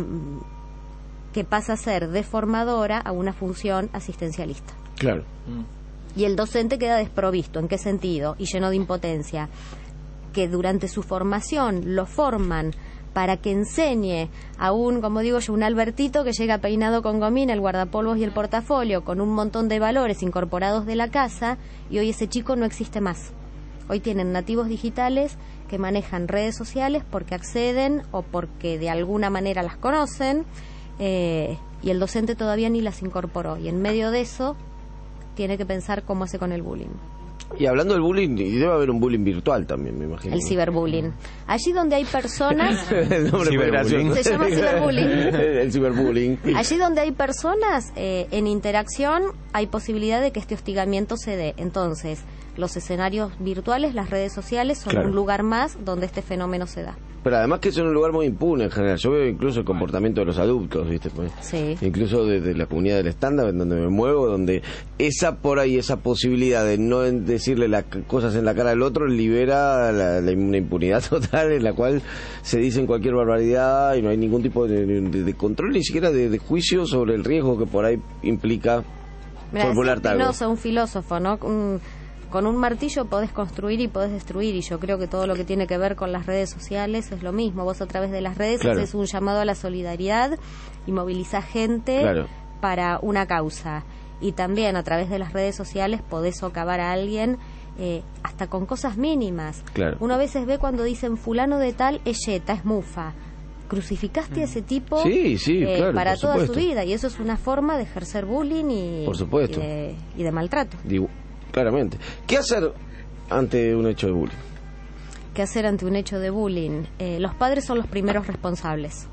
S10: que pasa a ser de formadora a una función asistencialista.
S3: Claro.
S10: Y el docente queda desprovisto. ¿En qué sentido? Y lleno de impotencia. Que durante su formación lo forman para que enseñe a un, como digo yo, un Albertito que llega peinado con gomina, el guardapolvos y el portafolio, con un montón de valores incorporados de la casa, y hoy ese chico no existe más. Hoy tienen nativos digitales que manejan redes sociales porque acceden o porque de alguna manera las conocen, eh, y el docente todavía ni las incorporó. Y en medio de eso tiene que pensar cómo hace con el bullying.
S3: Y hablando del bullying, y debe haber un bullying virtual también, me imagino.
S10: El ciberbullying. Allí donde hay personas...
S3: El nombre fue gracioso.
S10: Se llama ciberbullying.
S3: El ciberbullying.
S10: Allí donde hay personas eh, en interacción, hay posibilidad de que este hostigamiento se dé. Entonces, los escenarios virtuales, las redes sociales, son
S3: Claro.
S10: un lugar más donde este fenómeno se da.
S3: Pero además que es un lugar muy impune en general. Yo veo incluso el comportamiento de los adultos, ¿viste? Pues,
S10: sí.
S3: Incluso desde la comunidad del estándar, en donde me muevo, donde esa por ahí, esa posibilidad de no decirle las cosas en la cara al otro, libera la, la, una impunidad total en la cual se dicen cualquier barbaridad y no hay ningún tipo de, de, de control, ni siquiera de, de juicio sobre el riesgo que por ahí implica
S10: Mirá,
S3: formular
S10: decía
S3: tal.
S10: Spinoza, un filósofo, ¿no? Un- con un martillo podés construir y podés destruir, y yo creo que todo lo que tiene que ver con las redes sociales es lo mismo. Vos a través de las redes
S3: Claro.
S10: haces un llamado a la solidaridad y movilizás gente
S3: Claro.
S10: para una causa. Y también a través de las redes sociales podés socavar a alguien eh, hasta con cosas mínimas.
S3: Claro.
S10: Uno a veces ve cuando dicen fulano de tal es yeta, es mufa. Crucificaste a ese tipo
S3: Sí, sí,
S10: eh,
S3: claro,
S10: para
S3: por
S10: toda
S3: supuesto.
S10: su vida, y eso es una forma de ejercer bullying y,
S3: Por supuesto.
S10: y, de, y de maltrato.
S3: Digo, claramente. ¿Qué hacer ante un hecho de bullying?
S10: ¿Qué hacer ante un hecho de bullying? Eh, los padres son los primeros responsables.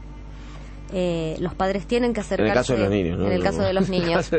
S10: Eh, los padres tienen que acercarse...
S3: En el caso de los niños, ¿no?
S10: En el caso de los niños.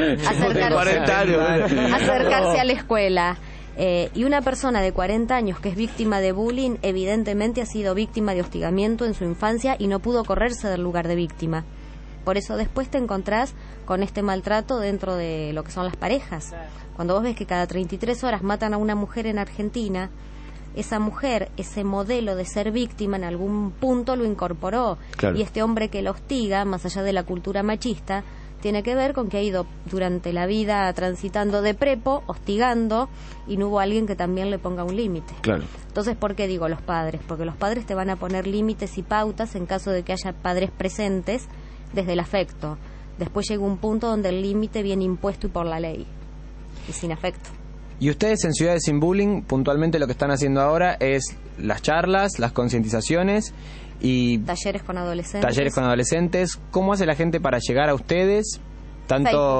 S3: De cuarenta años.
S10: Acercarse a la escuela. Eh, y una persona de cuarenta años que es víctima de bullying, evidentemente ha sido víctima de hostigamiento en su infancia y no pudo correrse del lugar de víctima. Por eso después te encontrás con este maltrato dentro de lo que son las parejas. Cuando vos ves que cada treinta y tres horas matan a una mujer en Argentina, esa mujer, ese modelo de ser víctima en algún punto lo incorporó.
S3: Claro.
S10: Y este hombre que la hostiga, más allá de la cultura machista, tiene que ver con que ha ido durante la vida transitando de prepo, hostigando, y no hubo alguien que también le ponga un límite.
S3: Claro.
S10: Entonces, ¿por qué digo los padres? Porque los padres te van a poner límites y pautas en caso de que haya padres presentes desde el afecto. Después llega un punto donde el límite viene impuesto y por la ley, y sin afecto.
S11: Y ustedes en Ciudades Sin Bullying, puntualmente lo que están haciendo ahora es las charlas, las concientizaciones y
S10: Talleres con adolescentes.
S11: talleres con adolescentes. ¿Cómo hace la gente para llegar a ustedes? Tanto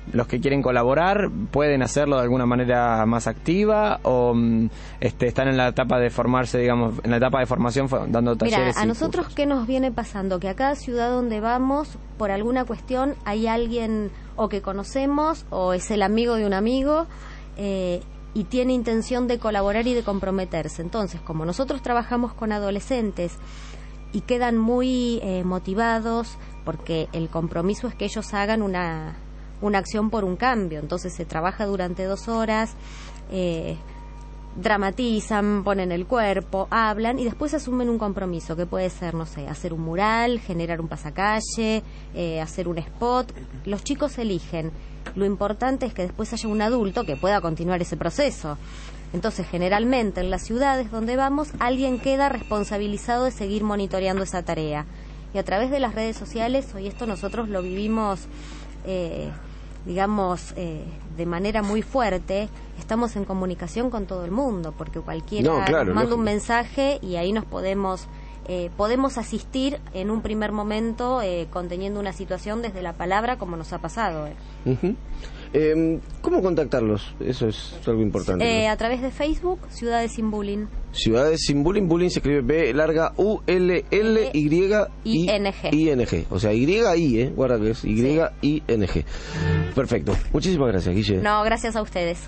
S11: los que quieren colaborar pueden hacerlo de alguna manera más activa o mm, este, están en la etapa de formarse, digamos, en la etapa de formación fo- dando
S10: Mira,
S11: talleres.
S10: a
S11: y
S10: nosotros
S11: cursos?
S10: qué nos viene pasando, que a cada ciudad donde vamos, por alguna cuestión, hay alguien o que conocemos o es el amigo de un amigo eh, y tiene intención de colaborar y de comprometerse. Entonces, como nosotros trabajamos con adolescentes y quedan muy eh, motivados porque el compromiso es que ellos hagan una, una acción por un cambio, entonces se trabaja durante dos horas, eh, dramatizan, ponen el cuerpo, hablan y después asumen un compromiso que puede ser, no sé, hacer un mural, generar un pasacalle, eh, hacer un spot. Los chicos eligen. Lo importante es que después haya un adulto que pueda continuar ese proceso. Entonces, generalmente en las ciudades donde vamos, alguien queda responsabilizado de seguir monitoreando esa tarea. Y a través de las redes sociales, hoy esto nosotros lo vivimos, eh, digamos, eh, de manera muy fuerte. Estamos en comunicación con todo el mundo, porque cualquiera
S3: No, claro,
S10: nos manda
S3: lógico.
S10: un mensaje y ahí nos podemos... Eh, podemos asistir en un primer momento eh, conteniendo una situación desde la palabra como nos ha pasado. Eh.
S3: Ujú. Eh, ¿Cómo contactarlos? Eso es algo importante.
S10: Eh,
S3: ¿no?
S10: a través de Facebook, Ciudades Sin Bullying.
S3: Ciudades Sin Bullying. Bullying se escribe B larga U L L Y
S10: I N G.
S3: I N G. O sea, Y I, ¿eh? Guarda que es Y I N G. Perfecto. Muchísimas gracias, Guille.
S10: No, gracias a ustedes.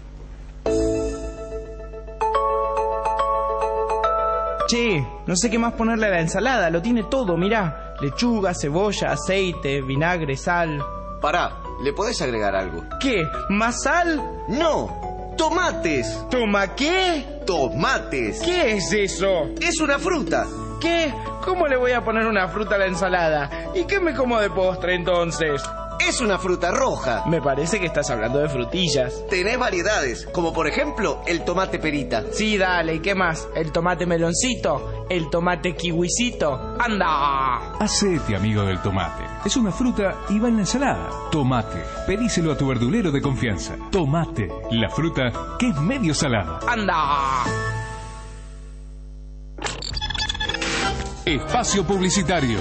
S9: Che, no sé qué más ponerle a la ensalada, lo tiene todo, mirá. Lechuga, cebolla, aceite, vinagre, sal.
S3: Pará, ¿le podés agregar algo?
S9: ¿Qué? ¿Más sal?
S3: No, tomates.
S9: ¿Toma qué?
S3: Tomates.
S9: ¿Qué es eso?
S3: Es una fruta.
S9: ¿Qué? ¿Cómo le voy a poner una fruta a la ensalada? ¿Y qué me como de postre entonces?
S3: Es una fruta roja.
S9: Me parece que estás hablando de frutillas.
S3: Tenés variedades, como por ejemplo el tomate perita.
S9: Sí, dale, ¿y qué más? ¿El tomate meloncito? ¿El tomate kiwisito? ¡Anda!
S7: Hacete amigo del tomate. Es una fruta y va en la ensalada. Tomate. Pedíselo a tu verdulero de confianza. Tomate, la fruta que es medio salada.
S9: ¡Anda!
S7: Espacio publicitario.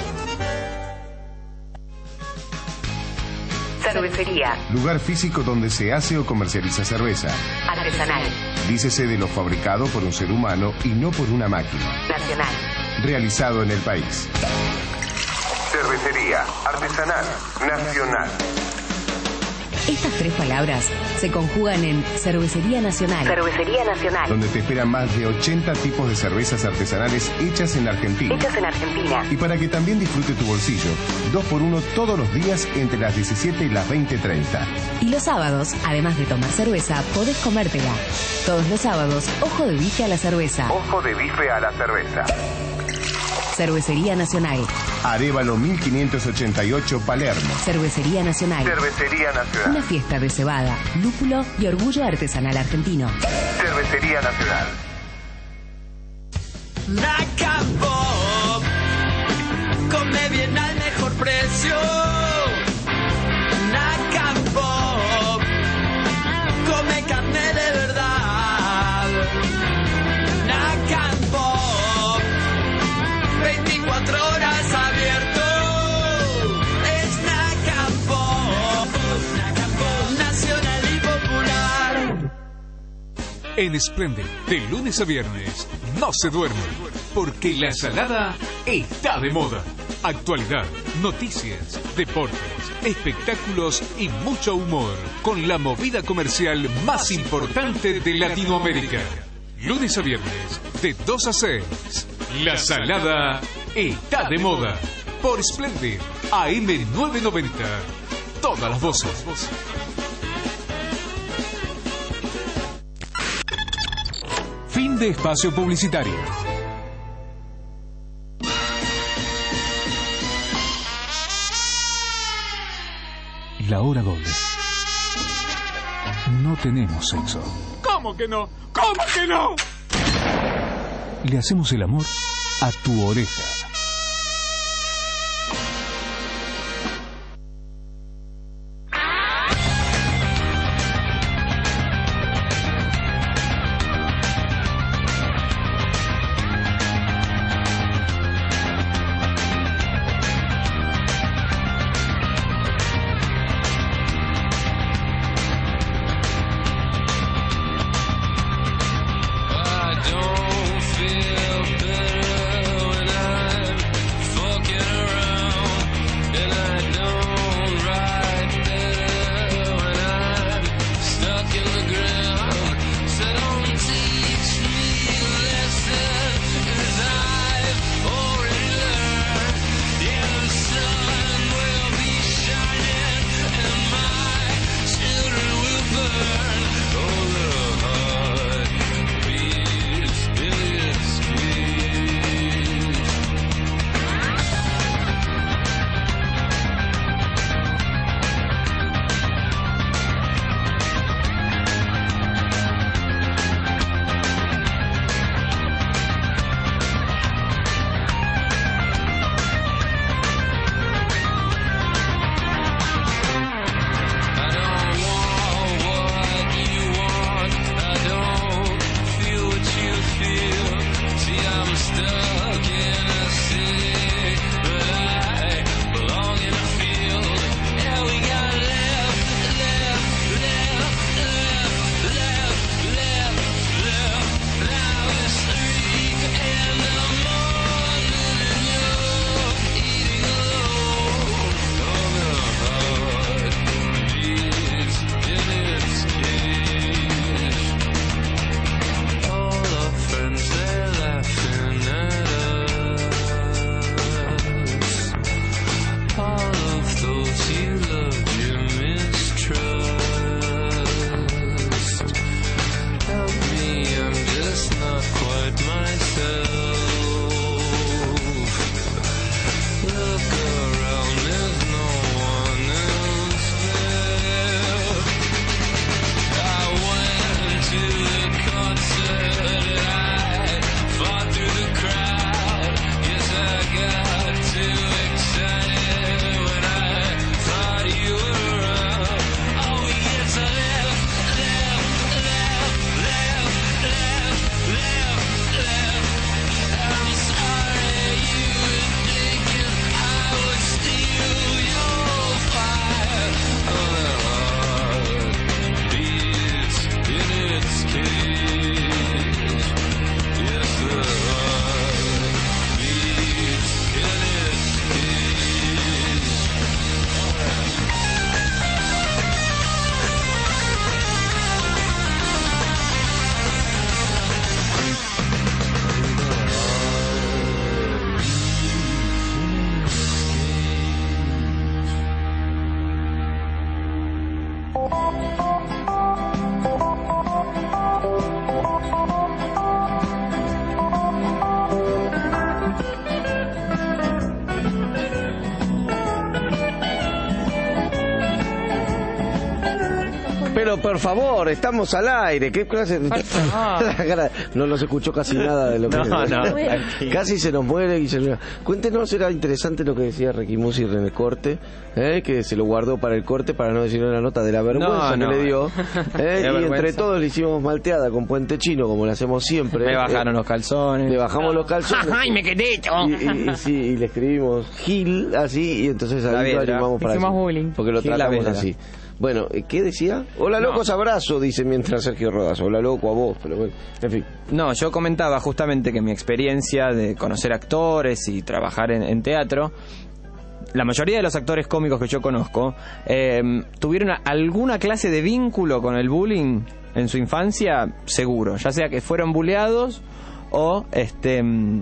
S20: Cervecería.
S21: Lugar físico donde se hace o comercializa cerveza.
S20: Artesanal.
S21: Dícese de lo fabricado por un ser humano y no por una máquina.
S20: Nacional.
S21: Realizado en el país.
S22: Cervecería artesanal nacional.
S20: Estas tres palabras se conjugan en Cervecería Nacional. Cervecería Nacional.
S21: Donde te esperan más de ochenta tipos de cervezas artesanales hechas en Argentina.
S20: Hechas en Argentina.
S21: Y para que también disfrute tu bolsillo, dos por uno todos los días entre las diecisiete y las veinte treinta.
S20: Y los sábados, además de tomar cerveza, podés comértela. Todos los sábados, ojo de bife a la cerveza.
S22: Ojo de bife a la cerveza.
S20: Cervecería Nacional.
S21: Arévalo mil quinientos ochenta y ocho, Palermo.
S20: Cervecería Nacional.
S22: Cervecería nacional.
S20: Una fiesta de cebada, lúpulo y orgullo artesanal argentino.
S22: Cervecería nacional.
S8: Naca Pop, come bien al mejor precio. Naca Pop, come carne de verdad. Naca Pop, veinticuatro horas abierto. Es Naca Pop, Naca Pop, nacional y popular.
S7: En Splendid, de lunes a viernes, no se duerme, porque la salada está de moda. Actualidad, noticias, deportes, espectáculos y mucho humor, con la movida comercial más importante de Latinoamérica. Lunes a viernes, de dos a seis, la salada está de moda. Por Splendid, A M novecientos noventa, todas las voces. Fin de espacio publicitario. La hora doble. No tenemos sexo.
S16: ¿Cómo que no? ¿Cómo que no?
S7: Le hacemos el amor a tu oreja.
S3: Pero por favor, estamos al aire. ¿Qué clase? No nos escuchó casi nada de lo que
S11: no, no,
S3: casi se nos muere Guillermo. Cuéntenos, era interesante lo que decía Ricky Musi en el corte, ¿eh? Que se lo guardó para el corte para no decirle la nota de la vergüenza no, no. que le dio. ¿eh? Y vergüenza. Entre todos le hicimos malteada con Puente Chino, como lo hacemos siempre.
S11: Me bajaron
S3: ¿eh?
S11: los calzones.
S3: Le bajamos no. los calzones.
S6: ¡Ay, me quedé!
S3: Y, y, y, sí, y le escribimos Gil, así, y entonces ahí lo llamamos para
S6: hicimos bullying.
S3: Porque lo Gil tratamos así. Bueno, ¿qué decía? Hola no. locos, abrazo, dice mientras Sergio Rodas. Hola loco a vos, pero bueno, en fin.
S11: No, yo comentaba justamente que mi experiencia de conocer actores y trabajar en, en teatro, la mayoría de los actores cómicos que yo conozco eh, tuvieron alguna clase de vínculo con el bullying en su infancia, seguro, ya sea que fueron bulleados o este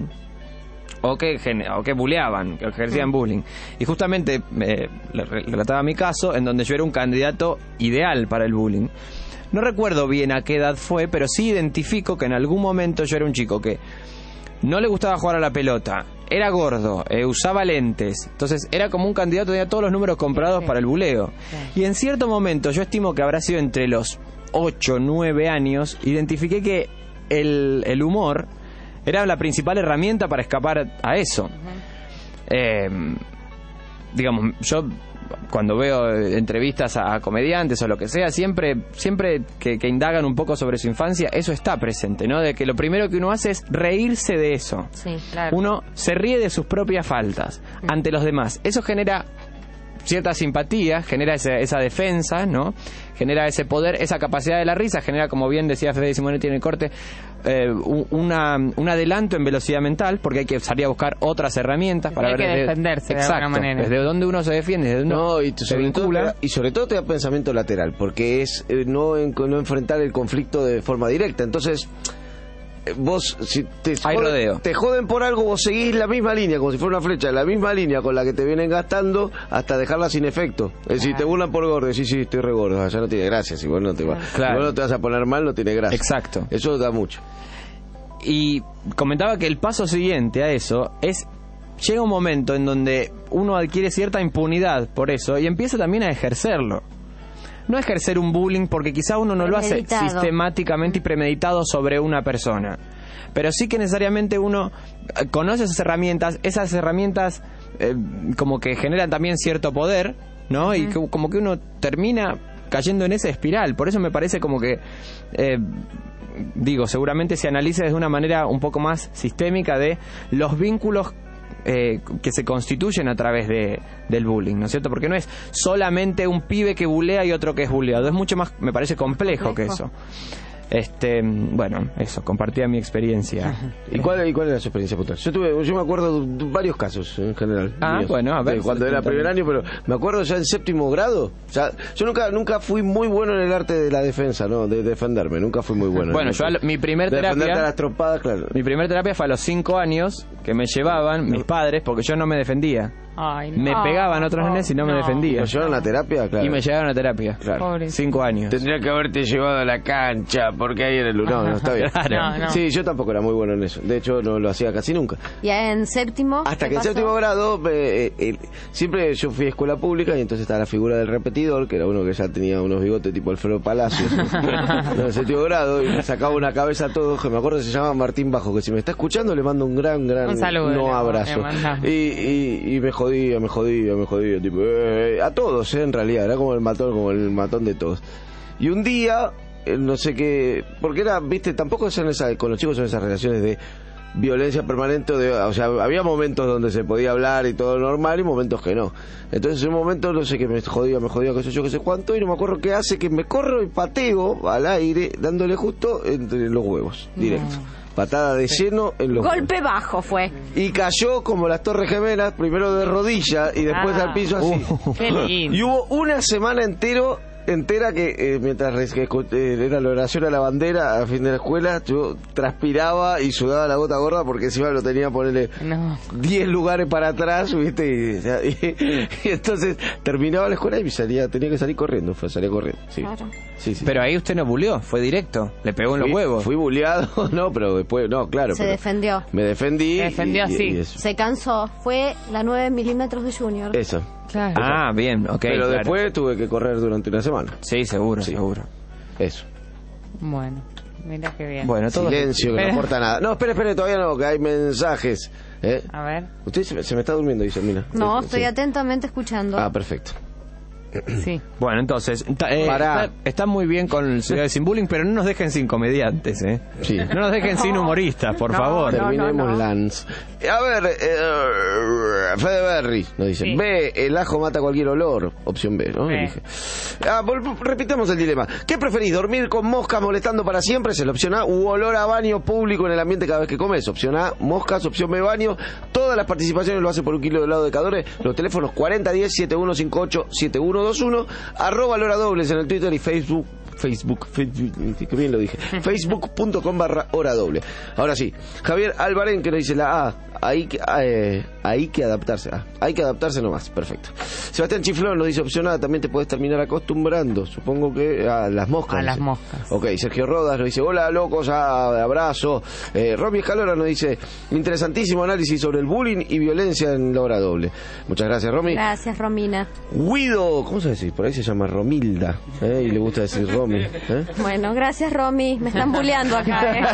S11: o que o que bulleaban, que ejercían mm. bullying. Y justamente eh, le relataba mi caso en donde yo era un candidato ideal para el bullying. No recuerdo bien a qué edad fue, pero sí identifico que en algún momento yo era un chico que no le gustaba jugar a la pelota, era gordo, eh, usaba lentes, entonces era como un candidato, tenía todos los números comprados sí. para el buleo. Sí. Y en cierto momento, yo estimo que habrá sido entre los ocho, nueve años, identifiqué que el, el humor era la principal herramienta para escapar a eso. Uh-huh. Eh, digamos, yo cuando veo entrevistas a, a comediantes o lo que sea, siempre siempre que, que indagan un poco sobre su infancia, eso está presente, ¿no? De que lo primero que uno hace es reírse de eso.
S6: Sí, claro.
S11: Uno se ríe de sus propias faltas uh-huh. ante los demás. Eso genera cierta simpatía, genera ese, esa defensa, ¿no? Genera ese poder, esa capacidad de la risa, genera, como bien decía Fede Simonetti en el corte, eh, una, un adelanto en velocidad mental, porque hay que salir a buscar otras herramientas para
S6: hay
S11: ver
S6: que
S11: desde,
S6: defenderse
S11: exacto,
S6: de alguna manera.
S11: desde dónde uno se defiende, desde uno
S3: no, y
S11: se
S3: sobre todo,
S11: vincula.
S3: y sobre todo te da pensamiento lateral, porque es eh, no, en, no enfrentar el conflicto de forma directa. Entonces, eh, vos, si te
S11: Hay
S3: joden,
S11: rodeo.
S3: te joden por algo, vos seguís la misma línea, como si fuera una flecha, la misma línea con la que te vienen gastando hasta dejarla sin efecto. Es decir, te burlan por gordo, sí, sí, estoy re gordo, ya no tiene gracia. Si vos no te, va,
S11: Claro.
S3: si vos no te vas a poner mal, no tiene gracia.
S11: Exacto.
S3: Eso da mucho.
S11: Y comentaba que el paso siguiente a eso es, llega un momento en donde uno adquiere cierta impunidad por eso y empieza también a ejercerlo. No ejercer un bullying porque quizá uno no lo hace
S10: Premeditado.
S11: sistemáticamente y premeditado sobre una persona, pero sí que necesariamente uno eh, conoce esas herramientas, esas herramientas eh, como que generan también cierto poder, ¿no? Y que- como que uno termina cayendo en esa espiral. Por eso me parece como que eh, digo, seguramente se analice desde una manera un poco más sistémica de los vínculos eh, que se constituyen a través de, del bullying, ¿no es cierto? Porque no es solamente un pibe que bulea y otro que es buleado, es mucho más, me parece, complejo, complejo. que eso. Este, bueno, eso, compartía mi experiencia.
S3: ¿Y cuál, ¿Y cuál era su experiencia puntual? Yo tuve, yo me acuerdo de varios casos en general.
S11: Ah,
S3: míos,
S11: bueno, a ver.
S3: de cuando era primer año, pero me acuerdo ya en séptimo grado. Ya, yo nunca nunca fui muy bueno en el arte de la defensa, ¿no? De defenderme, nunca fui muy bueno.
S11: Bueno, yo a lo- mi primer
S3: de
S11: terapia...
S3: defenderte a las trompadas, claro.
S11: Mi primer terapia fue a los cinco años que me llevaban mis padres porque yo no me defendía.
S6: Ay, no.
S11: Me pegaban otros nenes y no, me defendía.
S3: ¿Me llevaron a terapia? Claro.
S11: Y me llevaron a terapia.
S3: Claro.
S6: Pobre.
S11: Cinco años.
S3: Tendría que haberte llevado a la cancha, porque ahí era el... No, no, está bien.
S11: Claro.
S6: No, no.
S3: Sí, yo tampoco era muy bueno en eso. De hecho, no lo hacía casi nunca.
S10: Y en séptimo.
S3: Hasta
S10: ¿qué
S3: que en
S10: pasó?
S3: séptimo grado, eh, eh, siempre yo fui a escuela pública y entonces estaba la figura del repetidor, que era uno que ya tenía unos bigotes tipo Alfredo Palacios. No, en séptimo grado, y me sacaba una cabeza a todos, que me acuerdo que se llama Martín Bajo, que si me está escuchando le mando un gran, gran
S6: Un saludo,
S3: no
S6: le-
S3: abrazo.
S6: le mandamos.
S3: Y, y, y me jodía, me jodía, me jodía, tipo, eh, a todos, eh, en realidad, era como el matón, como el matón de todos. Y un día, eh, no sé qué, porque era, viste, tampoco son esas, con los chicos son esas relaciones de violencia permanente, de, o sea, había momentos donde se podía hablar y todo normal y momentos que no. Entonces en un momento no sé qué me jodía, me jodía, qué sé yo, qué sé cuánto, y no me acuerdo qué hace, que me corro y pateo al aire, dándole justo entre los huevos, directo. Patada de lleno en los
S10: Golpe bajo fue.
S3: huevos. Y cayó como las Torres Gemelas, primero de rodilla y después
S6: Ah.
S3: al piso así.
S11: Uh.
S6: Qué lindo.
S3: Y hubo una semana entero entera que eh, mientras re- que, eh, era la oración a la bandera a fin de la escuela, yo transpiraba y sudaba la gota gorda porque encima lo tenía ponerle
S6: No.
S3: diez lugares para atrás, ¿viste? Y, y- y entonces terminaba la escuela y me salía, tenía que salir corriendo, fue salía corriendo. Sí.
S10: Claro.
S3: Sí, sí.
S11: Pero ahí usted no buleó, fue directo. Le pegó en los
S3: Fui-
S11: huevos.
S3: Fui buleado, no, pero después, no, claro.
S10: Se
S3: pero
S10: defendió.
S3: me defendí.
S6: Se defendió,
S3: y, y-
S6: sí.
S3: y eso.
S10: Se cansó. Fue la nueve milímetros de Junior.
S3: Eso.
S6: Claro.
S11: Ah, bien, ok.
S3: pero
S11: claro.
S3: después tuve que correr durante una semana.
S11: Sí, seguro,
S3: Sí.
S11: seguro.
S3: Eso.
S6: Bueno, mira qué bien.
S11: Bueno, todo...
S3: Silencio, que
S6: Pero-
S3: no aporta nada. No, espere, espere, todavía no, que hay mensajes. ¿Eh?
S6: A ver,
S3: Usted se, me- se me está durmiendo, dice, mira.
S10: No,
S3: Sí.
S10: estoy atentamente escuchando.
S3: Ah, perfecto.
S6: sí.
S11: Bueno, entonces, ta- eh,
S3: Pará.
S11: está, está muy bien con el Ciudad sin Bullying, pero no nos dejen sin comediantes, ¿eh?
S3: Sí.
S11: No nos dejen sin humoristas, por
S10: No,
S11: favor.
S10: no,
S3: Terminemos
S10: no.
S3: Lance. Eh, A ver, eh, Fede Berry nos dice,
S6: Sí.
S3: B, el ajo mata cualquier olor. Opción B, ¿no?
S6: B.
S3: Elige. Ah, vol- repitamos el dilema. ¿Qué preferís? ¿Dormir con moscas molestando para siempre? Es la opción A. ¿U olor a baño público en el ambiente cada vez que comes? Opción A, moscas. Opción B, baño. Todas las participaciones lo hace por un kilo de helado de Cadore. Los teléfonos cuarenta diez, setenta y uno cincuenta y ocho, setenta y uno veintiuno. Arroba Lora Dobles en el Twitter y Facebook. Facebook, Facebook, que bien lo dije, facebook.com barra hora doble. Ahora sí, Javier Albarén que nos dice la A, hay que, eh, hay que adaptarse, ah, hay que adaptarse nomás, perfecto. Sebastián Chiflón nos dice opción A, también te puedes terminar acostumbrando, supongo que a las moscas.
S6: A
S3: dice.
S6: las moscas.
S3: Ok, Sergio Rodas nos dice, hola locos, ah, abrazo. Eh, Romy Escalora nos dice, interesantísimo análisis sobre el bullying y violencia en la hora doble. Muchas gracias, Romy.
S10: Gracias, Romina.
S3: Guido, ¿cómo se dice? Por ahí se llama Romilda, ¿eh? Y le gusta decir Romy. ¿eh?
S10: Bueno, gracias, Romy. Me están bulleando acá, ¿eh?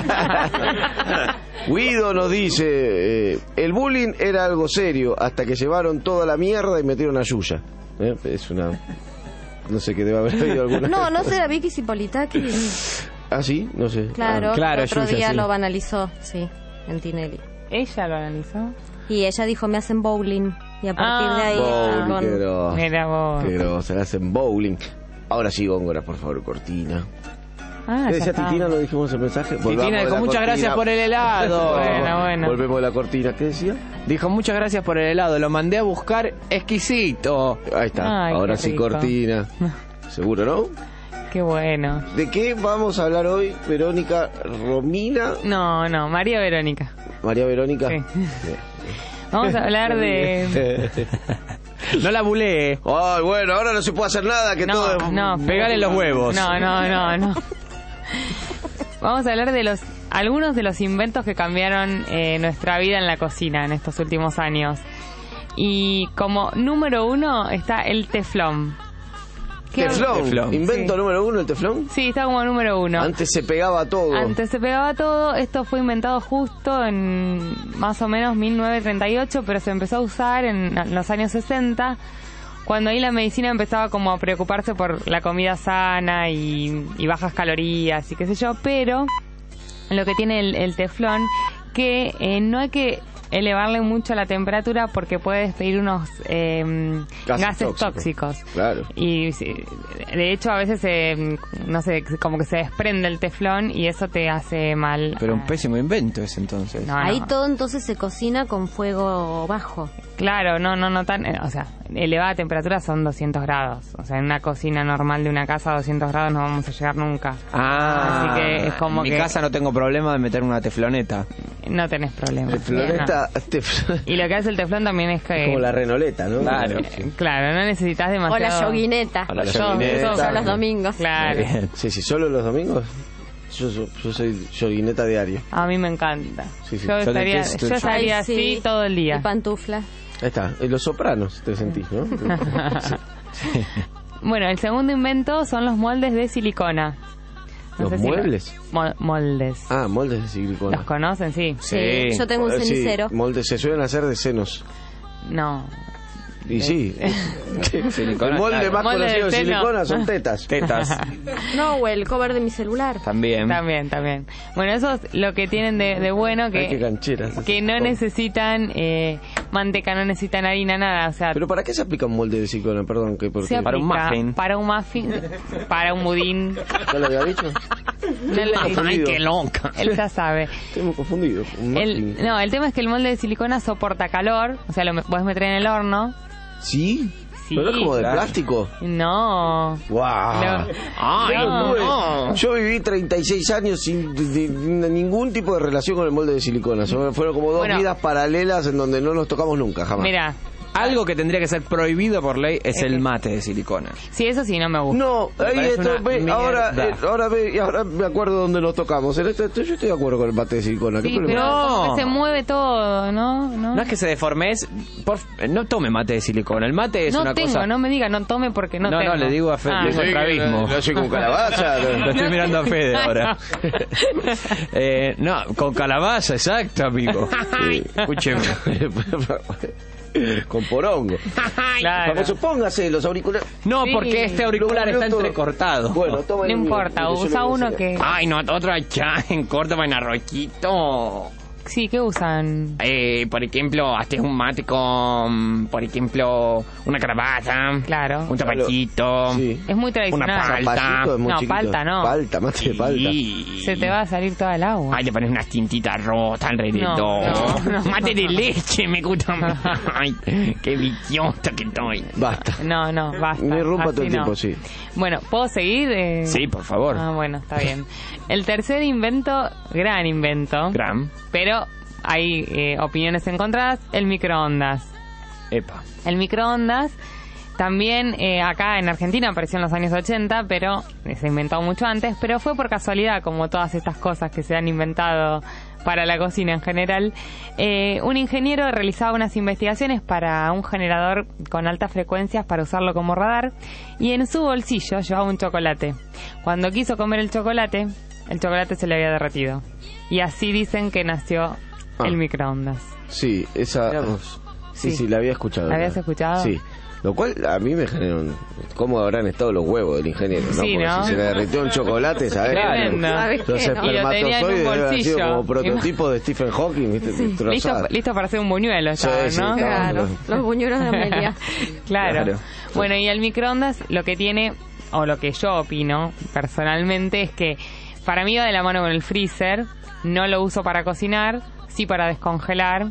S3: Guido nos dice, eh, el bullying era algo serio hasta que llevaron toda la mierda y metieron a Yuya. ¿Eh? Es una... No sé qué debe haber oído alguna
S10: No,
S3: vez.
S10: no será Vicky Cipolitaki.
S3: ¿Ah, sí? No sé.
S10: Claro,
S3: Ah.
S11: Claro,
S10: otro
S11: Yuya,
S10: día
S11: sí.
S10: lo banalizó, sí, en Tinelli.
S6: ¿Ella lo analizó?
S10: Y ella dijo, me hacen bowling. Y a partir
S6: Ah.
S10: de ahí...
S3: Bowling,
S10: con-
S3: qué grosso.
S6: Mira vos.
S3: Qué grosso, se le hacen bowling. Ahora sí, Góngora, por favor, cortina.
S6: Ah,
S3: ¿Qué
S6: ya
S3: decía
S6: está.
S3: Titina? ¿No dijimos el mensaje? Volvamos
S11: Titina
S3: de
S11: dijo
S3: la
S11: muchas
S3: cortina.
S11: gracias por el helado.
S6: Bueno, bueno.
S3: Volvemos de la cortina. ¿Qué decía?
S11: Dijo muchas gracias por el helado, lo mandé a buscar exquisito.
S3: Ahí está,
S6: Ay,
S3: ahora
S6: qué
S3: sí,
S6: rico.
S3: cortina. Seguro, ¿no?
S6: Qué bueno.
S3: ¿De qué vamos a hablar hoy, Verónica Romina?
S6: No, no, María Verónica.
S3: María Verónica.
S6: Sí. Vamos a hablar de...
S11: No la bulee.
S3: Ay, bueno, ahora no se puede hacer nada, que
S6: No,
S3: todo es...
S6: no.
S11: Pegale los huevos.
S6: No, no, no, no. Vamos a hablar de los algunos de los inventos que cambiaron eh, nuestra vida en la cocina en estos últimos años. Y como número uno está el teflón. ¿Qué-
S3: Teflón.
S11: Teflón.
S3: Invento
S6: Sí.
S3: número uno, el teflón.
S6: Sí, está como número uno.
S3: Antes se pegaba todo.
S6: Antes se pegaba todo, esto fue inventado justo en más o menos mil novecientos treinta y ocho, pero se empezó a usar en los años sesenta, cuando ahí la medicina empezaba como a preocuparse por la comida sana y, y bajas calorías y qué sé yo, pero lo que tiene el, el teflón, que eh, no hay que elevarle mucho la temperatura porque puede despedir unos eh,
S3: Gases
S6: gases,
S3: tóxicos.
S6: tóxicos.
S3: Claro.
S6: Y sí, de hecho a veces, eh, no sé, como que se desprende el teflón y eso te hace mal.
S11: Pero un pésimo invento ese entonces.
S6: No,
S10: Ahí
S6: no.
S10: todo entonces se cocina con fuego bajo.
S6: Claro, no, no, no tan... eh, o sea, elevada temperatura son doscientos grados. O sea, en una cocina normal de una casa a doscientos grados no vamos a llegar nunca.
S11: Ah,
S6: Así que es como
S11: en mi
S6: que-
S11: casa no tengo problema de meter una tefloneta.
S6: No tenés problema.
S3: Tefloneta, teflón.
S6: Y lo que hace el teflón también es que...
S3: Es como la renoleta, ¿no?
S11: Claro.
S6: Eh, Claro, no necesitas
S10: O
S6: demasiado...
S10: la yoguineta.
S3: O la
S6: Yo-
S3: yoguineta.
S6: yo-
S10: Son los domingos.
S6: Claro.
S3: Sí, sí, solo los domingos. Yo, yo, yo soy yoguineta diario.
S6: A mí me encanta.
S3: Sí, sí.
S6: Yo,
S3: Yo
S6: estaría,
S3: detesto
S6: yo
S3: el
S6: estaría
S10: Ay, sí.
S6: así todo el día.
S10: Y pantufla.
S3: Ahí está, en Los Sopranos te sentís, ¿no? Sí.
S6: Bueno, el segundo invento son los moldes de silicona.
S3: ¿Los
S6: sé si lo-
S3: muebles?
S6: Mo- moldes.
S3: Ah, moldes de silicona.
S6: ¿Los conocen? Sí.
S10: Sí, yo tengo un
S3: Eh, sí,
S10: cenicero.
S3: moldes se suelen hacer de senos.
S6: No.
S3: Y sí.
S11: Silicona,
S3: El molde
S11: claro.
S3: más
S6: Molde
S3: conocido de
S6: de seno.
S3: silicona son tetas.
S11: Tetas.
S10: No, o el cover de mi celular.
S11: También.
S6: También, también. Bueno, eso es lo que tienen de, de bueno,
S3: Ay, qué
S6: que,
S3: cancheras.
S6: que no necesitan eh, manteca, no necesitan harina, nada. O sea,
S3: Pero ¿para qué se aplica un molde de silicona? Perdón, que porque...
S6: se
S11: para un
S6: aplica
S11: muffin.
S6: Para un muffin, para un budín.
S3: ¿Ya lo había dicho?
S6: No lo
S3: Estoy
S6: digo.
S3: confundido.
S11: loca.
S6: Él ya sabe.
S3: Estoy muy confundido. Un
S6: El,
S3: muffin.
S6: no, el tema es que el molde de silicona soporta calor, o sea, lo me- podés meter en el horno.
S3: ¿Sí?
S6: Sí.
S3: ¿Pero no es como de
S11: Claro.
S3: plástico?
S6: No.
S3: ¡Guau!
S6: No.
S11: Ay,
S3: Yo
S6: no,
S3: tuve-
S11: no.
S3: Yo viví treinta y seis años sin de- de- ningún tipo de relación con el molde de silicona. Son- Fueron como dos
S6: Bueno.
S3: vidas paralelas en donde no nos tocamos nunca, jamás.
S6: Mira,
S11: Algo que tendría que ser prohibido por ley es el mate de silicona.
S6: sí, eso sí, no me gusta.
S3: No,
S11: Me
S3: ahí
S11: parece
S3: esto,
S11: una
S3: ve, ahora,
S11: mierda.
S3: eh, ahora, ve, y ahora me acuerdo dónde nos tocamos. En esto, esto- yo estoy de acuerdo con el mate de silicona. ¿Qué
S6: Sí,
S3: problema?
S6: pero
S11: No.
S6: como que se mueve todo, ¿no? No,
S11: No es que se deforme, es... Por, no tome mate de silicona. El mate es
S6: No
S11: una
S6: tengo,
S11: cosa...
S6: no me diga, no tome porque no,
S11: no,
S6: tengo.
S11: no, le digo a Fede,
S6: Ah.
S11: le digo
S3: Sí,
S11: estrabismo.
S3: que no- no soy con calabaza, no.
S11: Lo estoy mirando a Fede ahora. eh, no, con calabaza, exacto, amigo.
S3: Sí.
S11: Escúcheme.
S3: Con porongo.
S6: Claro.
S3: Famoso, póngase los auriculares.
S11: No,
S6: Sí.
S11: porque este auricular
S3: Lo
S11: está
S3: cambió todo.
S11: entrecortado.
S3: Bueno, toma
S6: No
S3: el mío,
S6: importa,
S3: porque yo
S6: usa
S3: le voy a
S6: uno
S3: enseñar.
S6: que...
S11: Ay, no, otro allá en Córdoba, en Arroyito.
S6: Sí, ¿qué usan?
S11: Eh, por ejemplo, haces un mate con, por ejemplo, una calabaza.
S6: Claro.
S11: Un tapachito.
S3: Sí.
S6: Es muy tradicional.
S11: Una palta.
S3: Zapallito es muy
S6: No,
S3: chiquito.
S6: palta no.
S3: Palta, mate de palta.
S11: Sí.
S6: Se te va a salir toda el agua.
S11: Ay, le pones unas tintitas rotas alrededor.
S6: No, no, no.
S11: Mate de leche, me gusta. Ay, qué viciosa que estoy.
S3: Basta.
S6: No, no, basta.
S3: Me rompa todo el
S6: así
S3: tiempo,
S6: no.
S3: sí.
S6: Bueno, ¿puedo seguir? Eh,
S11: Sí, por favor.
S6: Ah, bueno, está bien. El tercer invento, gran invento.
S11: Gran.
S6: Pero hay eh, opiniones encontradas, el microondas.
S11: Epa.
S6: El microondas también eh, acá en Argentina apareció en los años ochenta, pero se inventó mucho antes, pero fue por casualidad, como todas estas cosas que se han inventado para la cocina en general. Eh, un ingeniero realizaba unas investigaciones para un generador con altas frecuencias para usarlo como radar, y en su bolsillo llevaba un chocolate. Cuando quiso comer el chocolate, el chocolate se le había derretido. Y así dicen que nació
S3: Ah.
S6: el microondas.
S3: Sí, esa...
S11: Mirá vos.
S3: Sí,
S6: Sí.
S3: sí, la había escuchado.
S6: ¿La habías
S3: ¿no?
S6: escuchado?
S3: Sí. Lo cual a mí me genera un... ¿Cómo habrán estado los huevos del ingeniero? ¿no?
S6: Sí,
S3: Porque
S6: ¿no?
S3: si se le derritió un chocolate, ¿sabes?
S6: Tremendo.
S3: Los
S6: Los
S3: espermatozoides deben haber sido como prototipos de Stephen Hawking, ¿viste?
S6: Listo, listo para hacer un buñuelo,
S3: Sí,
S6: estaban,
S3: sí,
S6: ¿no?
S3: estaban.
S10: Claro, los buñuelos de Amelia.
S6: Claro.
S3: Claro.
S6: Bueno, y el microondas lo que tiene, o lo que yo opino personalmente, es que para mí va de la mano con el freezer. No lo uso para cocinar, sí para descongelar.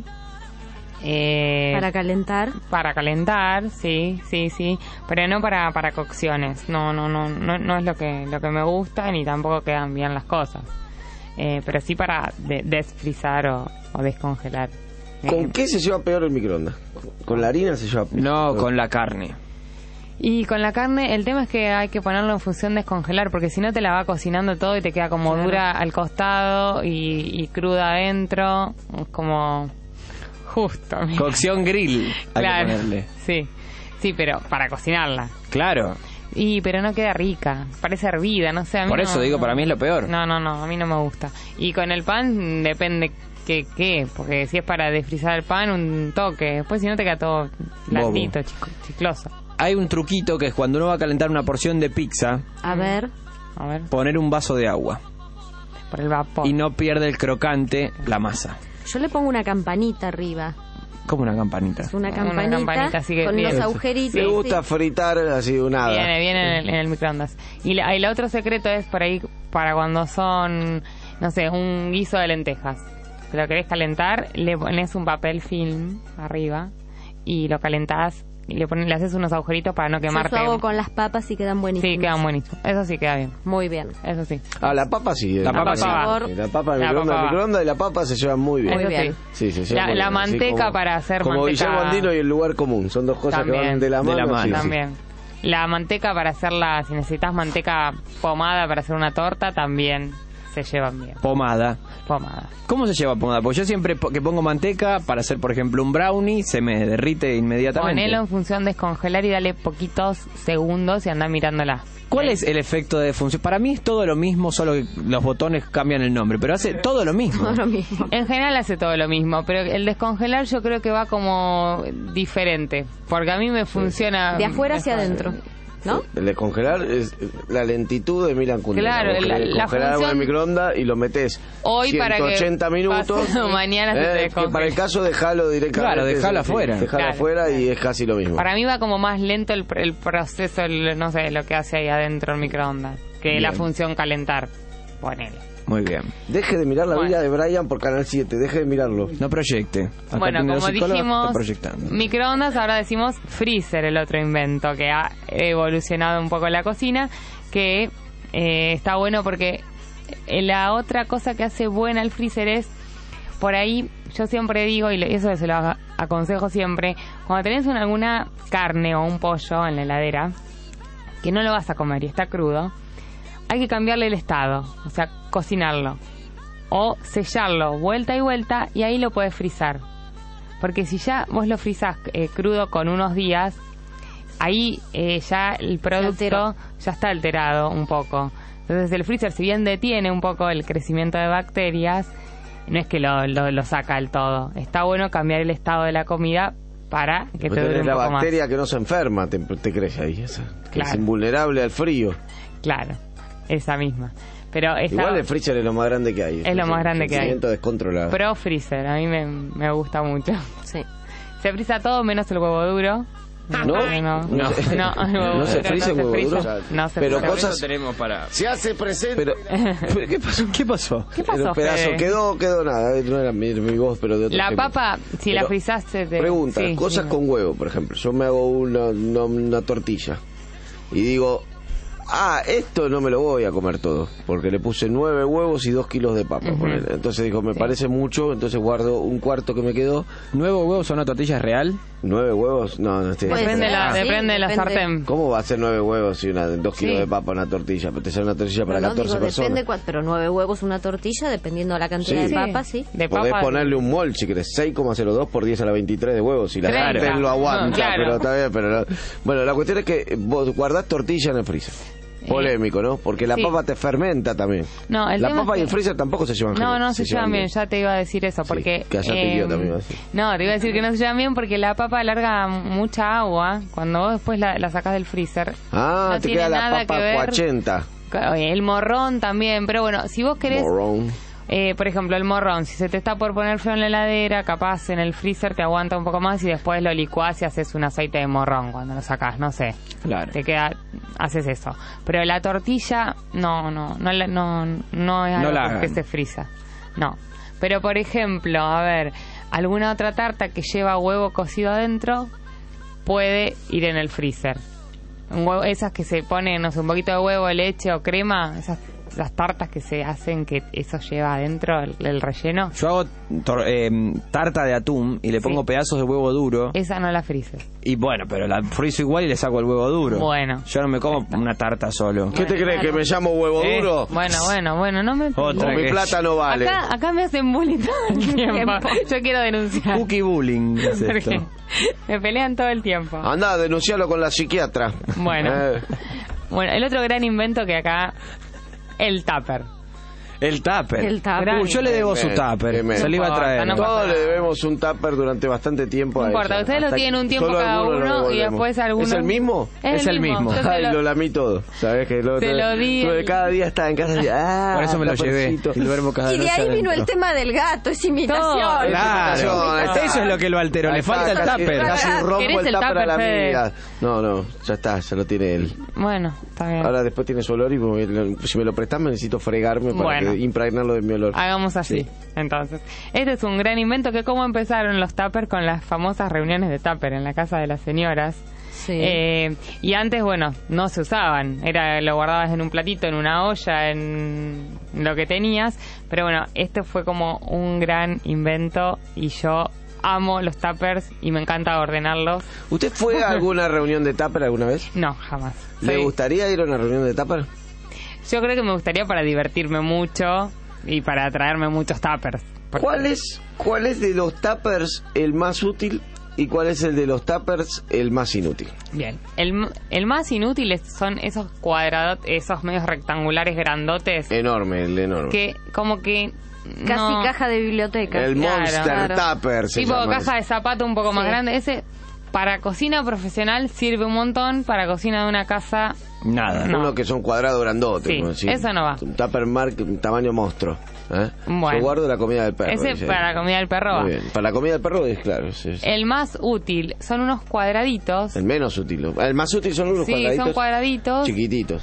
S6: Eh,
S10: Para calentar.
S6: Para calentar, sí, sí, sí, pero no para para cocciones. No, no, no, no, no es lo que lo que me gusta ni tampoco quedan bien las cosas. Eh, pero sí para de, desfrizar o, o descongelar.
S3: ¿Con
S6: Eh,
S3: qué se lleva peor el microondas? ¿Con la harina se lleva peor?
S11: No, con la carne.
S6: Y con la carne, el tema es que hay que ponerlo en función de descongelar, porque si no te la va cocinando todo y te queda como
S10: Claro.
S6: dura al costado y, y cruda adentro. Es como justo. mira.
S11: Cocción grill. Hay
S6: Claro,
S11: que ponerle.
S6: sí, sí, pero para cocinarla.
S11: Claro.
S6: Y pero no queda rica, parece hervida, no sé. A mí
S11: Por
S6: no-
S11: eso digo, para mí es lo peor.
S6: No, no, no, a mí no me gusta. Y con el pan depende qué, qué, porque si es para desfrizar el pan, un toque. Después si no te queda todo blandito, chico, chicloso.
S11: Hay un truquito que es cuando uno va a calentar una porción de pizza,
S10: A ver.
S6: A ver,
S11: poner un vaso de agua.
S6: por el vapor.
S11: Y no pierde el crocante la masa.
S10: Yo le pongo una campanita arriba.
S11: Como una campanita.
S10: Es una
S6: Una
S10: campanita,
S6: campanita, así que
S10: con
S6: bien.
S10: unos agujeritos.
S3: Me
S10: sí.
S3: gusta fritar así nada.
S6: Viene, viene en el, en el microondas. Y, la, y el otro secreto es por ahí, para cuando son, no sé, un guiso de lentejas. Que lo querés calentar, le pones un papel film arriba y lo calentás y le pones, le haces unos agujeritos para no
S10: Yo
S6: quemarte.
S10: eso hago con las papas y quedan buenísimas.
S6: Sí, quedan buenísimos. Eso sí queda bien.
S10: Muy bien.
S6: Eso sí.
S3: Ah, la papa sí.
S11: La
S3: eh.
S11: papa
S6: sí.
S3: Sí, La papa en
S6: La
S3: el microondas,
S6: papa
S3: el
S6: va.
S3: microondas y la papa se llevan muy bien.
S10: Muy
S6: Eso
S10: bien.
S3: Sí,
S6: sí.
S3: se llevan
S6: La,
S3: muy
S6: la
S3: bien. Así
S6: manteca
S3: como-
S6: para hacer
S3: Como
S6: manteca.
S3: Guillermo Andino y el lugar común. Son dos cosas
S6: También.
S3: que van de la
S11: De
S3: mano.
S11: la mano.
S3: sí, sí.
S6: También. La manteca para hacerla, si necesitas manteca pomada para hacer una torta, también se llevan bien.
S11: Pomada.
S6: Pomada.
S11: ¿Cómo se lleva pomada? Pues yo siempre po- que pongo manteca para hacer, por ejemplo, un brownie, se me derrite inmediatamente.
S6: Ponelo en función de descongelar y dale poquitos segundos y anda mirándola.
S11: ¿Cuál es el efecto de función? Para mí es todo lo mismo, solo que los botones cambian el nombre, pero hace todo lo mismo.
S10: Todo lo mismo.
S6: En general hace todo lo mismo, pero el descongelar yo creo que va como diferente, porque a mí me funciona...
S10: De afuera hacia
S6: mejor.
S10: adentro. ¿No?
S3: El descongelar es la lentitud de Milan Kundera.
S6: Claro,
S3: Vos
S6: la-
S3: querés
S6: la
S3: congelar algo en el
S6: función-
S3: microondas y lo metes
S6: Hoy para que
S3: ciento ochenta minutos.
S6: pasado mañana se te
S3: eh, que
S6: descongela.
S3: para el caso dejalo directamente.
S11: Claro, dejalo
S3: sí,
S11: afuera.
S3: Dejalo
S6: Claro.
S3: afuera y es casi lo mismo.
S6: Para mí va como más lento el, el proceso, el- no sé, lo que hace ahí adentro el microondas, que
S3: Bien.
S6: la función calentar. Ponele.
S11: Muy bien.
S3: Deje de mirar la
S6: Bueno.
S3: vida de Brian por Canal siete, deje de mirarlo.
S11: No proyecte. Acá
S6: Bueno,
S11: tengo
S6: como
S11: psicóloga,
S6: dijimos,
S11: está proyectando.
S6: microondas, ahora decimos freezer, el otro invento que ha evolucionado un poco la cocina, que eh, está bueno porque eh, la otra cosa que hace buena el freezer es, por ahí, yo siempre digo, y le- eso se lo a- aconsejo siempre, cuando tenés una, alguna carne o un pollo en la heladera, que no lo vas a comer y está crudo, hay que cambiarle el estado, o sea, cocinarlo. O sellarlo vuelta y vuelta y ahí lo puedes frizar. Porque si ya vos lo frizás eh, crudo con unos días, ahí eh, ya el producto ya está alterado un poco. Entonces el freezer, si bien detiene un poco el crecimiento de bacterias, no es que lo, lo, lo saca del todo. Está bueno cambiar el estado de la comida para que
S3: Vos
S6: te dure
S3: tenés
S6: un
S3: la
S6: poco más.
S3: bacteria que no se enferma, te, te crece ahí. Esa, que
S6: Claro.
S3: es invulnerable al frío.
S6: Claro, esa misma. Pero está
S3: Igual el freezer es lo más grande que hay.
S6: Es lo más grande que hay.
S3: Crecimiento descontrolado.
S6: pro freezer, a mí me, me gusta mucho.
S10: Sí.
S6: Se frisa todo menos el huevo duro.
S3: ¿No?
S6: No,
S3: No.
S6: no, el huevo
S3: ¿No se
S6: duro
S3: frisa el huevo
S6: frisa.
S3: duro?
S6: No se
S3: Pero
S6: frisa.
S3: cosas-
S11: tenemos para...
S3: Se hace presente. Pero, pero ¿qué pasó?
S11: ¿Qué pasó?
S6: ¿Qué pasó,
S3: Era un pedazo,
S6: Fede?
S3: quedó, quedó nada. No era mi, mi voz, pero de otro
S6: La
S3: ejemplo.
S6: papa, si la
S3: Pero,
S6: frisaste... Te...
S3: Pregunta,
S6: sí,
S3: cosas
S6: sí.
S3: con huevo, por ejemplo. Yo me hago una, una, una tortilla y digo, ah, esto no me lo voy a comer todo, porque le puse nueve huevos y dos kilos de papa.
S6: Ujú.
S3: ponele. Entonces dijo, me parece mucho, entonces guardo un cuarto que me quedó.
S11: ¿Nuevo huevo son una tortilla real?
S3: ¿Nueve huevos? No, no estoy...
S6: Depende de la,
S10: Sí,
S6: depende de la
S10: depende.
S6: sartén.
S3: ¿Cómo va a ser nueve huevos y una, dos kilos
S6: Sí.
S3: de papa una tortilla? Pero te sale una tortilla para
S10: No, no,
S3: catorce
S10: digo,
S3: personas.
S10: depende cuál, pero nueve huevos una tortilla, dependiendo de la cantidad
S3: Sí.
S10: de papas, sí.
S6: De
S3: Podés
S6: papa...
S3: ponerle un mol si querés, seis coma cero dos por diez a la veintitrés de huevos, si la
S6: Treinta.
S3: sartén lo aguanta,
S6: No, claro.
S3: pero está bien, pero no. Bueno, la cuestión es que vos guardás tortilla en el freezer. Polémico, ¿no? Porque la
S6: sí.
S3: papa te fermenta también.
S6: No, el
S3: la
S6: tema
S3: papa
S6: es
S3: y
S6: que-
S3: el freezer tampoco se llevan
S6: No,
S3: bien.
S6: no se, llevan bien. Ya te iba a decir eso, porque...
S3: que allá te
S6: eh,
S3: quedo también así.
S6: No, te iba a decir que no se llevan bien porque la papa larga mucha agua. Cuando vos después la, la sacás del freezer,
S3: Ah,
S6: no
S3: te
S6: tiene
S3: queda la
S6: nada que
S3: papa
S6: ver.
S3: cuachenta.
S6: El morrón también, pero bueno, si vos querés...
S3: Morrón.
S6: Eh, por ejemplo, el morrón, si se te está por poner feo en la heladera, capaz en el freezer te aguanta un poco más y después lo licuás y haces un aceite de morrón cuando lo sacás, no sé.
S11: Claro.
S6: Te queda, haces eso. Pero la tortilla, no, no, no, la- no, no es
S11: No
S6: algo
S11: la
S6: que- que
S11: hagan.
S6: se frisa. No. Pero por ejemplo, a ver, alguna otra tarta que lleva huevo cocido adentro puede ir en el freezer. Un huevo- esas que se ponen, no sé, un poquito de huevo, leche o crema, esas las tartas que se hacen que eso lleva adentro el, el relleno,
S11: Yo hago tor- eh, tarta de atún y le pongo pedazos de huevo duro.
S6: esa no la freezer.
S11: Y bueno, pero la frizo igual y le saco el huevo duro.
S6: Bueno.
S11: Yo no me como una tarta solo.
S3: ¿Qué te crees? ¿Que me llamo huevo
S11: ¿Eh?
S3: duro?
S6: Bueno, bueno, bueno, no me...
S11: Otra
S3: O mi
S11: que-
S3: plata no vale.
S6: Acá, acá me hacen bullying todo el tiempo. Yo quiero denunciar.
S11: Cookie bullying es esto.
S6: Porque me pelean todo el tiempo.
S3: Andá a denunciarlo con la psiquiatra.
S6: Bueno.
S3: Eh,
S6: Bueno, el otro gran invento que acá, el tupper.
S11: El tupper.
S10: El tupper.
S11: Uy, yo le debo su
S3: Tremendo,
S11: tupper.
S3: tremendo.
S11: Se lo iba a traer.
S6: No
S3: Todos
S6: pasa
S3: le
S6: nada.
S3: debemos un tupper durante bastante tiempo
S6: No
S3: a
S6: importa,
S3: ella.
S6: ustedes lo
S3: Hasta
S6: tienen un tiempo
S3: solo
S6: cada
S3: algunos lo
S6: uno y
S3: devolvemos.
S6: después algunos...
S3: ¿Es el mismo?
S6: Es, el mismo. Yo te
S3: Ay,
S6: lo-
S3: lo lamí todo. ¿Sabes que lo,
S6: Te lo di
S3: tuve-
S6: el-
S3: Cada día estaba en casa y ah,
S11: Por eso me lo llevé.
S3: tuppercito.
S11: Y duermo cada
S10: Y de
S11: noche
S10: ahí vino el
S11: adentro.
S10: tema del gato, es imitación.
S6: Todo.
S11: Claro,
S3: Ahí está.
S11: eso es lo que lo alteró. Le
S3: Ahí
S11: falta
S3: está,
S11: el
S3: casi-
S11: tupper.
S3: Casi rompo
S6: ¿Querés
S3: el
S6: el
S3: tupper a la
S6: tupper, Fede?
S3: amiga. No, no, ya está, ya lo tiene él.
S6: Bueno, está bien.
S3: Ahora después tiene su olor y me lo- si me lo prestas me necesito fregarme para
S6: Bueno.
S3: que- impregnarlo de mi olor.
S6: Hagamos así,
S3: Sí.
S6: entonces. Este es un gran invento que cómo empezaron los tuppers con las famosas reuniones de tupper en la casa de las señoras.
S10: Sí.
S6: Eh, y antes, bueno, no se usaban. Era lo guardabas en un platito, en una olla, en lo que tenías. Pero bueno, este fue como un gran invento y yo amo los tuppers y me encanta ordenarlos.
S3: ¿Usted fue a alguna reunión de tupper alguna vez?
S6: No, jamás.
S3: ¿Le
S6: Soy-
S3: gustaría ir a una reunión de tupper?
S6: Yo creo que me gustaría para divertirme mucho y para traerme muchos tuppers. Porque-
S3: ¿Cuál es, ¿Cuál es de los tuppers el más útil y cuál es el de los tuppers el más inútil?
S6: Bien, el, m- el más inútil es- son esos cuadrados, esos medios rectangulares grandotes
S3: Enorme, el enorme.
S6: que como que
S10: Casi
S6: no-
S10: caja de biblioteca.
S3: El
S6: Claro,
S3: Monster
S10: claro.
S3: Tupper se
S6: tipo
S3: llama
S6: caja de zapato un poco más
S10: Sí.
S6: grande. Ese para cocina profesional sirve un montón, para cocina de una casa
S11: Nada.
S6: no.
S3: Uno que son cuadrados grandotes.
S6: Sí,
S3: como decir,
S6: eso no va.
S3: Un Tupper Mark, un tamaño monstruo. ¿eh?
S6: Bueno.
S3: Yo guardo la comida del perro.
S6: Ese
S3: dice.
S6: para la comida del perro va.
S3: Muy bien. Para la comida del perro es claro. es- es
S6: El más útil son unos cuadraditos.
S3: el menos útil. El más útil son unos
S6: Sí,
S3: cuadraditos.
S6: son cuadraditos
S3: Chiquititos.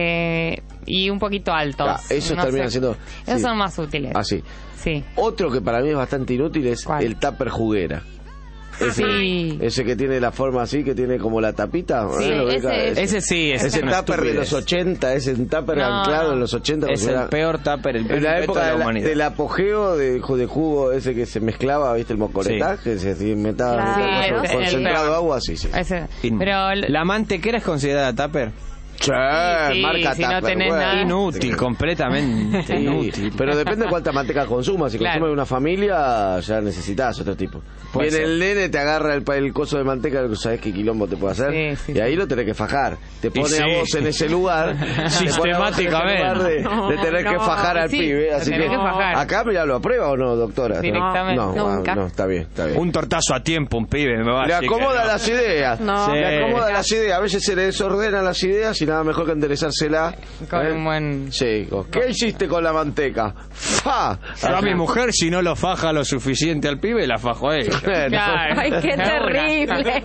S6: eh, y un poquito altos.
S3: Ah, esos
S6: No
S3: terminan
S6: sé.
S3: siendo.
S6: Esos
S3: sí.
S6: son más útiles.
S3: Así.
S6: Sí.
S3: Otro que para mí es bastante inútil es
S6: ¿Cuál?
S3: el tupper juguera. Ese,
S6: Sí.
S3: ese que tiene la forma así, que tiene como la tapita.
S6: Sí,
S3: ¿eh? Lo
S6: ese
S3: ubica?
S6: es-
S11: Ese sí, ese
S3: Ese
S11: es una
S3: tupper de
S11: estupidez.
S3: los ochenta, ese tupper
S6: No,
S3: anclado
S6: no.
S3: en los ochenta.
S11: Es
S3: porque
S11: el
S3: era-
S11: peor tupper, el peor
S3: en la
S11: invento
S3: época
S11: de la
S3: de la-
S11: humanidad.
S3: del apogeo de, ju- de jugo ese que se mezclaba, ¿viste? El mocoretaje, que se inventaba
S10: Claro.
S3: metía
S6: Sí,
S3: concentrado
S6: el-
S3: de agua, sí, sí.
S6: Ese-
S11: In-
S6: pero
S11: ¿La mantequera es considerada tupper?
S3: Sí,
S6: sí,
S3: marca
S6: si no
S3: tupper,
S6: tenés
S3: bueno.
S6: nada.
S11: Inútil, completamente
S3: Sí,
S11: inútil.
S3: pero depende de cuánta manteca consumas. Si
S6: Claro.
S3: consumes una familia, ya necesitas otro tipo.
S11: Puede
S3: Viene
S11: ser.
S3: el nene, te agarra el, pa- el coso de manteca, sabes qué quilombo te puede hacer.
S6: Sí, sí,
S3: y ahí
S6: sí.
S3: lo tenés que fajar. Te pone
S11: sí.
S3: a vos en ese lugar. te pone a vos en ese
S11: Sistemáticamente.
S3: lugar de, de tener que
S10: No,
S3: fajar al
S6: sí,
S3: pibe.
S6: lo
S3: Así
S6: tenés
S3: que,
S6: que fajar.
S3: acá ya lo aprueba o no, doctora.
S6: Directamente.
S3: No, no,
S10: Nunca.
S3: no, está bien, está bien.
S11: Un tortazo a tiempo, un pibe, me va a
S3: Le
S11: decir que
S3: acomoda
S11: no.
S3: las ideas.
S10: No.
S11: Sí.
S3: Le acomoda las ideas. A veces se le desordenan las ideas y nada mejor que enderezársela.
S6: Con
S3: ¿eh?
S6: un buen...
S3: Sí, con- ¿qué hiciste con la manteca? ¡Fa!
S11: Yo a mi mujer, si no lo faja lo suficiente al pibe, la fajo a ella.
S6: Claro.
S10: Ay, qué terrible.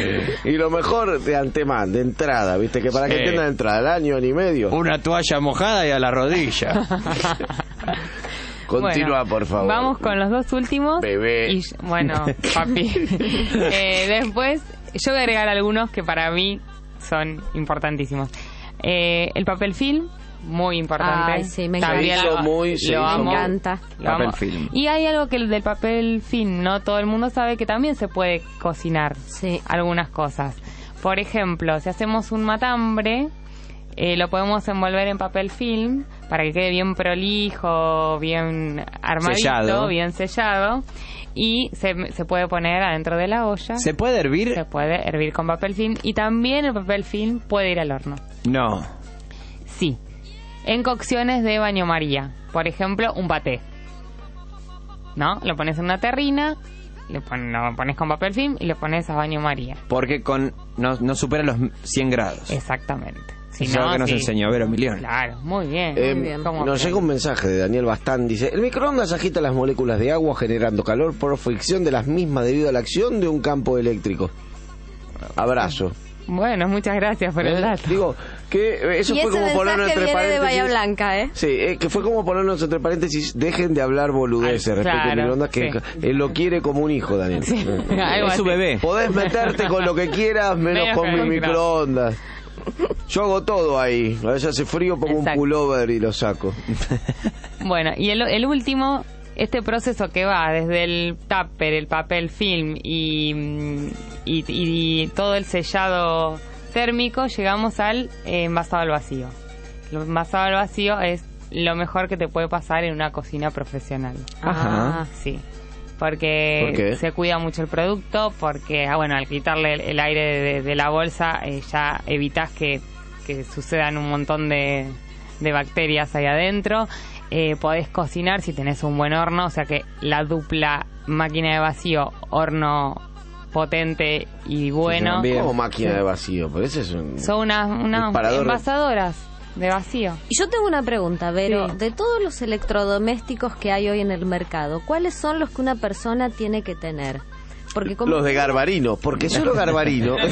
S3: Y lo mejor de antemano, de entrada, ¿viste? Que para
S11: Sí.
S3: que entiendan de entrada, el año, año y medio.
S11: Una toalla mojada y a la rodilla.
S3: Continúa,
S6: Bueno,
S3: por favor.
S6: Vamos con los dos últimos.
S3: Bebé.
S6: Y, bueno, papi. Eh, después, yo voy a agregar algunos que para mí son importantísimos. Eh, el papel film, muy importante.
S10: Ay, sí, me
S6: También
S3: encanta.
S6: lo-
S3: Se hizo muy- se
S6: lo
S3: hizo
S6: amo.
S10: Me encanta.
S6: Lo
S11: Papel
S6: amo.
S11: film.
S6: Y hay algo que el del papel film no todo el mundo sabe que también se puede cocinar
S10: Sí.
S6: algunas cosas. Por ejemplo, si hacemos un matambre, eh, lo podemos envolver en papel film para que quede bien prolijo, bien armadito,
S11: Sellado.
S6: bien sellado. Y se, se puede poner adentro de la olla.
S11: ¿Se puede hervir?
S6: Se puede hervir con papel film. Y también el papel film puede ir al horno.
S11: No.
S6: Sí. En cocciones de baño María. Por ejemplo, un paté. ¿No? Lo pones en una terrina, le pon, lo pones con papel film y lo pones a baño María.
S11: Porque con no, no supera los cien grados.
S6: Exactamente. Si
S11: Eso es lo que nos
S6: sí.
S11: enseñó Vero Milión.
S6: Claro, muy bien.
S3: Eh,
S6: muy bien. ¿Cómo
S3: nos llega un mensaje de Daniel Bastán, dice: el microondas agita las moléculas de agua generando calor por fricción de las mismas debido a la acción de un campo eléctrico. Abrazo.
S6: Bueno, muchas gracias por
S3: ¿Eh?
S6: el dato.
S3: Digo, que eso
S10: y
S3: fue
S10: ese
S3: como ponerlo
S10: mensaje
S3: entre
S10: viene
S3: paréntesis.
S10: de Bahía Blanca, ¿eh?
S3: Sí, eh, que fue como ponernos entre paréntesis, dejen de hablar boludeces
S6: Ay,
S3: respecto
S6: claro,
S3: al microondas, que
S6: sí.
S3: él lo quiere como un hijo, Daniel.
S6: Sí,
S3: Eh,
S6: algo
S11: es su
S6: así.
S11: bebé.
S3: Podés meterte con lo que quieras, menos,
S6: Menos
S3: con
S6: con
S3: mi
S6: el
S3: microondas. Yo hago todo ahí. A veces hace frío, pongo
S6: Exacto.
S3: un pullover y lo saco.
S6: Bueno, y el, el último, este proceso que va desde el tupper, el papel film y, y, y todo el sellado térmico, llegamos al eh, envasado al vacío. El envasado al vacío es lo mejor que te puede pasar en una cocina profesional.
S11: Ajá.
S6: Ah, sí. Porque
S3: ¿Por qué?
S6: se cuida mucho el producto, porque, ah, bueno, al quitarle el, el aire de, de la bolsa, eh, ya evitas que, que sucedan un montón de, de bacterias ahí adentro. Eh, podés cocinar si tenés un buen horno, o sea que la dupla máquina de vacío, horno potente y bueno,
S3: Como máquina de vacío, pero ese es un
S6: son unas, unas
S3: disparador.
S6: envasadoras de vacío.
S10: Y yo tengo una pregunta, Vero.
S6: Sí.
S10: De todos los electrodomésticos que hay hoy en el mercado, ¿cuáles son los que una persona tiene que tener? Porque como
S3: Los de Garbarino, porque solo Garbarino.
S10: No,
S6: Es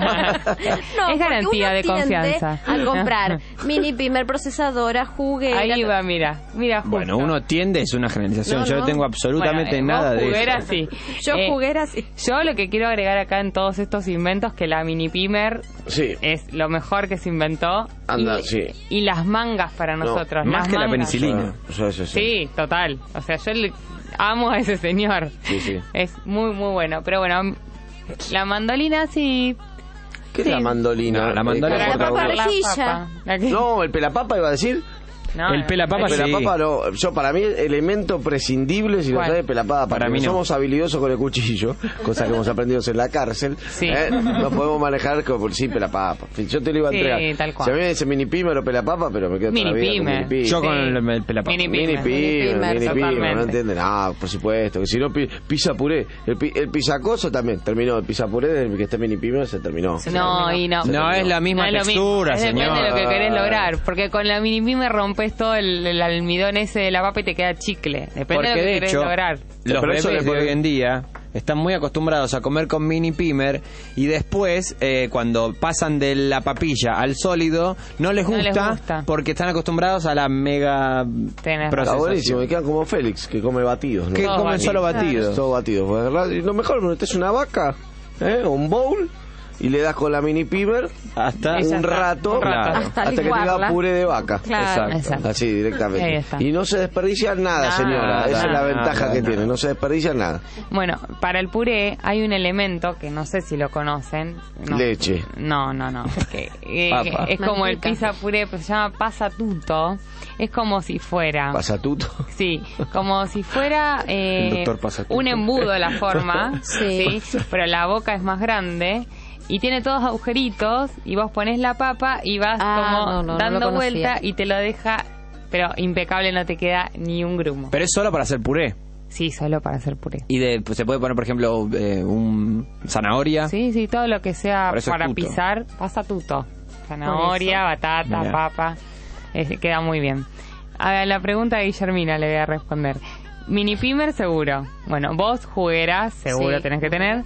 S10: porque
S6: garantía
S10: uno
S6: de
S10: tiende
S6: confianza.
S10: a comprar mini pimer, procesadora, juguera.
S6: Ahí va, mira, mira justo.
S11: Bueno, uno tiende, es una generalización.
S10: No,
S11: Yo
S10: no.
S11: no tengo absolutamente
S6: Bueno, eh,
S11: nada
S6: vos
S11: de
S6: juguera,
S11: eso.
S6: sí.
S10: Yo
S6: Eh,
S10: juguera, sí.
S6: Yo lo que quiero agregar acá en todos estos inventos, que la mini pimer
S3: Sí.
S6: es lo mejor que se inventó.
S3: Anda,
S6: y,
S3: sí.
S6: y las mangas para
S3: No,
S6: nosotros.
S11: más
S6: las
S11: que la
S6: mangas.
S11: penicilina.
S3: Sí, sí, sí.
S6: Sí, total. O sea, yo le amo a ese señor.
S3: Sí, sí.
S6: Es muy, muy bueno. Pero bueno, la mandolina sí.
S3: ¿Qué es
S6: Sí.
S3: la mandolina?
S11: No, la mandolina
S3: Eh,
S10: La
S3: ¿cómo
S10: papa
S3: corta uno?
S10: rejilla.
S6: La que-
S3: No, el pelapapa iba a decir.
S6: No,
S11: El
S6: no.
S11: pelapapa
S3: El
S11: sí.
S3: pelapapa no. Yo, para mí, elemento prescindible si lo
S6: ¿Cuál?
S3: trae pelapapa.
S11: Para
S3: Para
S11: mí no.
S3: somos habilidosos con el cuchillo, cosa que hemos aprendido en la cárcel.
S6: Sí.
S3: ¿eh? Nos podemos manejar como sí, pelapapa. Yo te lo iba a
S6: Sí,
S3: entregar.
S6: tal cual.
S3: Si a mí me dice mini pimer o pelapapa, pero me quedo toda la
S6: Mini
S3: vida con
S6: pimer.
S3: mini pimer.
S11: Yo con
S6: Sí.
S11: el, el pelapapa.
S6: Mini
S3: Mini
S6: pimer.
S3: pimer,
S10: pimer,
S3: mini pimer,
S6: totalmente.
S3: no entienden. Ah, por supuesto. Que si no, pi- pizza puré. El, pi- el pisacoso también terminó. El pizza puré, desde que esté mini pimer, se terminó.
S6: No, y no.
S11: No es la misma
S6: No es lo mismo.
S11: textura,
S6: Es depende
S11: señor.
S6: de lo que querés lograr. Porque con la mini me rompes todo el, el almidón ese de la papa y te queda chicle. Depende
S11: Porque
S6: de lo que
S11: de
S6: querés
S11: hecho,
S6: lograr.
S11: los
S3: Pero eso
S11: bebés
S3: le
S11: de
S3: pone-
S11: hoy en día están muy acostumbrados a comer con mini pimer y después, eh, cuando pasan de la papilla al sólido, no les
S6: No
S11: gusta,
S6: les gusta.
S11: porque están acostumbrados a la mega
S6: Tenés
S3: Está
S11: procesación.
S3: buenísimo. Me quedan como Félix, que come batidos. ¿no?
S11: Que
S6: Todo
S11: comen
S6: batido.
S11: solo batidos.
S3: Todo batido. Pues, ¿verdad? Y lo mejor, me metes una vaca, ¿eh? o un bowl, y le das con la mini pimer
S11: Hasta
S6: Esa
S3: un
S6: está,
S3: rato,
S6: un rato.
S3: claro,
S10: Hasta
S3: hasta, que
S10: licuarla.
S3: tenga puré de vaca.
S10: Claro.
S6: Exacto.
S3: Así
S6: Ahí
S3: directamente.
S6: está.
S3: Y no se desperdicia nada,
S6: Nada,
S3: señora. Esa es la
S11: nada,
S3: ventaja que
S11: nada.
S3: tiene. No se desperdicia nada.
S6: Bueno, para el puré hay un elemento que no sé si lo conocen. No.
S3: Leche.
S6: No, no, no. Que, eh,
S11: Papa.
S6: es como el
S10: Manteca.
S6: pizza puré, pero se llama pasatuto. Es como si fuera...
S3: Pasatuto.
S6: Sí, como si fuera eh,
S3: El doctor Pasatuto.
S6: un embudo la forma,
S10: Sí.
S6: sí, pero la boca es más grande y tiene todos agujeritos y vos pones la papa y vas
S10: Ah,
S6: como
S10: no, no, no
S6: dando
S10: lo conocía.
S6: vuelta y te lo deja, pero impecable, no te queda ni un grumo.
S11: Pero es solo para hacer puré.
S6: Sí, solo para hacer puré.
S11: Y de, pues, se puede poner, por ejemplo, eh, un zanahoria.
S6: Sí, sí, todo lo que sea
S11: Por eso es
S6: para
S11: tuto.
S6: pisar, pasa tuto. Zanahoria, batata,
S11: Mirá.
S6: papa, eh, queda muy bien. A la pregunta de Guillermina le voy a responder. Mini pimer seguro. Bueno, vos jugueras, seguro
S10: Sí.
S6: tenés que tener.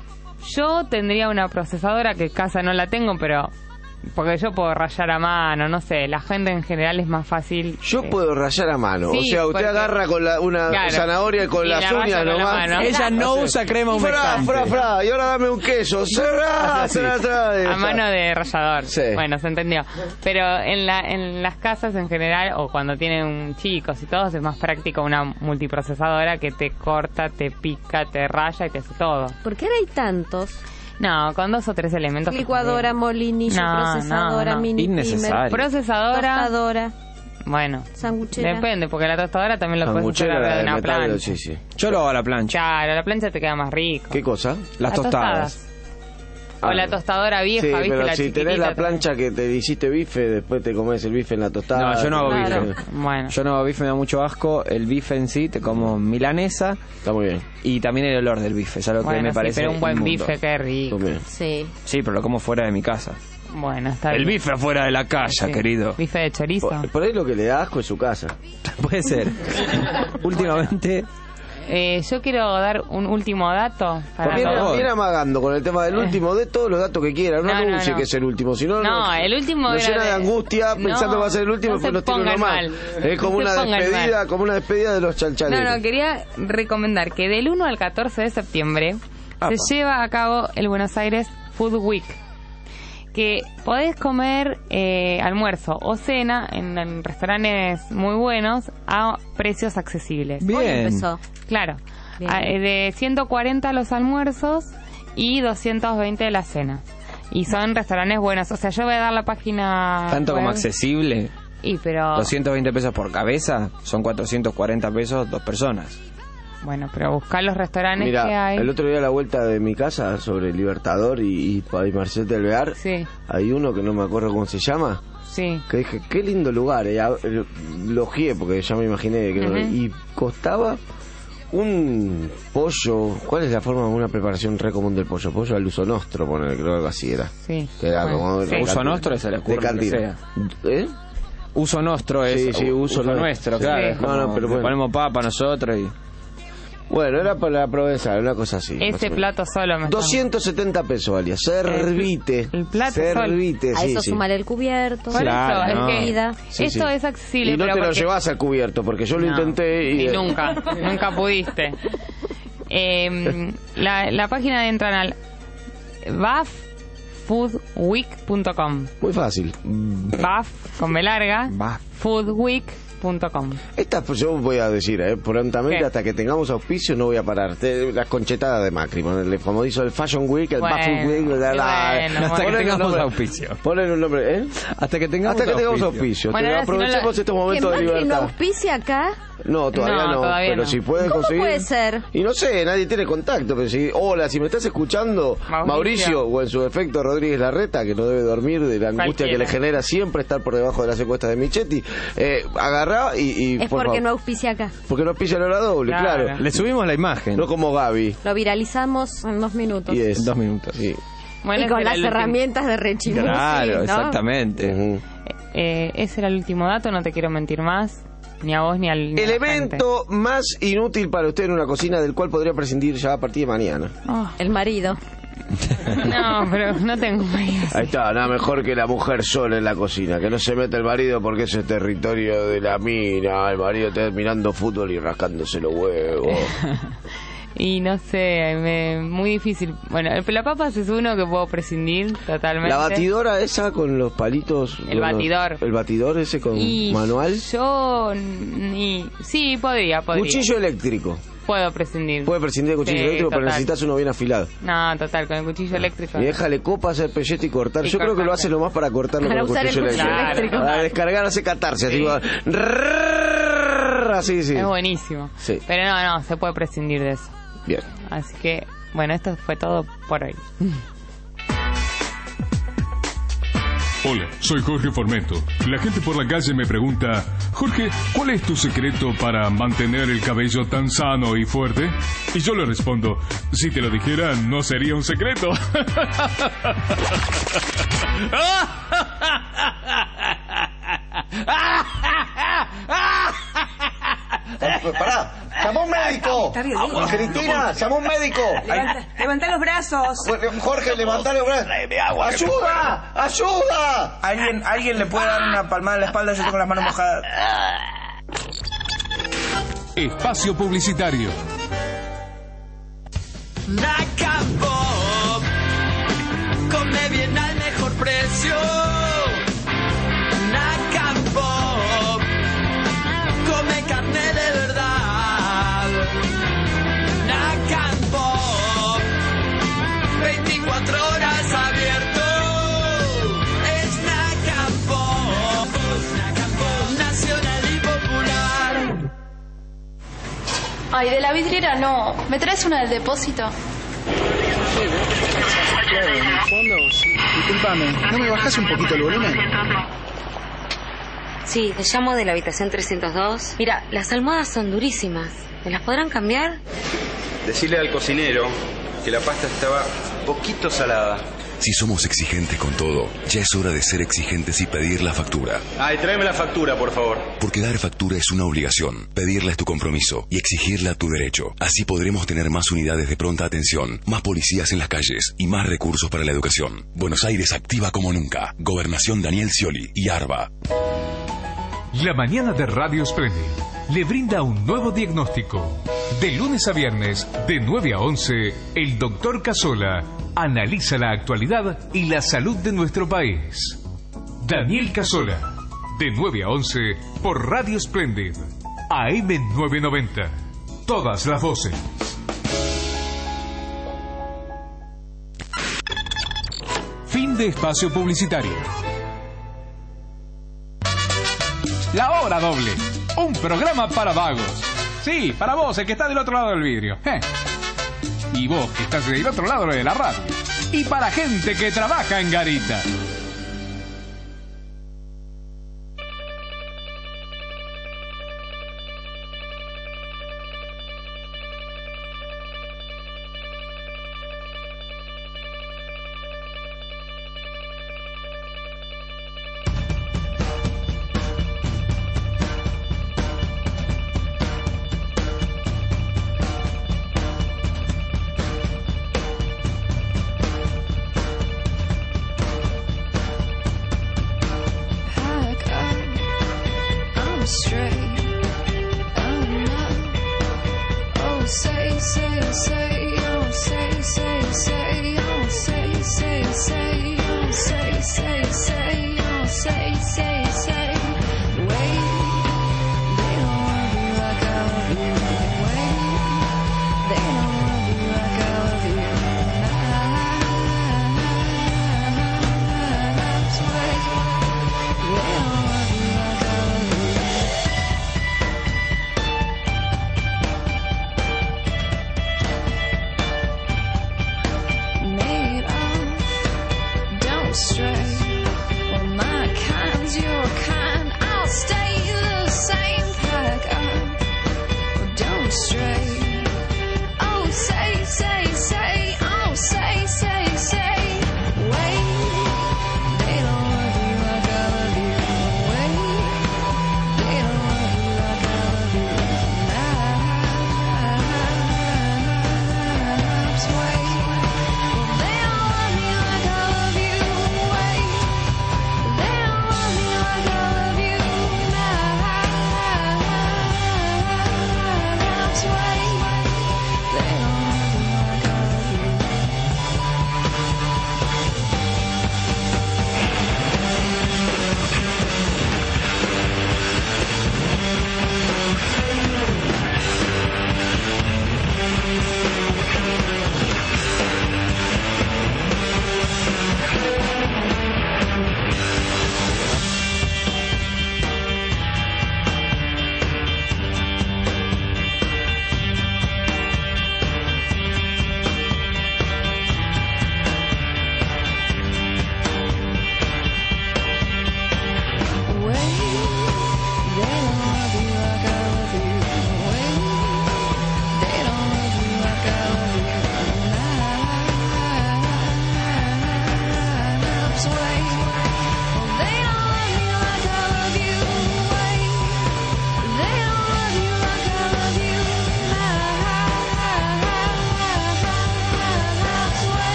S6: Yo tendría una procesadora que en casa no la tengo, pero porque yo puedo rayar a mano, no sé, la gente en general es más fácil.
S3: Yo
S6: eh,
S3: puedo rayar a mano.
S6: Sí,
S3: o sea, usted
S6: porque-
S3: agarra con la, una
S6: Claro.
S3: zanahoria y con
S6: Y
S3: las
S6: la raya
S3: uñas
S6: con la
S3: nomás.
S6: mano.
S11: Ella no
S3: Hace-
S11: usa crema
S3: Fra,
S11: humectante.
S3: fra, fra, y ahora dame un queso. Cerrá,
S11: Hace
S3: tra,
S11: así.
S3: tra,
S6: a mano de rallador.
S3: Sí.
S6: Bueno, se entendió. Pero en, la, en las casas en general, o cuando tienen chicos y todo, es más práctico una multiprocesadora que te corta, te pica, te raya y te hace todo.
S10: ¿Por qué ahora hay tantos?
S6: No, con dos o tres elementos.
S10: Licuadora, molinillo,
S6: No,
S10: procesadora,
S6: no, no.
S10: mini
S11: Innecesario.
S10: pimer,
S6: Procesadora.
S10: tostadora,
S6: Bueno,
S10: sanguchera.
S6: depende, porque la tostadora también lo puedes hacer
S3: Sanguchera,
S6: arriba
S3: la
S6: de
S3: de
S6: una
S3: metal,
S6: plancha.
S3: sí, sí.
S11: Yo lo hago a la plancha.
S6: Claro, la plancha te queda más rico.
S3: ¿Qué cosa?
S11: Las
S6: Las
S11: tostadas.
S6: O la tostadora vieja,
S3: sí,
S6: ¿viste?
S3: pero
S6: La
S3: si tenés
S6: chiquitita
S3: la plancha que te hiciste bife, después te comes el bife en la tostada.
S11: No, yo no hago
S6: Claro.
S11: bife.
S6: Bueno.
S11: Yo no hago bife, me da mucho asco. El bife en sí, te como milanesa.
S3: Está muy bien.
S11: Y también el olor del bife, es algo
S6: Bueno,
S11: que me
S6: sí,
S11: parece
S6: pero un buen
S11: inmundo.
S6: bife, qué rico.
S10: Sí.
S11: Sí, pero lo como fuera de mi casa.
S6: Bueno, está
S11: El
S6: bien.
S11: bife afuera de la casa,
S6: Sí.
S11: querido.
S6: Bife de chorizo.
S3: Por, por ahí lo que le da asco es su casa.
S11: Puede ser. Últimamente...
S6: Eh, yo quiero dar un último dato. Para
S3: Viene,
S6: todos.
S3: viene amagando con el tema del último, de todos los datos que quiera. No,
S6: No, no,
S3: anuncie
S6: no.
S3: que es el último, si no,
S6: No, el último
S3: nos
S6: era
S3: llena de
S6: de-
S3: angustia
S6: No,
S3: pensando que va a ser el último
S6: no
S3: y después
S6: se
S3: nos tiene uno
S6: pongan
S3: mal.
S6: mal.
S3: Es como
S6: No se
S3: una
S6: pongan
S3: despedida,
S6: mal.
S3: como una despedida de los
S6: No,
S3: chalchaleros.
S6: no, quería recomendar que del uno al catorce de septiembre
S3: Apa.
S6: se lleva a cabo el Buenos Aires Food Week, que podés comer eh, almuerzo o cena en, en restaurantes muy buenos a precios accesibles.
S11: Bien.
S10: Hoy empezó.
S6: Claro,
S10: Bien.
S6: a- eh, de ciento cuarenta los almuerzos y doscientos veinte las cenas. Y son restaurantes buenos. O sea, yo voy a dar la página
S11: Tanto como
S6: web.
S11: accesible.
S6: Y pero...
S11: doscientos veinte pesos por cabeza, son cuatrocientos cuarenta pesos dos personas.
S6: Bueno, pero buscar los restaurantes que
S3: Mira,
S6: hay.
S3: el otro día a la vuelta de mi casa sobre Libertador y, y, y Marcel del Bear,
S6: Sí,
S3: hay uno que no me acuerdo cómo se llama,
S6: sí.
S3: que dije, qué lindo lugar, eh, a- eh, lo ojeé porque ya me imaginé que no-
S6: Ujú.
S3: y costaba un pollo, ¿cuál es la forma de una preparación re común del pollo? Pollo al uso nostro, poner, creo que algo así era.
S6: Sí.
S3: Que era
S6: Bueno,
S3: como
S6: sí.
S3: de
S11: Uso
S3: cantina.
S11: nostro se le ocurre
S3: De
S11: lo que
S3: cantina. ¿Eh?
S11: Uso nostro es
S3: Sí, sí, uso nuestro.
S11: nuestro,
S3: Sí.
S11: claro.
S3: Sí.
S11: es como
S3: No, no, pero
S11: le
S3: bueno.
S11: ponemos papa nosotros y...
S3: Bueno, era para la provenzal, una cosa así. más o
S6: Ese
S3: menos.
S6: plato solo me
S3: doscientos setenta pesos valía. Servite.
S6: El plato
S3: Servite,
S10: A
S3: sí,
S10: eso
S3: sí.
S10: sumar el cubierto.
S6: Por
S11: Claro,
S6: eso,
S11: no.
S6: es que
S10: Comida.
S3: Sí,
S6: esto
S3: sí.
S6: es accesible.
S3: Y no
S6: pero
S3: te lo
S6: porque-
S3: llevas al cubierto, porque yo lo
S6: No.
S3: intenté y...
S6: Y nunca, nunca pudiste. Eh, la, la página de entran al baf food week punto com.
S3: Muy fácil.
S6: Baf con B larga,
S11: Baf.
S6: food week punto com.
S3: Esta, pues yo voy a decir, eh, prontamente,
S6: ¿Qué?
S3: hasta que tengamos auspicio, no voy a parar. Te- las conchetadas de Macri, ponerle, como hizo el Fashion Week, el
S6: Bueno,
S3: Bath Week, la, la,
S6: bueno,
S11: Hasta que
S3: Ponle un
S11: tengamos
S3: nombre-
S11: auspicio.
S3: Ponle un nombre, ¿eh?
S11: Hasta que tengamos
S3: Hasta que tengamos
S11: auspicio.
S3: auspicio.
S6: Bueno,
S3: Te-
S6: ahora si no
S3: aprovechemos
S6: lo-
S3: estos
S10: ¿Que
S3: momentos de
S10: Macri no
S3: libertad.
S10: auspicia acá?
S3: No, todavía
S6: No,
S3: no,
S6: todavía
S3: pero
S6: no.
S3: si pueden
S10: ¿Cómo
S3: conseguir...
S10: puede ser?
S3: Y no sé, nadie tiene contacto, pero si... Hola, si me estás escuchando, Mauricio,
S6: Mauricio.
S3: o en su defecto Rodríguez Larreta, que no debe dormir de la angustia
S6: Cualquiera.
S3: que le genera siempre estar por debajo de las encuestas de Michetti, eh, agarrá y... y
S10: Es
S3: por
S10: porque
S3: favor,
S10: no auspicia acá.
S3: porque no pilla la hora doble,
S6: Claro.
S3: claro.
S11: Le subimos la imagen.
S3: No como Gaby.
S10: Lo viralizamos en dos minutos.
S3: Y es.
S11: En dos minutos.
S3: Sí.
S6: Bueno,
S10: y
S6: ese
S10: con
S6: era
S10: las
S6: el último-
S10: herramientas de Rechimusi,
S11: Claro,
S10: ¿no?
S11: exactamente.
S3: Ujú.
S6: Eh, ese era el último dato, no te quiero mentir más, ni a vos ni al. ni a
S3: El
S6: la
S3: evento más inútil para usted en una cocina del cual podría prescindir ya a partir de mañana.
S6: gente. Oh,
S10: El marido.
S6: no, pero no tengo marido.
S3: Ahí está, nada mejor que la mujer sola en la cocina, que no se meta el marido porque ese es territorio de la mina, el marido está mirando fútbol y rascándose los huevos.
S6: Y no sé, me, muy difícil. Bueno, el pelapapas es uno que puedo prescindir totalmente.
S3: La batidora esa con los palitos.
S6: El
S3: con los-
S6: batidor.
S3: el batidor ese con
S6: Y
S3: manual.
S6: yo ni... Sí, podría, podría.
S3: Cuchillo eléctrico.
S6: Puedo prescindir.
S3: Puede prescindir de cuchillo
S6: Sí,
S3: eléctrico, pero
S6: total.
S3: necesitas uno bien afilado.
S6: No, total, con el cuchillo eléctrico.
S3: Mi vieja le copa hacer pelleto y cortar.
S6: Y
S3: Yo creo que lo
S6: cortar.
S3: hace nomás para cortarlo
S10: Para
S3: con el
S10: usar el
S3: cuchillo
S10: cuchillo
S3: eléctrico.
S10: eléctrico.
S3: Para descargar, hace catarse. Así, va- rrrr, así, sí.
S6: Es buenísimo.
S3: Sí.
S6: Pero no, no, se puede prescindir de eso.
S3: Bien.
S6: Así que, bueno, esto fue todo por hoy.
S7: Hola, soy Jorge Formento. La gente por la calle me pregunta, Jorge, ¿cuál es tu secreto para mantener el cabello tan sano y fuerte? Y yo le respondo, si te lo dijera, no sería un secreto.
S3: Pará, llama un médico.
S2: Está bien, bien.
S3: Cristina, llama un médico.
S2: Levanta, levanta los brazos.
S3: Jorge, levantá los brazos. ¡Ayuda! ¡Ayuda!
S9: ¿Alguien, ¿Alguien le puede dar una palmada en la espalda? Yo tengo las manos mojadas.
S7: Espacio publicitario.
S8: Nacambo, come bien al mejor precio. Nacambo, come carne de verdad. Nacambo, veinticuatro horas abierto. Es Nacambo, Nacambo, nacional y popular.
S12: Ay, de la vidriera no. ¿Me traes una del depósito?
S23: Fondo, sí. Disculpame, ¿no me bajás un poquito el volumen?
S13: Sí, te llamo de la habitación trescientos dos. Mira, las almohadas son durísimas. ¿Me las podrán cambiar?
S14: Decirle al cocinero que la pasta estaba poquito salada.
S15: Si somos exigentes con todo, ya es hora de ser exigentes y pedir la factura.
S14: Ay, tráeme la factura, por favor.
S15: Porque dar factura es una obligación, pedirla es tu compromiso y exigirla tu derecho. Así podremos tener más unidades de pronta atención, más policías en las calles y más recursos para la educación. Buenos Aires activa como nunca. Gobernación Daniel Scioli y ARBA.
S7: La mañana de Radio Splendid le brinda un nuevo diagnóstico. De lunes a viernes, de nueve a once, el doctor Casola analiza la actualidad y la salud de nuestro país. Daniel Casola, de nueve a once, por Radio Splendid, A M novecientos noventa. Todas las voces.
S4: Fin de espacio publicitario. La hora doble. Un programa para vagos. Sí, para vos, el que está del otro lado del vidrio. Eh. Y vos, que estás del otro lado de la radio. Y para gente que trabaja en garita.
S5: Stray, well, my kind's your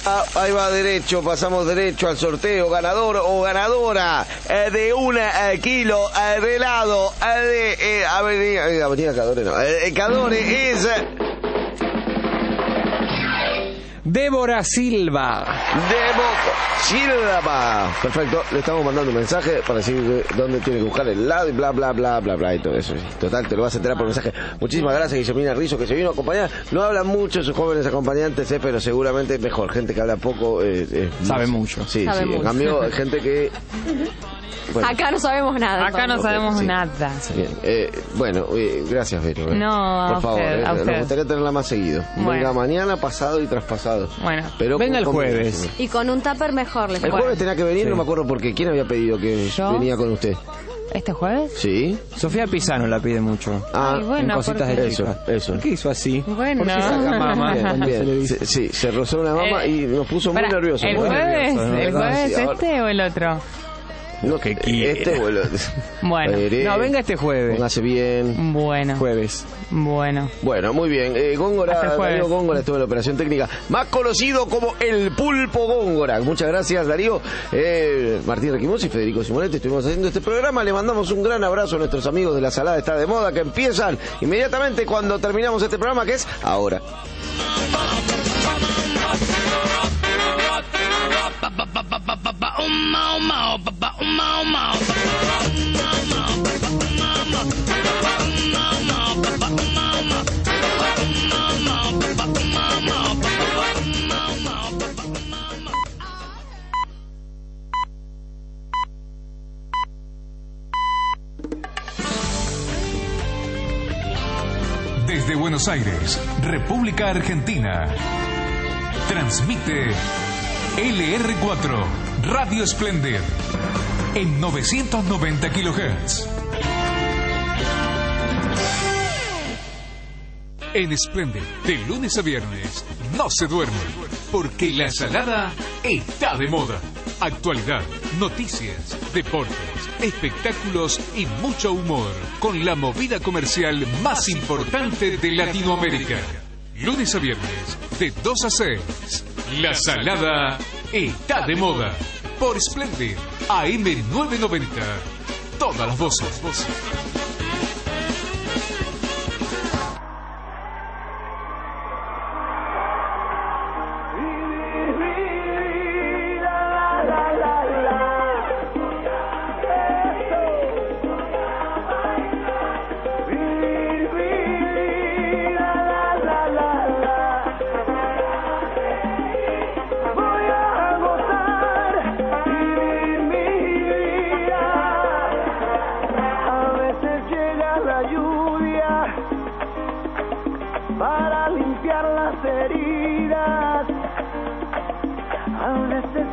S3: Ah, ahí va derecho, pasamos derecho al sorteo, ganador o ganadora eh, de un eh, kilo eh, de helado eh, de eh, Avenida, eh, Avenida Cadore, no, eh, Cadore es... Eh,
S11: Débora Silva.
S3: Débora Silva. Perfecto, le estamos mandando un mensaje para decir dónde tiene que buscar el helado y bla, bla, bla, bla, bla y todo eso. Total, te lo vas a enterar por mensaje. Muchísimas gracias, Guillermina Rizzo, que se vino a acompañar. No hablan mucho sus jóvenes acompañantes, eh, pero seguramente es mejor. Gente que habla poco. Eh, eh,
S11: Sabe mucho.
S3: Sí,
S10: Sabe
S3: sí.
S10: mucho.
S3: En cambio, gente que... Bueno,
S10: Acá no sabemos nada.
S6: Acá no sabemos
S3: sí.
S6: nada.
S3: Bien. Eh, bueno, eh, gracias, Vero. Eh.
S6: No,
S3: por
S6: a
S3: favor,
S6: usted,
S3: eh,
S6: a
S3: nos
S6: usted.
S3: gustaría tenerla más seguido.
S6: Bueno.
S3: Venga mañana, pasado y traspasado.
S6: Bueno,
S3: pero
S11: venga el
S3: con-
S11: jueves.
S10: Y con un tupper mejor les
S3: El
S10: cuento.
S3: jueves tenía que venir,
S11: Sí.
S3: no me acuerdo por qué. ¿Quién había pedido que
S6: ¿Yo?
S3: venía con usted?
S6: ¿este jueves?
S3: Sí.
S11: Sofía Pisano la pide mucho.
S3: Ah,
S6: Ay, bueno,
S11: en cositas
S6: ¿por qué?
S11: de
S3: eso,
S11: chica.
S3: eso.
S11: ¿Por qué hizo así?
S6: Bueno.
S11: ¿Por qué saca mama
S3: Bien,
S11: cuando se le
S3: bien.
S11: dice?
S3: Sí, sí, se rozó una mama
S6: Eh,
S3: y nos puso muy
S6: Pará,
S3: nerviosos.
S6: ¿El
S3: Muy
S6: jueves?
S3: nerviosos, ¿no?
S6: ¿El jueves
S3: Sí, ahora-
S6: este o el otro?
S3: No,
S11: que quiere.
S3: este o el otro.
S6: Bueno.
S3: Veré.
S11: No, venga este jueves.
S3: Póngase bien.
S6: Bueno,
S11: Jueves.
S6: bueno.
S3: Bueno, muy bien. Eh, Góngora,
S6: Hasta el jueves.
S3: Darío Góngora estuvo en la operación técnica, más conocido como el Pulpo Góngora. Muchas gracias, Darío. Eh, Martín Requimós y Federico Simonetti estuvimos haciendo este programa. Le mandamos un gran abrazo a nuestros amigos de La Salada Está de Moda, que empiezan inmediatamente cuando terminamos este programa, que es ahora.
S7: Desde Buenos Aires, República Argentina. Transmite L R cuatro, Radio Splendid, en novecientos noventa kilohertz. En Splendid, de lunes a viernes, no se duerme, porque la salada está de moda. Actualidad, noticias, deportes, espectáculos y mucho humor, con la movida comercial más importante de Latinoamérica. Lunes a viernes, de dos a seis, la salada está de moda. Por Splendid, A M novecientos noventa, todas las voces.
S5: Para limpiar las heridas.